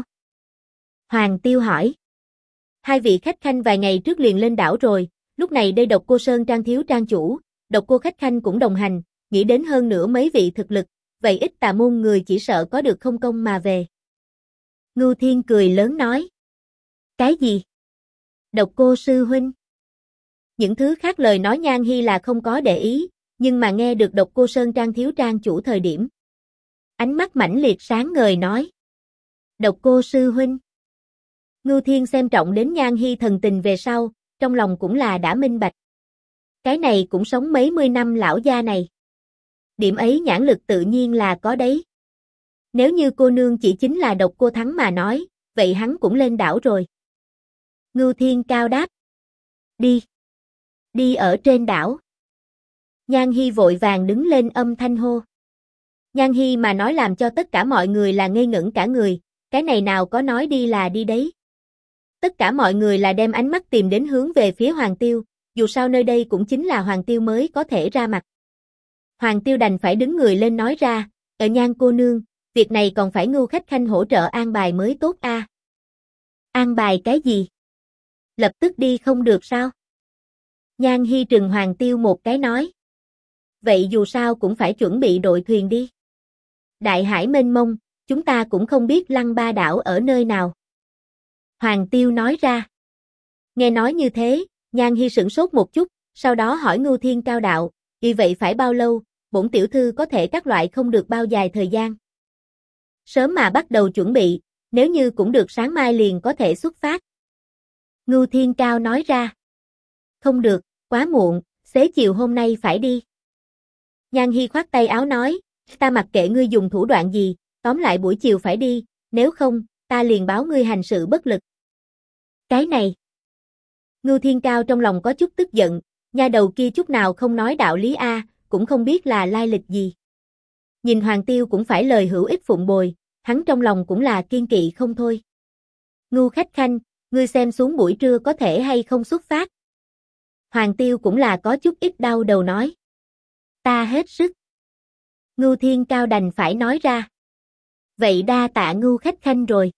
A: Hoàng Tiêu hỏi. Hai vị khách khanh vài ngày trước liền lên đảo rồi, lúc này đây Độc Cô Sơn Trang thiếu trang chủ, Độc Cô khách khanh cũng đồng hành, nghĩ đến hơn nữa mấy vị thực lực, vậy ít tà môn người chỉ sợ có được không công mà về. Ngưu Thiên cười lớn nói. Cái gì? Độc Cô sư huynh. Những thứ khác lời nói Nhan Hi là không có để ý, nhưng mà nghe được Độc Cô Sơn Trang thiếu trang chủ thời điểm. Ánh mắt mãnh liệt sáng ngời nói. Độc Cô sư huynh. Ngưu Thiên xem trọng đến Nhan Hi thần tình về sau, trong lòng cũng là đã minh bạch. Cái này cũng sống mấy mươi năm lão gia này. Điểm ấy nhãn lực tự nhiên là có đấy. Nếu như cô nương chỉ chính là Độc Cô thắng mà nói, vậy hắn cũng lên đảo rồi. Ngưu Thiên cao đáp. Đi. Đi ở trên đảo. Nhan Hi vội vàng đứng lên âm thanh hô. Nhan Hi mà nói làm cho tất cả mọi người là ngây ngẩn cả người, cái này nào có nói đi là đi đấy. Tất cả mọi người là đem ánh mắt tìm đến hướng về phía Hoàng Tiêu, dù sao nơi đây cũng chính là Hoàng Tiêu mới có thể ra mặt. Hoàng Tiêu đành phải đứng người lên nói ra, Nhan cô nương, việc này còn phải Ngưu khách khanh hỗ trợ an bài mới tốt a. An bài cái gì? Lập tức đi không được sao? Nhan Hi trừng Hoàng Tiêu một cái nói. Vậy dù sao cũng phải chuẩn bị đội thuyền đi. Đại hải mênh mông, chúng ta cũng không biết Lăng Ba đảo ở nơi nào. Hoàng Tiêu nói ra. Nghe nói như thế, Nhan Hi sửng sốt một chút, sau đó hỏi Ngưu Thiên cao đạo, vì vậy phải bao lâu, bổn tiểu thư có thể các loại không được bao dài thời gian. Sớm mà bắt đầu chuẩn bị, nếu như cũng được sáng mai liền có thể xuất phát. Ngưu Thiên Cao nói ra. Không được, quá muộn, xế chiều hôm nay phải đi. Nhan Hi khoát tay áo nói, ta mặc kệ ngươi dùng thủ đoạn gì, tóm lại buổi chiều phải đi, nếu không, ta liền báo ngươi hành sự bất lực. Cái này. Ngưu Thiên Cao trong lòng có chút tức giận, nha đầu kia chút nào không nói đạo lý a, cũng không biết là lai lịch gì. Nhìn Hoàng Tiêu cũng phải lời hữu ích phụng bồi, hắn trong lòng cũng là kiên kỵ không thôi. Ngưu khách khanh, ngươi xem xuống buổi trưa có thể hay không xuất phát. Hoàng Tiêu cũng là có chút ít đau đầu nói. Ta hết sức. Ngưu Thiên Cao đành phải nói ra. Vậy đa tạ Ngưu khách khanh rồi.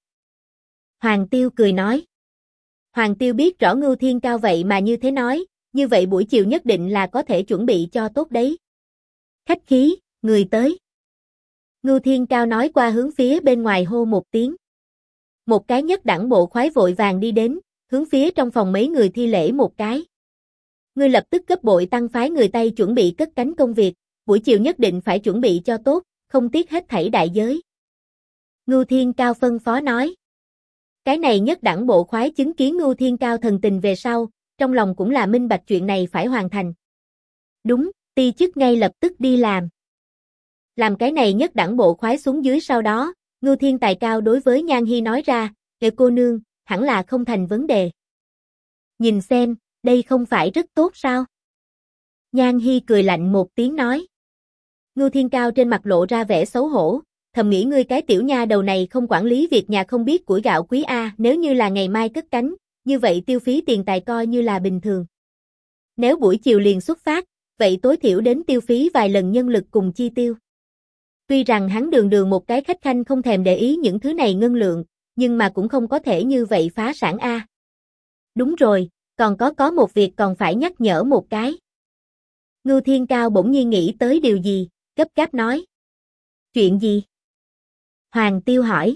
A: Hoàng Tiêu cười nói. Hoàng Tiêu biết rõ Ngưu Thiên Cao vậy mà như thế nói, như vậy buổi chiều nhất định là có thể chuẩn bị cho tốt đấy. Khách khí, người tới. Ngưu Thiên Cao nói qua hướng phía bên ngoài hô một tiếng. Một cái nhất đẳng bộ khoái vội vàng đi đến, hướng phía trong phòng mấy người thi lễ một cái. Ngươi lập tức gấp bội tăng phái người Tây chuẩn bị cất cánh công việc, buổi chiều nhất định phải chuẩn bị cho tốt, không tiếc hết thảy đại giới. Ngưu Thiên Cao phân phó nói. Cái này nhất đẳng bộ khoái chứng kiến Ngưu Thiên Cao thần tình về sau, trong lòng cũng là minh bạch chuyện này phải hoàn thành. Đúng, ti chức ngay lập tức đi làm. Làm cái này nhất đẳng bộ khoái xuống dưới sau đó, Ngưu Thiên Tài Cao đối với Nhan Hi nói ra, kệ cô nương, hẳn là không thành vấn đề. Nhìn xem, đây không phải rất tốt sao? Nhan Hi cười lạnh một tiếng nói. Ngưu Thiên Cao trên mặt lộ ra vẻ xấu hổ, thầm nghĩ ngươi cái tiểu nha đầu này không quản lý việc nhà không biết củi gạo quý a, nếu như là ngày mai cất cánh, như vậy tiêu phí tiền tài coi như là bình thường. Nếu buổi chiều liền xuất phát, vậy tối thiểu đến tiêu phí vài lần nhân lực cùng chi tiêu. Tuy rằng hắn đường đường một cái khách khanh không thèm để ý những thứ này ngân lượng, nhưng mà cũng không có thể như vậy phá sản a. Đúng rồi, còn có một việc còn phải nhắc nhở một cái. Ngưu Thiên Cao bỗng nhiên nghĩ tới điều gì, gấp gáp nói. Chuyện gì? Hoàng Tiêu hỏi.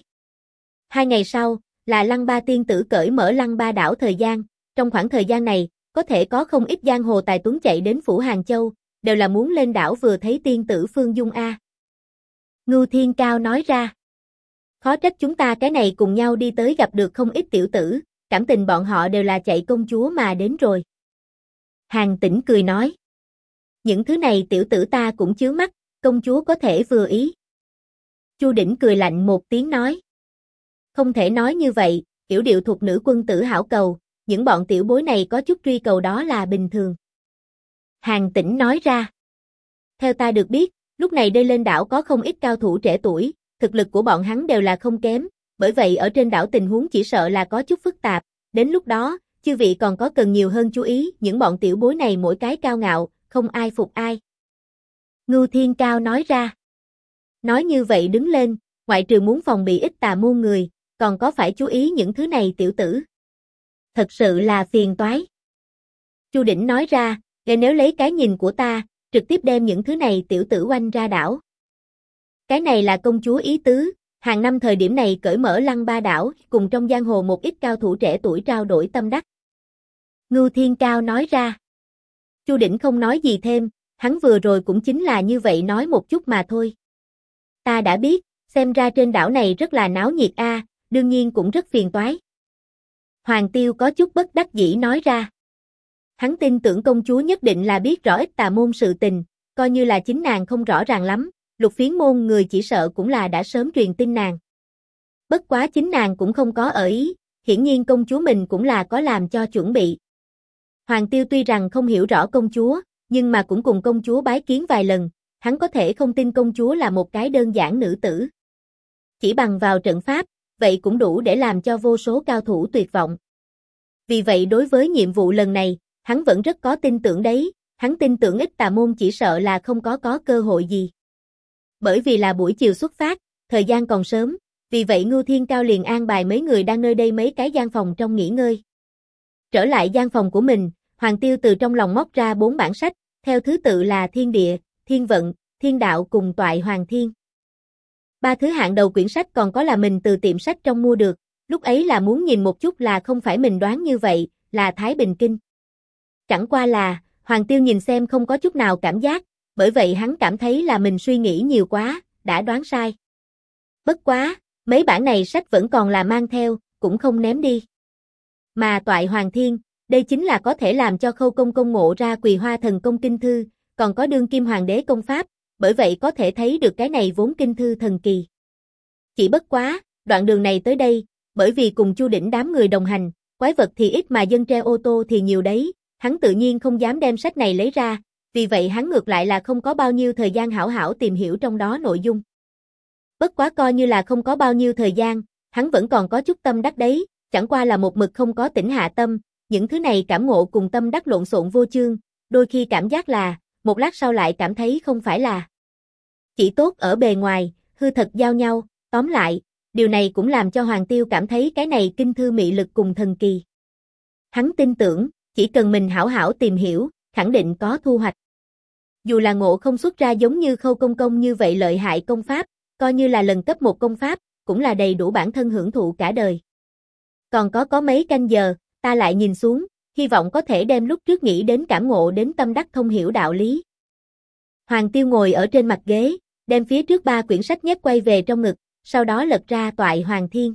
A: 2 ngày sau, là Lăng Ba tiên tử cởi mở Lăng Ba đảo thời gian, trong khoảng thời gian này, có thể có không ít giang hồ tài tuấn chạy đến phủ Hàng Châu, đều là muốn lên đảo vừa thấy tiên tử Phương Dung a. Ngưu Thiên Cao nói ra. Khó trách chúng ta cái này cùng nhau đi tới gặp được không ít tiểu tử, cảm tình bọn họ đều là chạy công chúa mà đến rồi. Hàng Tĩnh cười nói. Những thứ này tiểu tử ta cũng chướng mắt, công chúa có thể vừa ý. Chu Đỉnh cười lạnh một tiếng nói. Không thể nói như vậy, yểu điệu thuộc nữ quân tử hảo cầu, những bọn tiểu bối này có chút truy cầu đó là bình thường. Hàng Tĩnh nói ra. Theo ta được biết, lúc này đây lên đảo có không ít cao thủ trẻ tuổi, thực lực của bọn hắn đều là không kém, bởi vậy ở trên đảo tình huống chỉ sợ là có chút phức tạp, đến lúc đó, chư vị còn có cần nhiều hơn chú ý, những bọn tiểu bối này mỗi cái cao ngạo, không ai phục ai. Ngưu Thiên Cao nói ra. Nói như vậy đứng lên, ngoại trừ muốn phòng bị ít tà môn người, còn có phải chú ý những thứ này tiểu tử. Thật sự là phiền toái. Chu Đỉnh nói ra, nếu lấy cái nhìn của ta, trực tiếp đem những thứ này tiểu tử oanh ra đảo. Cái này là công chúa ý tứ, hàng năm thời điểm này cởi mở Lăng Ba đảo, cùng trong giang hồ một ít cao thủ trẻ tuổi trao đổi tâm đắc. Ngưu Thiên Cao nói ra. Chu Đỉnh không nói gì thêm, hắn vừa rồi cũng chính là như vậy nói một chút mà thôi. Ta đã biết, xem ra trên đảo này rất là náo nhiệt a, đương nhiên cũng rất phiền toái. Hoàng Tiêu có chút bất đắc dĩ nói ra. Hắn tin tưởng công chúa nhất định là biết rõ ít tà môn sự tình, coi như là chính nàng không rõ ràng lắm, Lục Phiến môn người chỉ sợ cũng là đã sớm truyền tin nàng. Bất quá chính nàng cũng không có ở ý, hiển nhiên công chúa mình cũng là có làm cho chuẩn bị. Hoàng Tiêu tuy rằng không hiểu rõ công chúa, nhưng mà cũng cùng công chúa bái kiến vài lần, hắn có thể không tin công chúa là một cái đơn giản nữ tử. Chỉ bằng vào trận pháp, vậy cũng đủ để làm cho vô số cao thủ tuyệt vọng. Vì vậy đối với nhiệm vụ lần này, hắn vẫn rất có tin tưởng đấy, hắn tin tưởng ít tà môn chỉ sợ là không có cơ hội gì. Bởi vì là buổi chiều xuất phát, thời gian còn sớm, vì vậy Ngưu Thiên Cao liền an bài mấy người đang nơi đây mấy cái gian phòng trong nghỉ ngơi. Trở lại gian phòng của mình, Hoàng Tiêu từ trong lòng móc ra 4 bản sách, theo thứ tự là Thiên Địa, Thiên Vận, Thiên Đạo cùng Toại Hoàng Thiên. 3 thứ hạng đầu quyển sách còn có là mình từ tiệm sách trong mua được, lúc ấy là muốn nhìn một chút là không phải mình đoán như vậy, là Thái Bình Kinh. Chẳng qua là, Hoàng Tiêu nhìn xem không có chút nào cảm giác, bởi vậy hắn cảm thấy là mình suy nghĩ nhiều quá, đã đoán sai. Bất quá, mấy bản này sách vẫn còn là mang theo, cũng không ném đi. Mà Toại Hoàng Thiên, đây chính là có thể làm cho Khâu Công công ngộ ra Quỳ Hoa Thần Công kinh thư, còn có đương kim hoàng đế công pháp, bởi vậy có thể thấy được cái này vốn kinh thư thần kỳ. Chỉ bất quá, đoạn đường này tới đây, bởi vì cùng Chu Đỉnh đám người đồng hành, quái vật thì ít mà dân tre ô tô thì nhiều đấy, hắn tự nhiên không dám đem sách này lấy ra, vì vậy hắn ngược lại là không có bao nhiêu thời gian hảo hảo tìm hiểu trong đó nội dung. Bất quá coi như là không có bao nhiêu thời gian, hắn vẫn còn có chút tâm đắc đấy, chẳng qua là một mực không có tỉnh hạ tâm, những thứ này cảm ngộ cùng tâm đắc lộn xộn vô chương, đôi khi cảm giác là, một lát sau lại cảm thấy không phải là. Chỉ tốt ở bề ngoài, hư thật giao nhau, tóm lại, điều này cũng làm cho Hoàng Tiêu cảm thấy cái này kinh thư mị lực cùng thần kỳ. Hắn tin tưởng, chỉ cần mình hảo hảo tìm hiểu, khẳng định có thu hoạch. Dù là ngộ không xuất ra giống như Khâu Công công như vậy lợi hại công pháp, coi như là lần cấp 1 công pháp, cũng là đầy đủ bản thân hưởng thụ cả đời. Còn có mấy canh giờ, ta lại nhìn xuống, hy vọng có thể đem lúc trước nghĩ đến cảm ngộ đến tâm đắc thông hiểu đạo lý. Hoàng Tiêu ngồi ở trên mặt ghế, đem phía trước 3 quyển sách nhét quay về trong ngực, sau đó lật ra Toại Hoàng Thiên.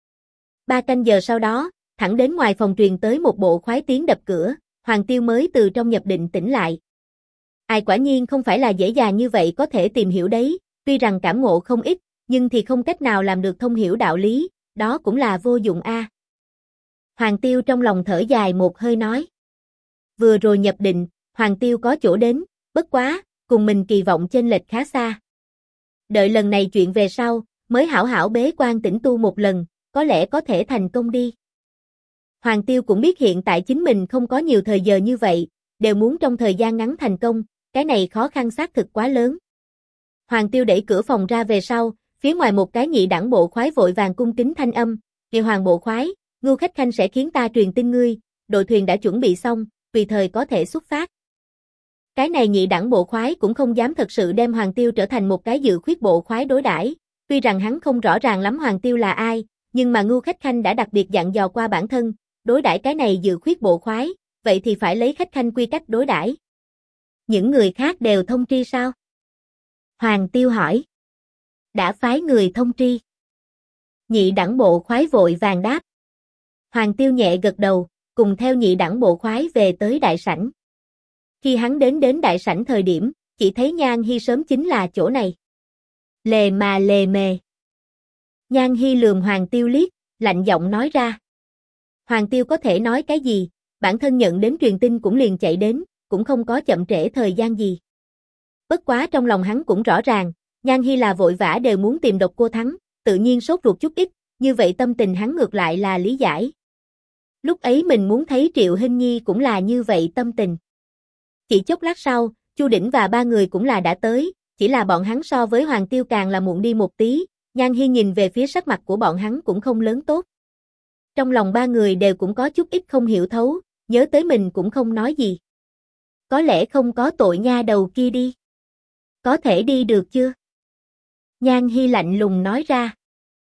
A: 3 canh giờ sau đó, thẳng đến ngoài phòng truyền tới một bộ khoái tiếng đập cửa, Hoàng Tiêu mới từ trong nhập định tỉnh lại. Ai quả nhiên không phải là dễ dàng như vậy có thể tìm hiểu đấy, tuy rằng cảm ngộ không ít, nhưng thì không cách nào làm được thông hiểu đạo lý, đó cũng là vô dụng a. Hoàng Tiêu trong lòng thở dài một hơi nói. Vừa rồi nhập định, Hoàng Tiêu có chỗ đến, bất quá, cùng mình kỳ vọng chênh lệch khá xa. Đợi lần này chuyện về sau, mới hảo hảo bế quan tĩnh tu một lần, có lẽ có thể thành công đi. Hoàng Tiêu cũng biết hiện tại chính mình không có nhiều thời giờ như vậy, đều muốn trong thời gian ngắn thành công, cái này khó khăn xác thực quá lớn. Hoàng Tiêu đẩy cửa phòng ra về sau, phía ngoài một cái nhị đẳng bộ khoái vội vàng cung kính thanh âm, "Địa Hoàng bộ khoái, Ngưu Khách Khanh sẽ khiến ta truyền tin ngươi, đội thuyền đã chuẩn bị xong, tùy thời có thể xuất phát." Cái này nhị đẳng bộ khoái cũng không dám thật sự đem Hoàng Tiêu trở thành một cái dự khuyết bộ khoái đối đãi, tuy rằng hắn không rõ ràng lắm Hoàng Tiêu là ai, nhưng mà Ngưu Khách Khanh đã đặc biệt dặn dò qua bản thân, đối đãi cái này dự khuyết bộ khoái, vậy thì phải lấy Khách Khanh quy cách đối đãi. Những người khác đều thông tri sao? Hoàng Tiêu hỏi. Đã phái người thông tri. Nhị đẳng bộ khoái vội vàng đáp. Hoàng Tiêu nhẹ gật đầu, cùng theo nhị đẳng bộ khoái về tới đại sảnh. Khi hắn đến đại sảnh thời điểm, chỉ thấy Nhan Hi sớm chính là chỗ này. Lề mà lề mề. Nhan Hi lườm Hoàng Tiêu liếc, lạnh giọng nói ra. Hoàng Tiêu có thể nói cái gì, bản thân nhận đến truyền tin cũng liền chạy đến, cũng không có chậm trễ thời gian gì. Bất quá trong lòng hắn cũng rõ ràng, Nhan Hi là vội vã đều muốn tìm Độc Cô Thắng, tự nhiên sốt ruột chút ít, như vậy tâm tình hắn ngược lại là lý giải. Lúc ấy mình muốn thấy Triệu Hinh Nhi cũng là như vậy tâm tình. Chỉ chốc lát sau, Chu Đỉnh và ba người cũng là đã tới, chỉ là bọn hắn so với Hoàng Tiêu càng là muộn đi một tí, Nhan Hi nhìn về phía sắc mặt của bọn hắn cũng không lớn tốt. Trong lòng ba người đều cũng có chút ít không hiểu thấu, nhớ tới mình cũng không nói gì. Có lẽ không có tội nha đầu kia đi. Có thể đi được chưa? Nhan Hi lạnh lùng nói ra.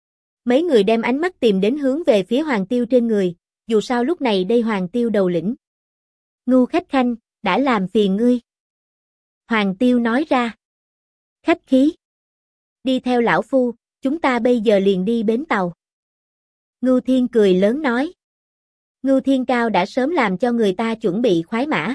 A: Mấy người đem ánh mắt tìm đến hướng về phía Hoàng Tiêu trên người, dù sao lúc này đây Hoàng Tiêu đầu lĩnh. Ngưu Khách Khanh, đã làm phiền ngươi. Hoàng Tiêu nói ra. Khách khí. Đi theo lão phu, chúng ta bây giờ liền đi bến tàu. Ngưu Thiên cười lớn nói. Ngưu Thiên Cao đã sớm làm cho người ta chuẩn bị khoái mã.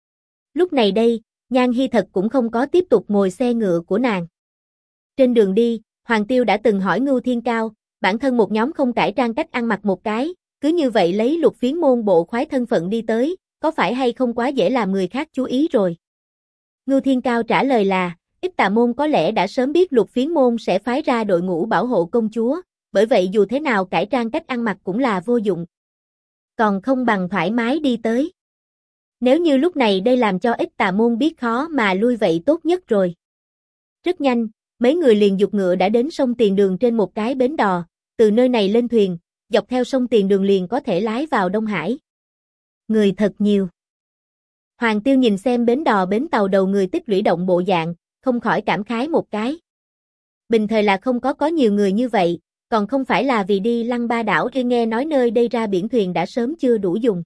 A: Lúc này đây, Nhan Hi thật cũng không có tiếp tục ngồi xe ngựa của nàng. Trên đường đi, Hoàng Tiêu đã từng hỏi Ngưu Thiên Cao, bản thân một nhóm không cải trang cách ăn mặc một cái, cứ như vậy lấy Lục Phiến môn bộ khoái thân phận đi tới, có phải hay không quá dễ làm người khác chú ý rồi. Ngưu Thiên Cao trả lời là, Ít Tà môn có lẽ đã sớm biết Lục Phiến môn sẽ phái ra đội ngũ bảo hộ công chúa, bởi vậy dù thế nào cải trang cách ăn mặc cũng là vô dụng. Còn không bằng thoải mái đi tới. Nếu như lúc này đây làm cho Ít Tà môn biết khó mà lui vậy tốt nhất rồi. Rất nhanh, mấy người liền giục ngựa đã đến sông Tiền Đường trên một cái bến đò, từ nơi này lên thuyền, dọc theo sông Tiền Đường liền có thể lái vào Đông Hải. Người thật nhiều. Hoàng Tiêu nhìn xem bến đò bến tàu đầu người tích lũy động bộ dạng, không khỏi cảm khái một cái. Bình thời là không có nhiều người như vậy, còn không phải là vì đi Lăng Ba đảo khi nghe nói nơi đây ra biển thuyền đã sớm chưa đủ dùng.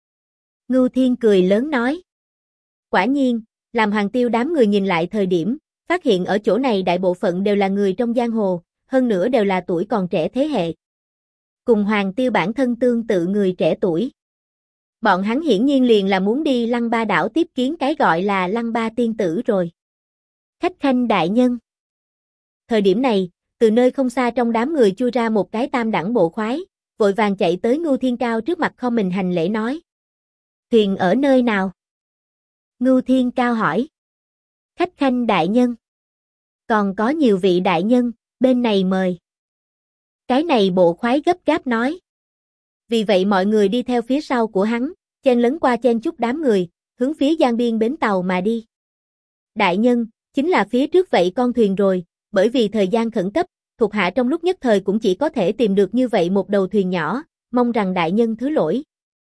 A: Ngưu Thiên cười lớn nói. Quả nhiên, làm Hoàng Tiêu đám người nhìn lại thời điểm, phát hiện ở chỗ này đại bộ phận đều là người trong giang hồ, hơn nữa đều là tuổi còn trẻ thế hệ. Cùng Hoàng Tiêu bản thân tương tự người trẻ tuổi. Bọn hắn hiển nhiên liền là muốn đi Lăng Ba đảo tiếp kiến cái gọi là Lăng Ba tiên tử rồi. Khách Khanh đại nhân. Thời điểm này, từ nơi không xa trong đám người chui ra một cái tam đẳng bộ khoái, vội vàng chạy tới Ngưu Thiên Cao trước mặt kho mình hành lễ nói. Thuyền ở nơi nào? Ngưu Thiên Cao hỏi. Khách Khanh đại nhân. Còn có nhiều vị đại nhân, bên này mời. Cái này bộ khoái gấp gáp nói. Vì vậy mọi người đi theo phía sau của hắn, chen lấn qua chen chúc đám người, hướng phía giang biên bến tàu mà đi. Đại nhân, chính là phía trước vậy con thuyền rồi, bởi vì thời gian khẩn cấp, thuộc hạ trong lúc nhất thời cũng chỉ có thể tìm được như vậy một đầu thuyền nhỏ, mong rằng đại nhân thứ lỗi.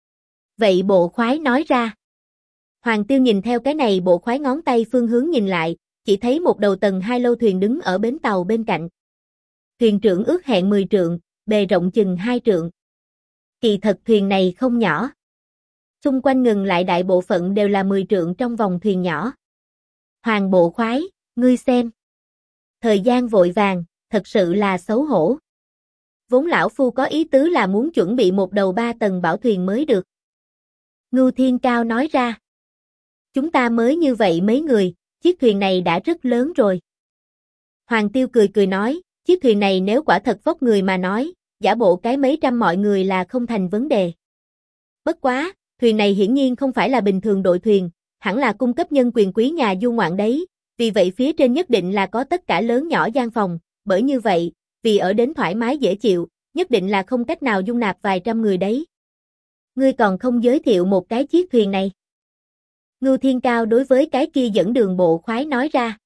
A: Vậy bộ khoái nói ra. Hoàng Tiêu nhìn theo cái này bộ khoái ngón tay phương hướng nhìn lại, chỉ thấy một đầu tầng 2 lâu thuyền đứng ở bến tàu bên cạnh. Thuyền trưởng ước hẹn 10 trượng, bề rộng chừng 2 trượng. Kỳ thật thuyền này không nhỏ. Xung quanh ngừng lại đại bộ phận đều là 10 trượng trong vòng thuyền nhỏ. Hoàng bộ khoái, ngươi xem. Thời gian vội vàng, thật sự là xấu hổ. Vốn lão phu có ý tứ là muốn chuẩn bị một đầu 3 tầng bảo thuyền mới được. Ngưu Thiên Cao nói ra. Chúng ta mới như vậy mấy người, chiếc thuyền này đã rất lớn rồi. Hoàng Tiêu cười nói, chiếc thuyền này nếu quả thật vóc người mà nói, giả bộ cái mấy trăm mọi người là không thành vấn đề. Bất quá, thuyền này hiển nhiên không phải là bình thường đội thuyền, hẳn là cung cấp nhân quyền quý nhà du ngoạn đấy, vì vậy phía trên nhất định là có tất cả lớn nhỏ gian phòng, bởi như vậy, vì ở đến thoải mái dễ chịu, nhất định là không cách nào dung nạp vài trăm người đấy. Ngươi còn không giới thiệu một cái chiếc thuyền này. Ngưu Thiên Cao đối với cái kia dẫn đường bộ khoái nói ra.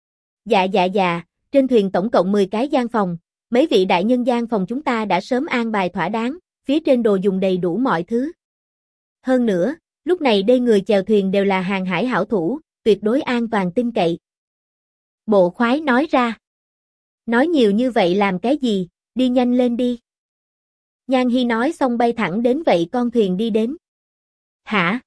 A: Dạ, trên thuyền tổng cộng 10 cái gian phòng, mấy vị đại nhân gian phòng chúng ta đã sớm an bài thỏa đáng, phía trên đồ dùng đầy đủ mọi thứ. Hơn nữa, lúc này đây người chèo thuyền đều là hàng hải hảo thủ, tuyệt đối an toàn tin cậy. Bộ khoái nói ra. Nói nhiều như vậy làm cái gì, đi nhanh lên đi. Nhan Hi nói xong bay thẳng đến vậy con thuyền đi đến. Hả?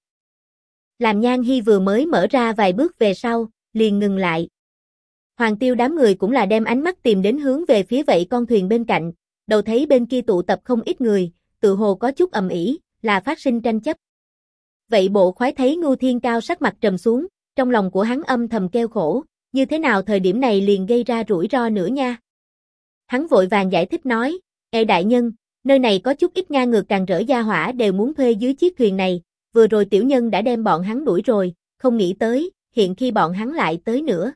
A: Làm Nhan Hi vừa mới mở ra vài bước về sau, liền ngừng lại. Hoàng Tiêu đám người cũng là đem ánh mắt tìm đến hướng về phía vậy con thuyền bên cạnh, đầu thấy bên kia tụ tập không ít người, tự hồ có chút ầm ĩ, là phát sinh tranh chấp. Vậy bộ khoái thấy Ngưu Thiên Cao sắc mặt trầm xuống, trong lòng của hắn âm thầm kêu khổ, như thế nào thời điểm này liền gây ra rủi ro nữa nha. Hắn vội vàng giải thích nói, Ê đại nhân, nơi này có chút ít ngang ngược càng rỡ gia hỏa đều muốn thuê dưới chiếc thuyền này, vừa rồi tiểu nhân đã đem bọn hắn đuổi rồi, không nghĩ tới, hiện khi bọn hắn lại tới nữa.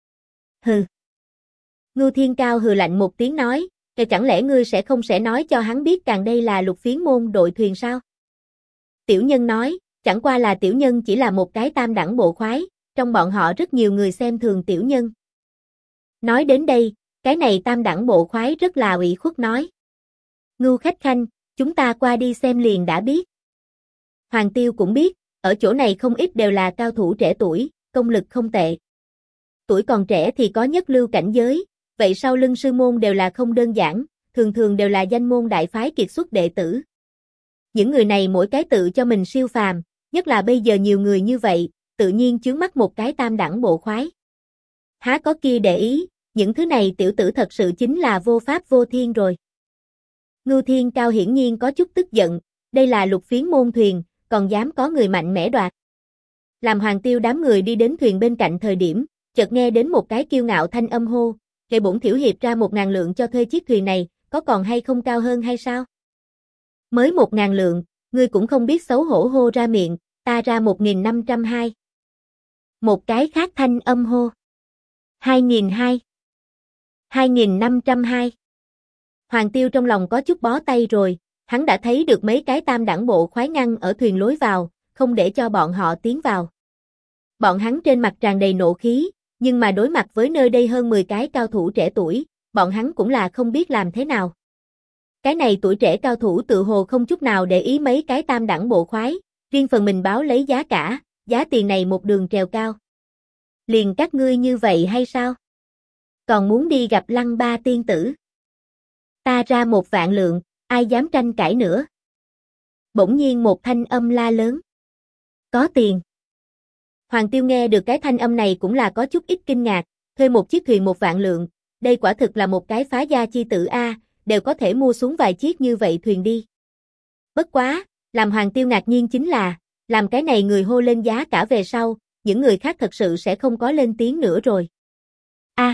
A: Hừ. Ngưu Thiên Cao hừ lạnh một tiếng nói, chẳng lẽ ngươi sẽ nói cho hắn biết càng đây là Lục Phiến môn đội thuyền sao? Tiểu nhân nói, chẳng qua là tiểu nhân chỉ là một cái tam đẳng bộ khoái, trong bọn họ rất nhiều người xem thường tiểu nhân. Nói đến đây, cái này tam đẳng bộ khoái rất là ủy khuất nói. Ngưu khách khanh, chúng ta qua đi xem liền đã biết. Hoàng Tiêu cũng biết, ở chỗ này không ít đều là cao thủ trẻ tuổi, công lực không tệ. Tuổi còn trẻ thì có nhất lưu cảnh giới, vậy sau lưng sư môn đều là không đơn giản, thường đều là danh môn đại phái kiệt xuất đệ tử. Những người này mỗi cái tự cho mình siêu phàm, nhất là bây giờ nhiều người như vậy, tự nhiên chướng mắt một cái tam đẳng bộ khoái. Há có kia để ý, những thứ này tiểu tử thật sự chính là vô pháp vô thiên rồi. Ngưu Thiên Cao hiển nhiên có chút tức giận, đây là Lục Phiến môn thuyền, còn dám có người mạnh mẽ đoạt. Làm Hoàng Tiêu đám người đi đến thuyền bên cạnh thời điểm, chợt nghe đến một cái kiêu ngạo thanh âm hô, kệ bổn thiểu hiệp ra 1.000 lượng cho thuê chiếc thuyền này, có còn hay không cao hơn hay sao? Mới 1.000 lượng, ngươi cũng không biết xấu hổ hô ra miệng, ta ra 1.502. Một cái khác thanh âm hô. 2.200. 2.502. Hoàng Tiêu trong lòng có chút bó tay rồi, hắn đã thấy được mấy cái tam đẳng bộ khoái ngăn ở thuyền lối vào, không để cho bọn họ tiến vào. Bọn hắn trên mặt tràn đầy nộ khí, nhưng mà đối mặt với nơi đây hơn 10 cái cao thủ trẻ tuổi, bọn hắn cũng là không biết làm thế nào. Cái này tuổi trẻ cao thủ tự hồ không chút nào để ý mấy cái tam đẳng bộ khoái, riêng phần mình báo lấy giá cả, giá tiền này một đường trèo cao. Liền các ngươi như vậy hay sao? Còn muốn đi gặp Lăng Ba tiên tử? Ta ra 1.000 lượng, ai dám tranh cãi nữa? Bỗng nhiên một thanh âm la lớn. Có tiền. Hoàng Tiêu nghe được cái thanh âm này cũng là có chút ít kinh ngạc, thuê một chiếc thuyền 1.000 lượng, đây quả thực là một cái phá gia chi tử a, đều có thể mua xuống vài chiếc như vậy thuyền đi. Bất quá, làm Hoàng Tiêu ngạc nhiên chính là, làm cái này người hô lên giá cả về sau, những người khác thật sự sẽ không có lên tiếng nữa rồi. A.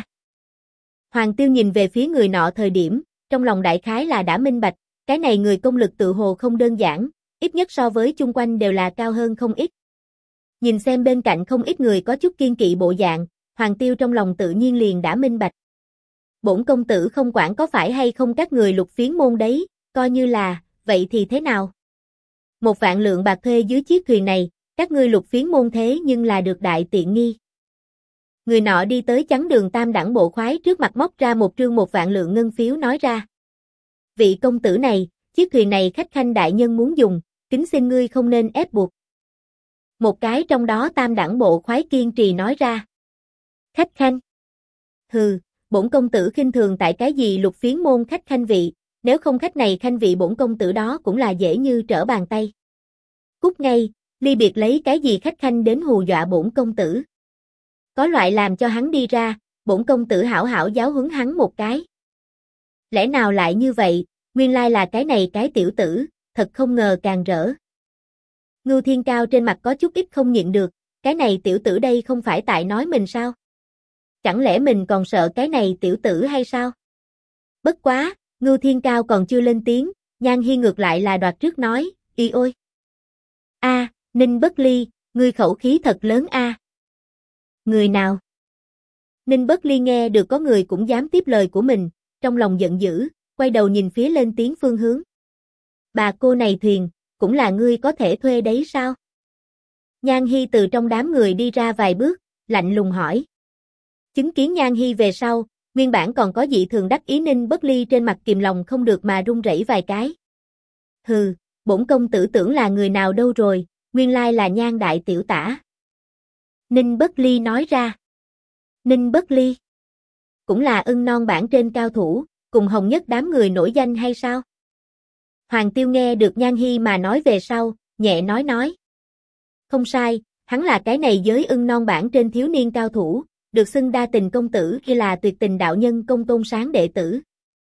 A: Hoàng Tiêu nhìn về phía người nọ thời điểm, trong lòng đại khái là đã minh bạch, cái này người công lực tự hồ không đơn giản, ít nhất so với chung quanh đều là cao hơn không ít. Nhìn xem bên cạnh không ít người có chút kiên kỵ bộ dạng, Hoàng Tiêu trong lòng tự nhiên liền đã minh bạch. Bổn công tử không quản có phải hay không các người Lục Phiến môn đấy, coi như là, vậy thì thế nào? 1.000 lượng bạc thuê dưới chiếc thuyền này, các ngươi Lục Phiến môn thế nhưng là được đại tiện nghi. Người nọ đi tới chắn đường tam đẳng bộ khoái trước mặt móc ra một trương 1.000 lượng ngân phiếu nói ra. Vị công tử này, chiếc thuyền này khách khanh đại nhân muốn dùng, kính xin ngươi không nên ép buộc. Một cái trong đó tam đẳng bộ khoái kiên trì nói ra. Khách khanh. Hừ, bổn công tử khinh thường tại cái gì Lục Phiến môn khách khanh vị, nếu không khách này khanh vị bổn công tử đó cũng là dễ như trở bàn tay. Cút ngay, ly biệt lấy cái gì khách khanh đến hù dọa bổn công tử. Có loại làm cho hắn đi ra, bổn công tử hảo hảo giáo huấn hắn một cái. Lẽ nào lại như vậy, nguyên lai là cái này cái tiểu tử, thật không ngờ càng rỡ. Ngưu Thiên Cao trên mặt có chút ít không nhịn được, cái này tiểu tử đây không phải tại nói mình sao? Chẳng lẽ mình còn sợ cái này tiểu tử hay sao? Bất quá, Ngưu Thiên Cao còn chưa lên tiếng, Nhan Hi ngược lại là đoạt trước nói, y ôi. A, Ninh Bất Ly, ngươi khẩu khí thật lớn a. Người nào? Ninh Bất Ly nghe được có người cũng dám tiếp lời của mình, trong lòng giận dữ, quay đầu nhìn phía lên tiếng phương hướng. Bà cô này thuyền, cũng là ngươi có thể thuê đấy sao? Nhan Hi từ trong đám người đi ra vài bước, lạnh lùng hỏi. Chứng kiến Nhan Hi về sau, nguyên bản còn có dị thường đắc ý Ninh Bất Ly trên mặt kìm lòng không được mà run rẩy vài cái. Hừ, bổn công tử tưởng là người nào đâu rồi, nguyên lai là Nhan đại tiểu tả. Ninh Bất Ly nói ra. Ninh Bất Ly? Cũng là ưng non bản trên cao thủ, cùng hồng nhất đám người nổi danh hay sao? Hoàng Tiêu nghe được Nhan Hi mà nói về sau, nhẹ nói. Không sai, hắn là cái này giới ưng non bản trên thiếu niên cao thủ, được xưng đa tình công tử hay là tuyệt tình đạo nhân Công Tôn Sáng đệ tử.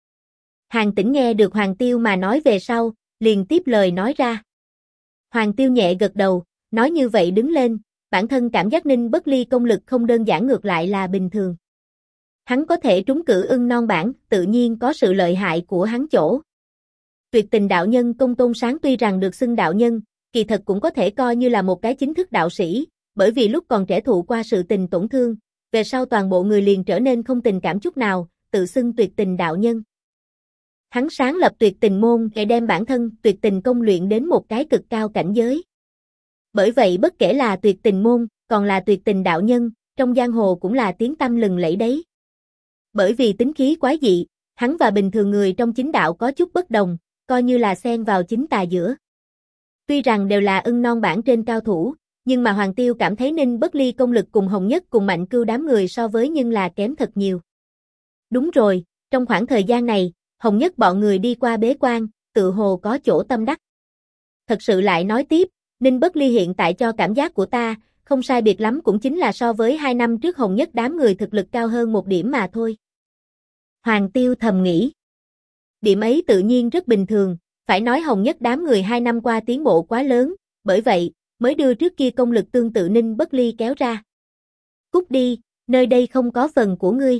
A: Hàn Tĩnh nghe được Hoàng Tiêu mà nói về sau, liền tiếp lời nói ra. Hoàng Tiêu nhẹ gật đầu, nói như vậy đứng lên, bản thân cảm giác Ninh Bất Ly công lực không đơn giản ngược lại là bình thường. Hắn có thể trúng cử ưng non bản, tự nhiên có sự lợi hại của hắn chỗ. Tuyệt tình đạo nhân Công Tôn Sáng tuy rằng được xưng đạo nhân, kỳ thật cũng có thể coi như là một cái chính thức đạo sĩ, bởi vì lúc còn trẻ thụ qua sự tình tổn thương, về sau toàn bộ người liền trở nên không tình cảm chút nào, tự xưng tuyệt tình đạo nhân. Hắn sáng lập tuyệt tình môn để đem bản thân tuyệt tình công luyện đến một cái cực cao cảnh giới. Bởi vậy bất kể là tuyệt tình môn, còn là tuyệt tình đạo nhân, trong giang hồ cũng là tiếng tăm lừng lẫy đấy. Bởi vì tính khí quái dị, hắn và bình thường người trong chính đạo có chút bất đồng, coi như là xen vào chính tà giữa. Tuy rằng đều là ưng non bản trên cao thủ, nhưng mà Hoàng Tiêu cảm thấy Ninh Bất Ly công lực cùng Hồng Nhất cùng Mạnh Cưu đám người so với nhưng là kém thật nhiều. Đúng rồi, trong khoảng thời gian này, Hồng Nhất bọn người đi qua bế quan, tự hồ có chỗ tâm đắc. Thật sự lại nói tiếp, Ninh Bất Ly hiện tại cho cảm giác của ta, không sai biệt lắm cũng chính là so với 2 năm trước Hồng Nhất đám người thực lực cao hơn một điểm mà thôi. Hoàng Tiêu thầm nghĩ. Điểm ấy tự nhiên rất bình thường, phải nói Hồng Nhất đám người 2 năm qua tiến bộ quá lớn, bởi vậy, mới đưa trước kia công lực tương tự Ninh Bất Ly kéo ra. Cút đi, nơi đây không có phần của ngươi.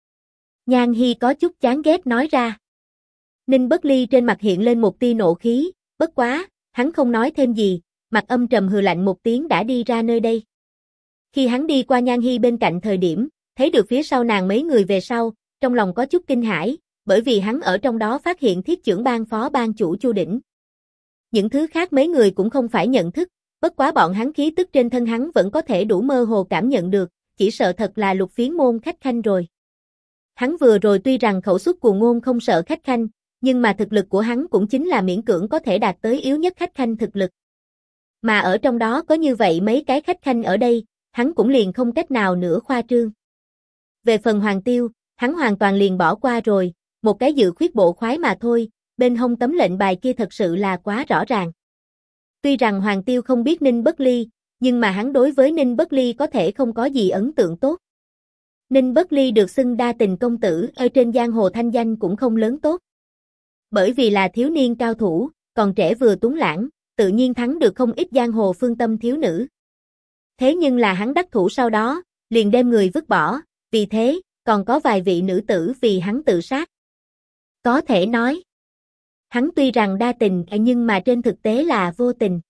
A: Nhan Hi có chút chán ghét nói ra. Ninh Bất Ly trên mặt hiện lên một tia nộ khí, bất quá, hắn không nói thêm gì, mặt âm trầm hừ lạnh một tiếng đã đi ra nơi đây. Khi hắn đi qua Nhan Hi bên cạnh thời điểm, thấy được phía sau nàng mấy người về sau, trong lòng có chút kinh hãi, bởi vì hắn ở trong đó phát hiện Thiết Chưởng Bang phó bang chủ Chu Đỉnh. Những thứ khác mấy người cũng không phải nhận thức, bất quá bọn hắn khí tức trên thân hắn vẫn có thể đủ mơ hồ cảm nhận được, chỉ sợ thật là Lục Phiến môn khách khanh rồi. Hắn vừa rồi tuy rằng khẩu xuất cuồng ngôn không sợ khách khanh, nhưng mà thực lực của hắn cũng chính là miễn cưỡng có thể đạt tới yếu nhất khách khanh thực lực. Mà ở trong đó có như vậy mấy cái khách khanh ở đây, hắn cũng liền không cách nào nữa khoa trương. Về phần Hoàng Tiêu, hắn hoàn toàn liền bỏ qua rồi, một cái dự khuyết bộ khoái mà thôi, bên hông tấm lệnh bài kia thật sự là quá rõ ràng. Tuy rằng Hoàng Tiêu không biết Ninh Bất Ly, nhưng mà hắn đối với Ninh Bất Ly có thể không có gì ấn tượng tốt. Ninh Bất Ly được xưng đa tình công tử ở trên giang hồ thanh danh cũng không lớn tốt. Bởi vì là thiếu niên cao thủ, còn trẻ vừa tuấn lãng, tự nhiên thắng được không ít giang hồ phương tâm thiếu nữ. Thế nhưng là hắn đắc thủ sau đó, liền đem người vứt bỏ, vì thế, còn có vài vị nữ tử vì hắn tự sát. Có thể nói, hắn tuy rằng đa tình nhưng mà trên thực tế là vô tình.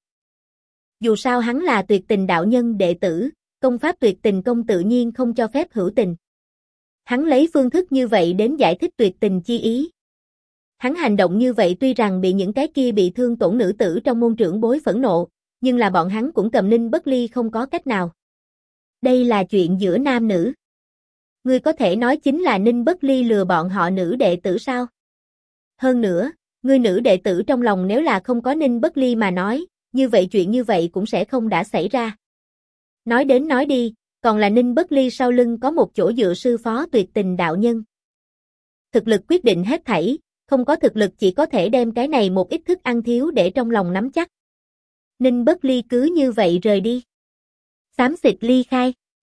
A: Dù sao hắn là tuyệt tình đạo nhân đệ tử, công pháp tuyệt tình công tự nhiên không cho phép hữu tình. Hắn lấy phương thức như vậy đến giải thích tuyệt tình chi ý. Hắn hành động như vậy tuy rằng bị những cái kia bị thương tổn nữ tử trong môn trưởng bối phẫn nộ, nhưng là bọn hắn cũng cầm Ninh Bất Ly không có cách nào. Đây là chuyện giữa nam nữ. Ngươi có thể nói chính là Ninh Bất Ly lừa bọn họ nữ đệ tử sao? Hơn nữa, ngươi nữ đệ tử trong lòng nếu là không có Ninh Bất Ly mà nói, như vậy chuyện như vậy cũng sẽ không đã xảy ra. Nói đến nói đi, còn là Ninh Bất Ly sau lưng có một chỗ dựa sư phó tuyệt tình đạo nhân. Thực lực quyết định hết thảy, không có thực lực chỉ có thể đem cái này một ít thức ăn thiếu để trong lòng nắm chắc. Ninh Bất Ly cứ như vậy rời đi. Xám xịt ly khai.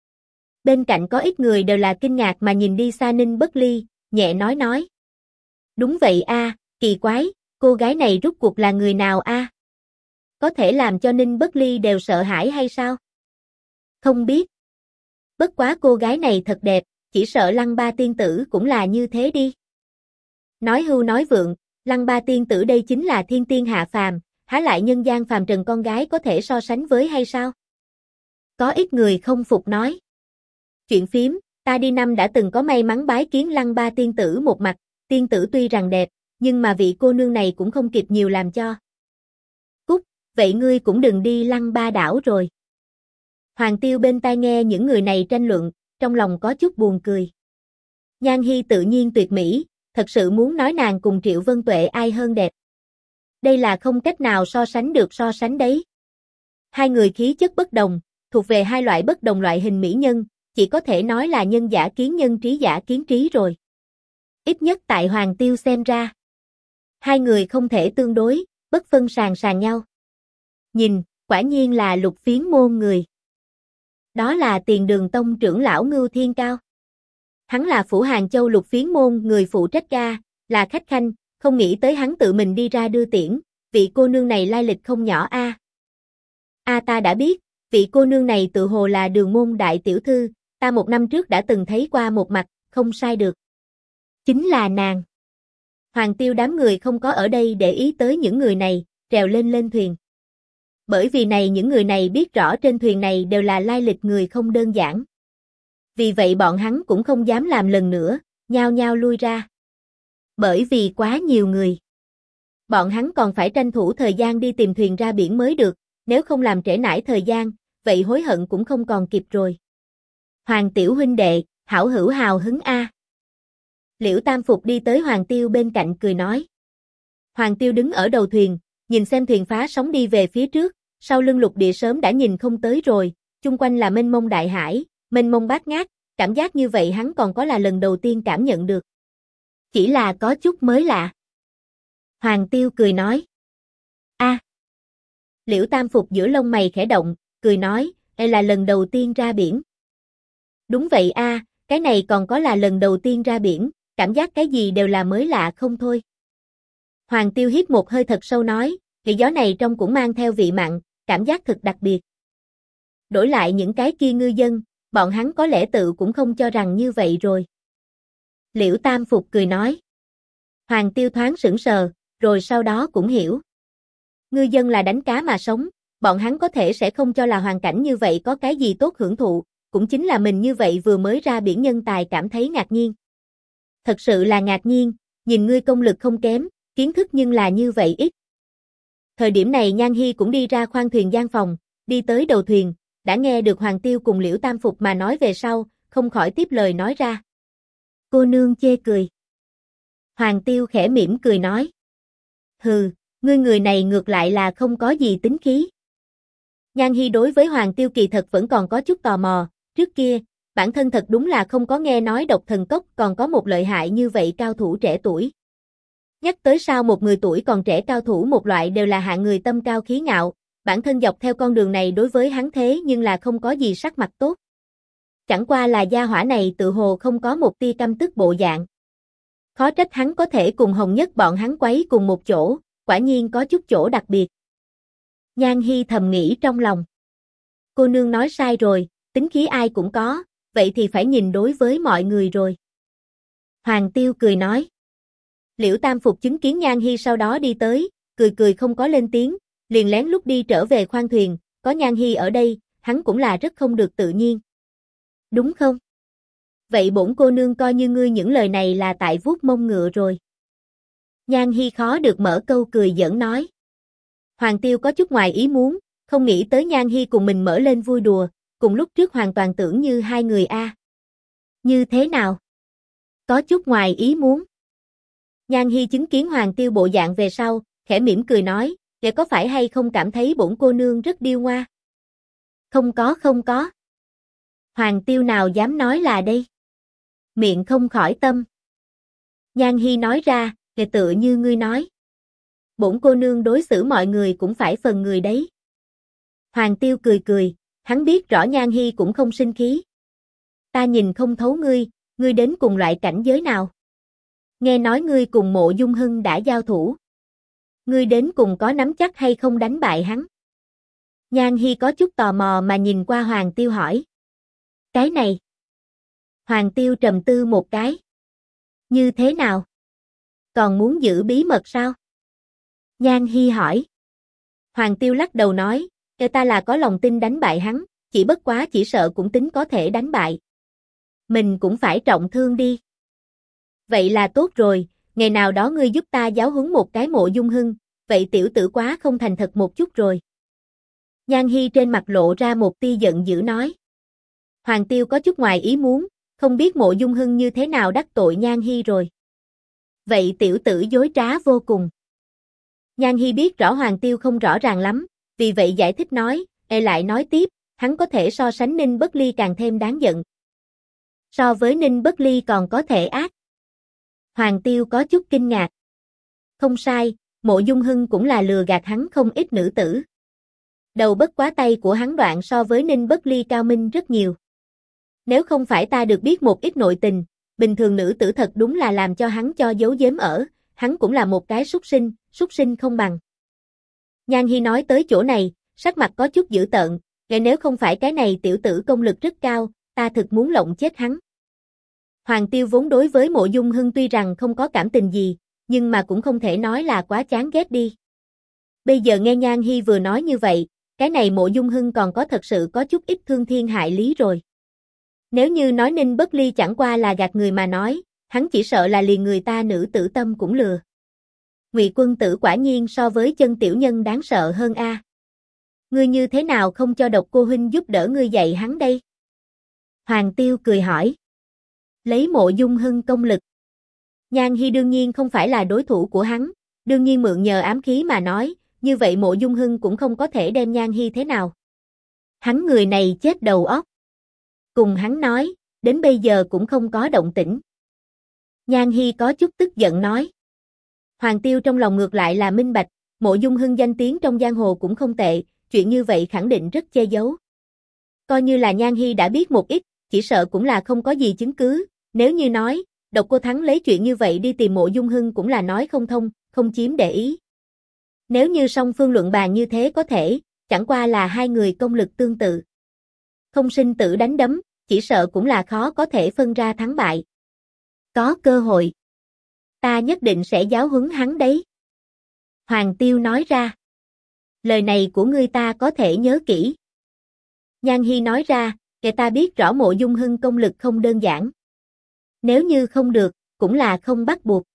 A: Bên cạnh có ít người đều là kinh ngạc mà nhìn đi xa Ninh Bất Ly, nhẹ nói. Đúng vậy a, kỳ quái, cô gái này rốt cuộc là người nào a? Có thể làm cho Ninh Bất Ly đều sợ hãi hay sao? Không biết. Bất quá cô gái này thật đẹp, chỉ sợ Lăng Ba tiên tử cũng là như thế đi. Nói hưu nói vượng, Lăng Ba tiên tử đây chính là thiên tiên hạ phàm, há lại nhân gian phàm trần con gái có thể so sánh với hay sao? Có ít người không phục nói. Chuyện phím, Ta đi năm đã từng có may mắn bái kiến Lăng Ba tiên tử một mặt, tiên tử tuy rằng đẹp, nhưng mà vị cô nương này cũng không kịp nhiều làm cho. Cút, vậy ngươi cũng đừng đi Lăng Ba đảo rồi. Hoàng Tiêu bên tai nghe những người này tranh luận, trong lòng có chút buồn cười. Nhan Hi tự nhiên tuyệt mỹ, thật sự muốn nói nàng cùng Triệu Vân Tuệ ai hơn đẹp. Đây là không cách nào so sánh được so sánh đấy. Hai người khí chất bất đồng, thuộc về hai loại bất đồng loại hình mỹ nhân, chỉ có thể nói là nhân giả kiến nhân trí giả kiến trí rồi. Ít nhất tại Hoàng Tiêu xem ra. Hai người không thể tương đối, bất phân sàng sàng nhau. Nhìn, quả nhiên là Lục Phiến môn người. Đó là Tiền Đường Tông trưởng lão Ngưu Thiên Cao. Hắn là Phủ Hàng Châu Lục Phiến môn người phụ trách ca, là khách khanh, không nghĩ tới hắn tự mình đi ra đưa tiễn, vị cô nương này lai lịch không nhỏ a. Ta đã biết, vị cô nương này tự hồ là Đường môn đại tiểu thư, ta một năm trước đã từng thấy qua một mặt, không sai được. Chính là nàng. Hoàng Tiêu đám người không có ở đây để ý tới những người này, trèo lên thuyền. Bởi vì những người này biết rõ trên thuyền này đều là lai lịch người không đơn giản. Vì vậy bọn hắn cũng không dám làm lần nữa, nhao nhao lui ra. Bởi vì quá nhiều người. Bọn hắn còn phải tranh thủ thời gian đi tìm thuyền ra biển mới được, nếu không làm trễ nải thời gian, vậy hối hận cũng không còn kịp rồi. Hoàng tiểu huynh đệ, hảo hữu hào hứng a. Liễu Tam Phục đi tới Hoàng Tiêu bên cạnh cười nói. Hoàng Tiêu đứng ở đầu thuyền, nhìn xem thuyền phá sóng đi về phía trước, sau lưng lục địa sớm đã nhìn không tới rồi, chung quanh là mênh mông đại hải, mênh mông bát ngát, cảm giác như vậy hắn còn có là lần đầu tiên cảm nhận được. Chỉ là có chút mới lạ. Hoàng Tiêu cười nói. Liễu Tam Phục giữa lông mày khẽ động, cười nói, đây là lần đầu tiên ra biển. Đúng vậy cái này còn có là lần đầu tiên ra biển, cảm giác cái gì đều là mới lạ không thôi. Hoàng Tiêu hít một hơi thật sâu nói, cái gió này trong cũng mang theo vị mặn, cảm giác thực đặc biệt. Đổi lại những cái kia ngư dân, bọn hắn có lẽ tự cũng không cho rằng như vậy rồi. Liễu Tam Phục cười nói. Hoàng Tiêu thoáng sững sờ, rồi sau đó cũng hiểu. Ngư dân là đánh cá mà sống, bọn hắn có thể sẽ không cho là hoàn cảnh như vậy có cái gì tốt hưởng thụ, cũng chính là mình như vậy vừa mới ra biển nhân tài cảm thấy ngạc nhiên. Thật sự là ngạc nhiên, nhìn ngươi công lực không kém, kiến thức nhưng là như vậy ít. Thời điểm này Nhan Hi cũng đi ra khoang thuyền gian phòng, đi tới đầu thuyền, đã nghe được Hoàng Tiêu cùng Liễu Tam Phục mà nói về sau, không khỏi tiếp lời nói ra. Cô nương chê cười. Hoàng Tiêu khẽ mỉm cười nói. Hừ, ngươi người này ngược lại là không có gì tính khí. Nhan Hi đối với Hoàng Tiêu kỳ thật vẫn còn có chút tò mò, trước kia, bản thân thật đúng là không có nghe nói Độc Thần Cốc còn có một lợi hại như vậy cao thủ trẻ tuổi. Nhắc tới sao một người tuổi còn trẻ cao thủ một loại đều là hạng người tâm cao khí ngạo, bản thân dọc theo con đường này đối với hắn thế nhưng là không có gì sắc mặt tốt. Chẳng qua là gia hỏa này tự hồ không có một tia căm tức bộ dạng. Khó trách hắn có thể cùng Hồng Nhất bọn hắn quấy cùng một chỗ, quả nhiên có chút chỗ đặc biệt. Nhan Hi thầm nghĩ trong lòng. Cô nương nói sai rồi, tính khí ai cũng có, vậy thì phải nhìn đối với mọi người rồi. Hoàng Tiêu cười nói. Liễu Tam Phục chứng kiến Nhan Hi sau đó đi tới, cười không có lên tiếng, liền lén lút đi trở về khoang thuyền, có Nhan Hi ở đây, hắn cũng là rất không được tự nhiên. Đúng không? Vậy bổn cô nương coi như ngươi những lời này là tại vuốt mông ngựa rồi. Nhan Hi khó được mở câu cười giỡn nói. Hoàng Tiêu có chút ngoài ý muốn, không nghĩ tới Nhan Hi cùng mình mở lên vui đùa, cùng lúc trước hoàn toàn tưởng như hai người Như thế nào? Có chút ngoài ý muốn. Nhan Hi chứng kiến Hoàng Tiêu bộ dạng về sau, khẽ mỉm cười nói, "Để có phải hay không cảm thấy bổn cô nương rất điêu ngoa?" Không có. Hoàng Tiêu nào dám nói là đây? Miệng không khỏi tâm. Nhan Hi nói ra, "Kể tựa như ngươi nói. Bổn cô nương đối xử mọi người cũng phải phần người đấy." Hoàng Tiêu cười, hắn biết rõ Nhan Hi cũng không sinh khí. "Ta nhìn không thấu ngươi đến cùng loại cảnh giới nào? Nghe nói ngươi cùng Mộ Dung Hưng đã giao thủ. Ngươi đến cùng có nắm chắc hay không đánh bại hắn?" Nhan Hi có chút tò mò mà nhìn qua Hoàng Tiêu hỏi. "Cái này." Hoàng Tiêu trầm tư một cái. "Như thế nào? Còn muốn giữ bí mật sao?" Nhan Hi hỏi. Hoàng Tiêu lắc đầu nói, "Ta là có lòng tin đánh bại hắn, chỉ bất quá chỉ sợ cũng tính có thể đánh bại." Mình cũng phải trọng thương đi. Vậy là tốt rồi, ngày nào đó ngươi giúp ta giáo huấn một cái Mộ Dung Hưng, vậy tiểu tử quá không thành thật một chút rồi. Nhan Hi trên mặt lộ ra một tia giận dữ nói. Hoàng Tiêu có chút ngoài ý muốn, không biết Mộ Dung Hưng như thế nào đắc tội Nhan Hi rồi. Vậy tiểu tử dối trá vô cùng. Nhan Hi biết rõ Hoàng Tiêu không rõ ràng lắm, vì vậy giải thích nói, lại nói tiếp, hắn có thể so sánh Ninh Bất Ly càng thêm đáng giận. So với Ninh Bất Ly còn có thể ác. Hoàng Tiêu có chút kinh ngạc. Không sai, Mộ Dung Hưng cũng là lừa gạt hắn không ít nữ tử. Đầu bất quá tay của hắn đoạn so với Ninh Bất Ly cao minh rất nhiều. Nếu không phải ta được biết một ít nội tình, bình thường nữ tử thật đúng là làm cho hắn cho giấu giếm ở, hắn cũng là một cái súc sinh không bằng. Nhan Hi nói tới chỗ này, sắc mặt có chút dữ tợn, nếu không phải cái này tiểu tử công lực rất cao, ta thực muốn lộng chết hắn. Hoàng Tiêu vốn đối với Mộ Dung Hưng tuy rằng không có cảm tình gì, nhưng mà cũng không thể nói là quá chán ghét đi. Bây giờ nghe Nhan Hi vừa nói như vậy, cái này Mộ Dung Hưng còn có thật sự có chút ít thương thiên hại lý rồi. Nếu như nói Ninh Bất Ly chẳng qua là gạt người mà nói, hắn chỉ sợ là liền người ta nữ tử tâm cũng lừa. Ngụy Quân Tử quả nhiên so với chân tiểu nhân đáng sợ hơn a. Ngươi như thế nào không cho Độc Cô huynh giúp đỡ ngươi dạy hắn đây? Hoàng Tiêu cười hỏi. Lấy Mộ Dung Hưng công lực. Nhan Hi đương nhiên không phải là đối thủ của hắn, đương nhiên mượn nhờ ám khí mà nói, như vậy Mộ Dung Hưng cũng không có thể đem Nhan Hi thế nào. Hắn người này chết đầu óc. Cùng hắn nói, đến bây giờ cũng không có động tĩnh. Nhan Hi có chút tức giận nói. Hoàng Tiêu trong lòng ngược lại là minh bạch, Mộ Dung Hưng danh tiếng trong giang hồ cũng không tệ, chuyện như vậy khẳng định rất che giấu. Coi như là Nhan Hi đã biết một ít, chỉ sợ cũng là không có gì chứng cứ, nếu như nói, Độc Cô Thắng lấy chuyện như vậy đi tìm Mộ Dung Hưng cũng là nói không thông, không chiếm để ý. Nếu như song phương luận bàn như thế có thể, chẳng qua là hai người công lực tương tự. Không sinh tử đánh đấm, chỉ sợ cũng là khó có thể phân ra thắng bại. Có cơ hội. Ta nhất định sẽ giáo huấn hắn đấy. Hoàng Tiêu nói ra. Lời này của ngươi ta có thể nhớ kỹ. Nhan Hi nói ra, kể ta biết rõ Mộ Dung Hưng công lực không đơn giản. Nếu như không được, cũng là không bắt buộc.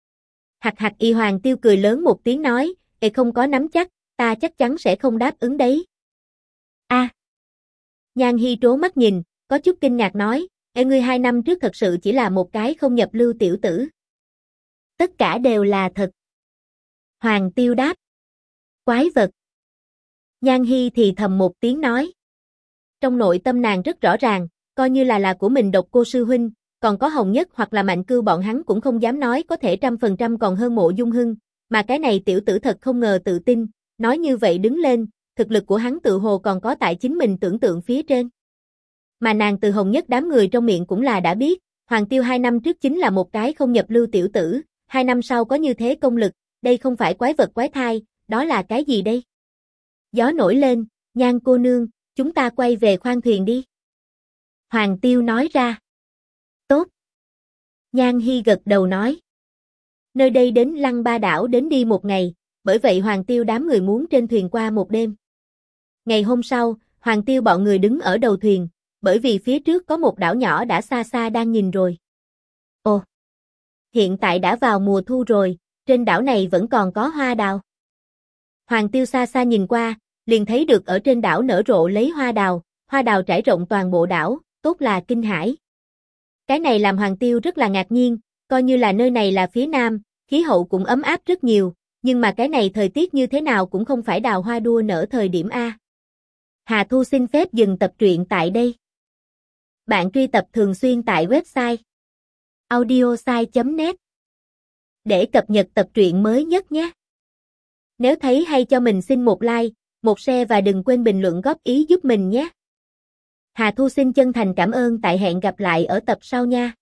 A: Hạc hạc y Hoàng Tiêu cười lớn một tiếng nói, không có nắm chắc, ta chắc chắn sẽ không đáp ứng đấy. A. Nhan Hi trố mắt nhìn, có chút kinh ngạc nói, ngươi 2 năm trước thật sự chỉ là một cái không nhập lưu tiểu tử. Tất cả đều là thật. Hoàng Tiêu đáp. Quái vật. Nhan Hi thì thầm một tiếng nói. Trong nội tâm nàng rất rõ ràng, coi như là của mình Độc Cô sư huynh, còn có Hồng Nhất hoặc là Mạnh Cưu bọn hắn cũng không dám nói có thể 100% còn hơn Mộ Dung Hưng, mà cái này tiểu tử thật không ngờ tự tin, nói như vậy đứng lên, thực lực của hắn tự hồ còn có tại chính mình tưởng tượng phía trên. Mà nàng từ Hồng Nhất đám người trong miệng cũng là đã biết, Hoàng Tiêu 2 năm trước chính là một cái không nhập lưu tiểu tử, 2 năm sau có như thế công lực, đây không phải quái vật quái thai, đó là cái gì đây? Gió nổi lên, Nhan cô nương, chúng ta quay về khoang thuyền đi. Hoàng Tiêu nói ra. Tốt. Nhan Hi gật đầu nói. Nơi đây đến Lăng Ba đảo đến đi 1 ngày, bởi vậy Hoàng Tiêu đám người muốn trên thuyền qua 1 đêm. Ngày hôm sau, Hoàng Tiêu bọn người đứng ở đầu thuyền, bởi vì phía trước có một đảo nhỏ đã xa xa đang nhìn rồi. Ồ, hiện tại đã vào mùa thu rồi, trên đảo này vẫn còn có hoa đào. Hoàng Tiêu xa xa nhìn qua, liền thấy được ở trên đảo nở rộ lấy hoa đào trải rộng toàn bộ đảo, tốt là kinh hãi. Cái này làm Hoàng Tiêu rất là ngạc nhiên, coi như là nơi này là phía nam, khí hậu cũng ấm áp rất nhiều, nhưng mà cái này thời tiết như thế nào cũng không phải đào hoa đua nở thời điểm A. Hà Thu xin phép dừng tập truyện tại đây. Bạn truy tập thường xuyên tại website audiosai.net để cập nhật tập truyện mới nhất nhé. Nếu thấy hay cho mình xin một like, một share và đừng quên bình luận góp ý giúp mình nhé. Hà Thu xin chân thành cảm ơn, tại hẹn gặp lại ở tập sau nha.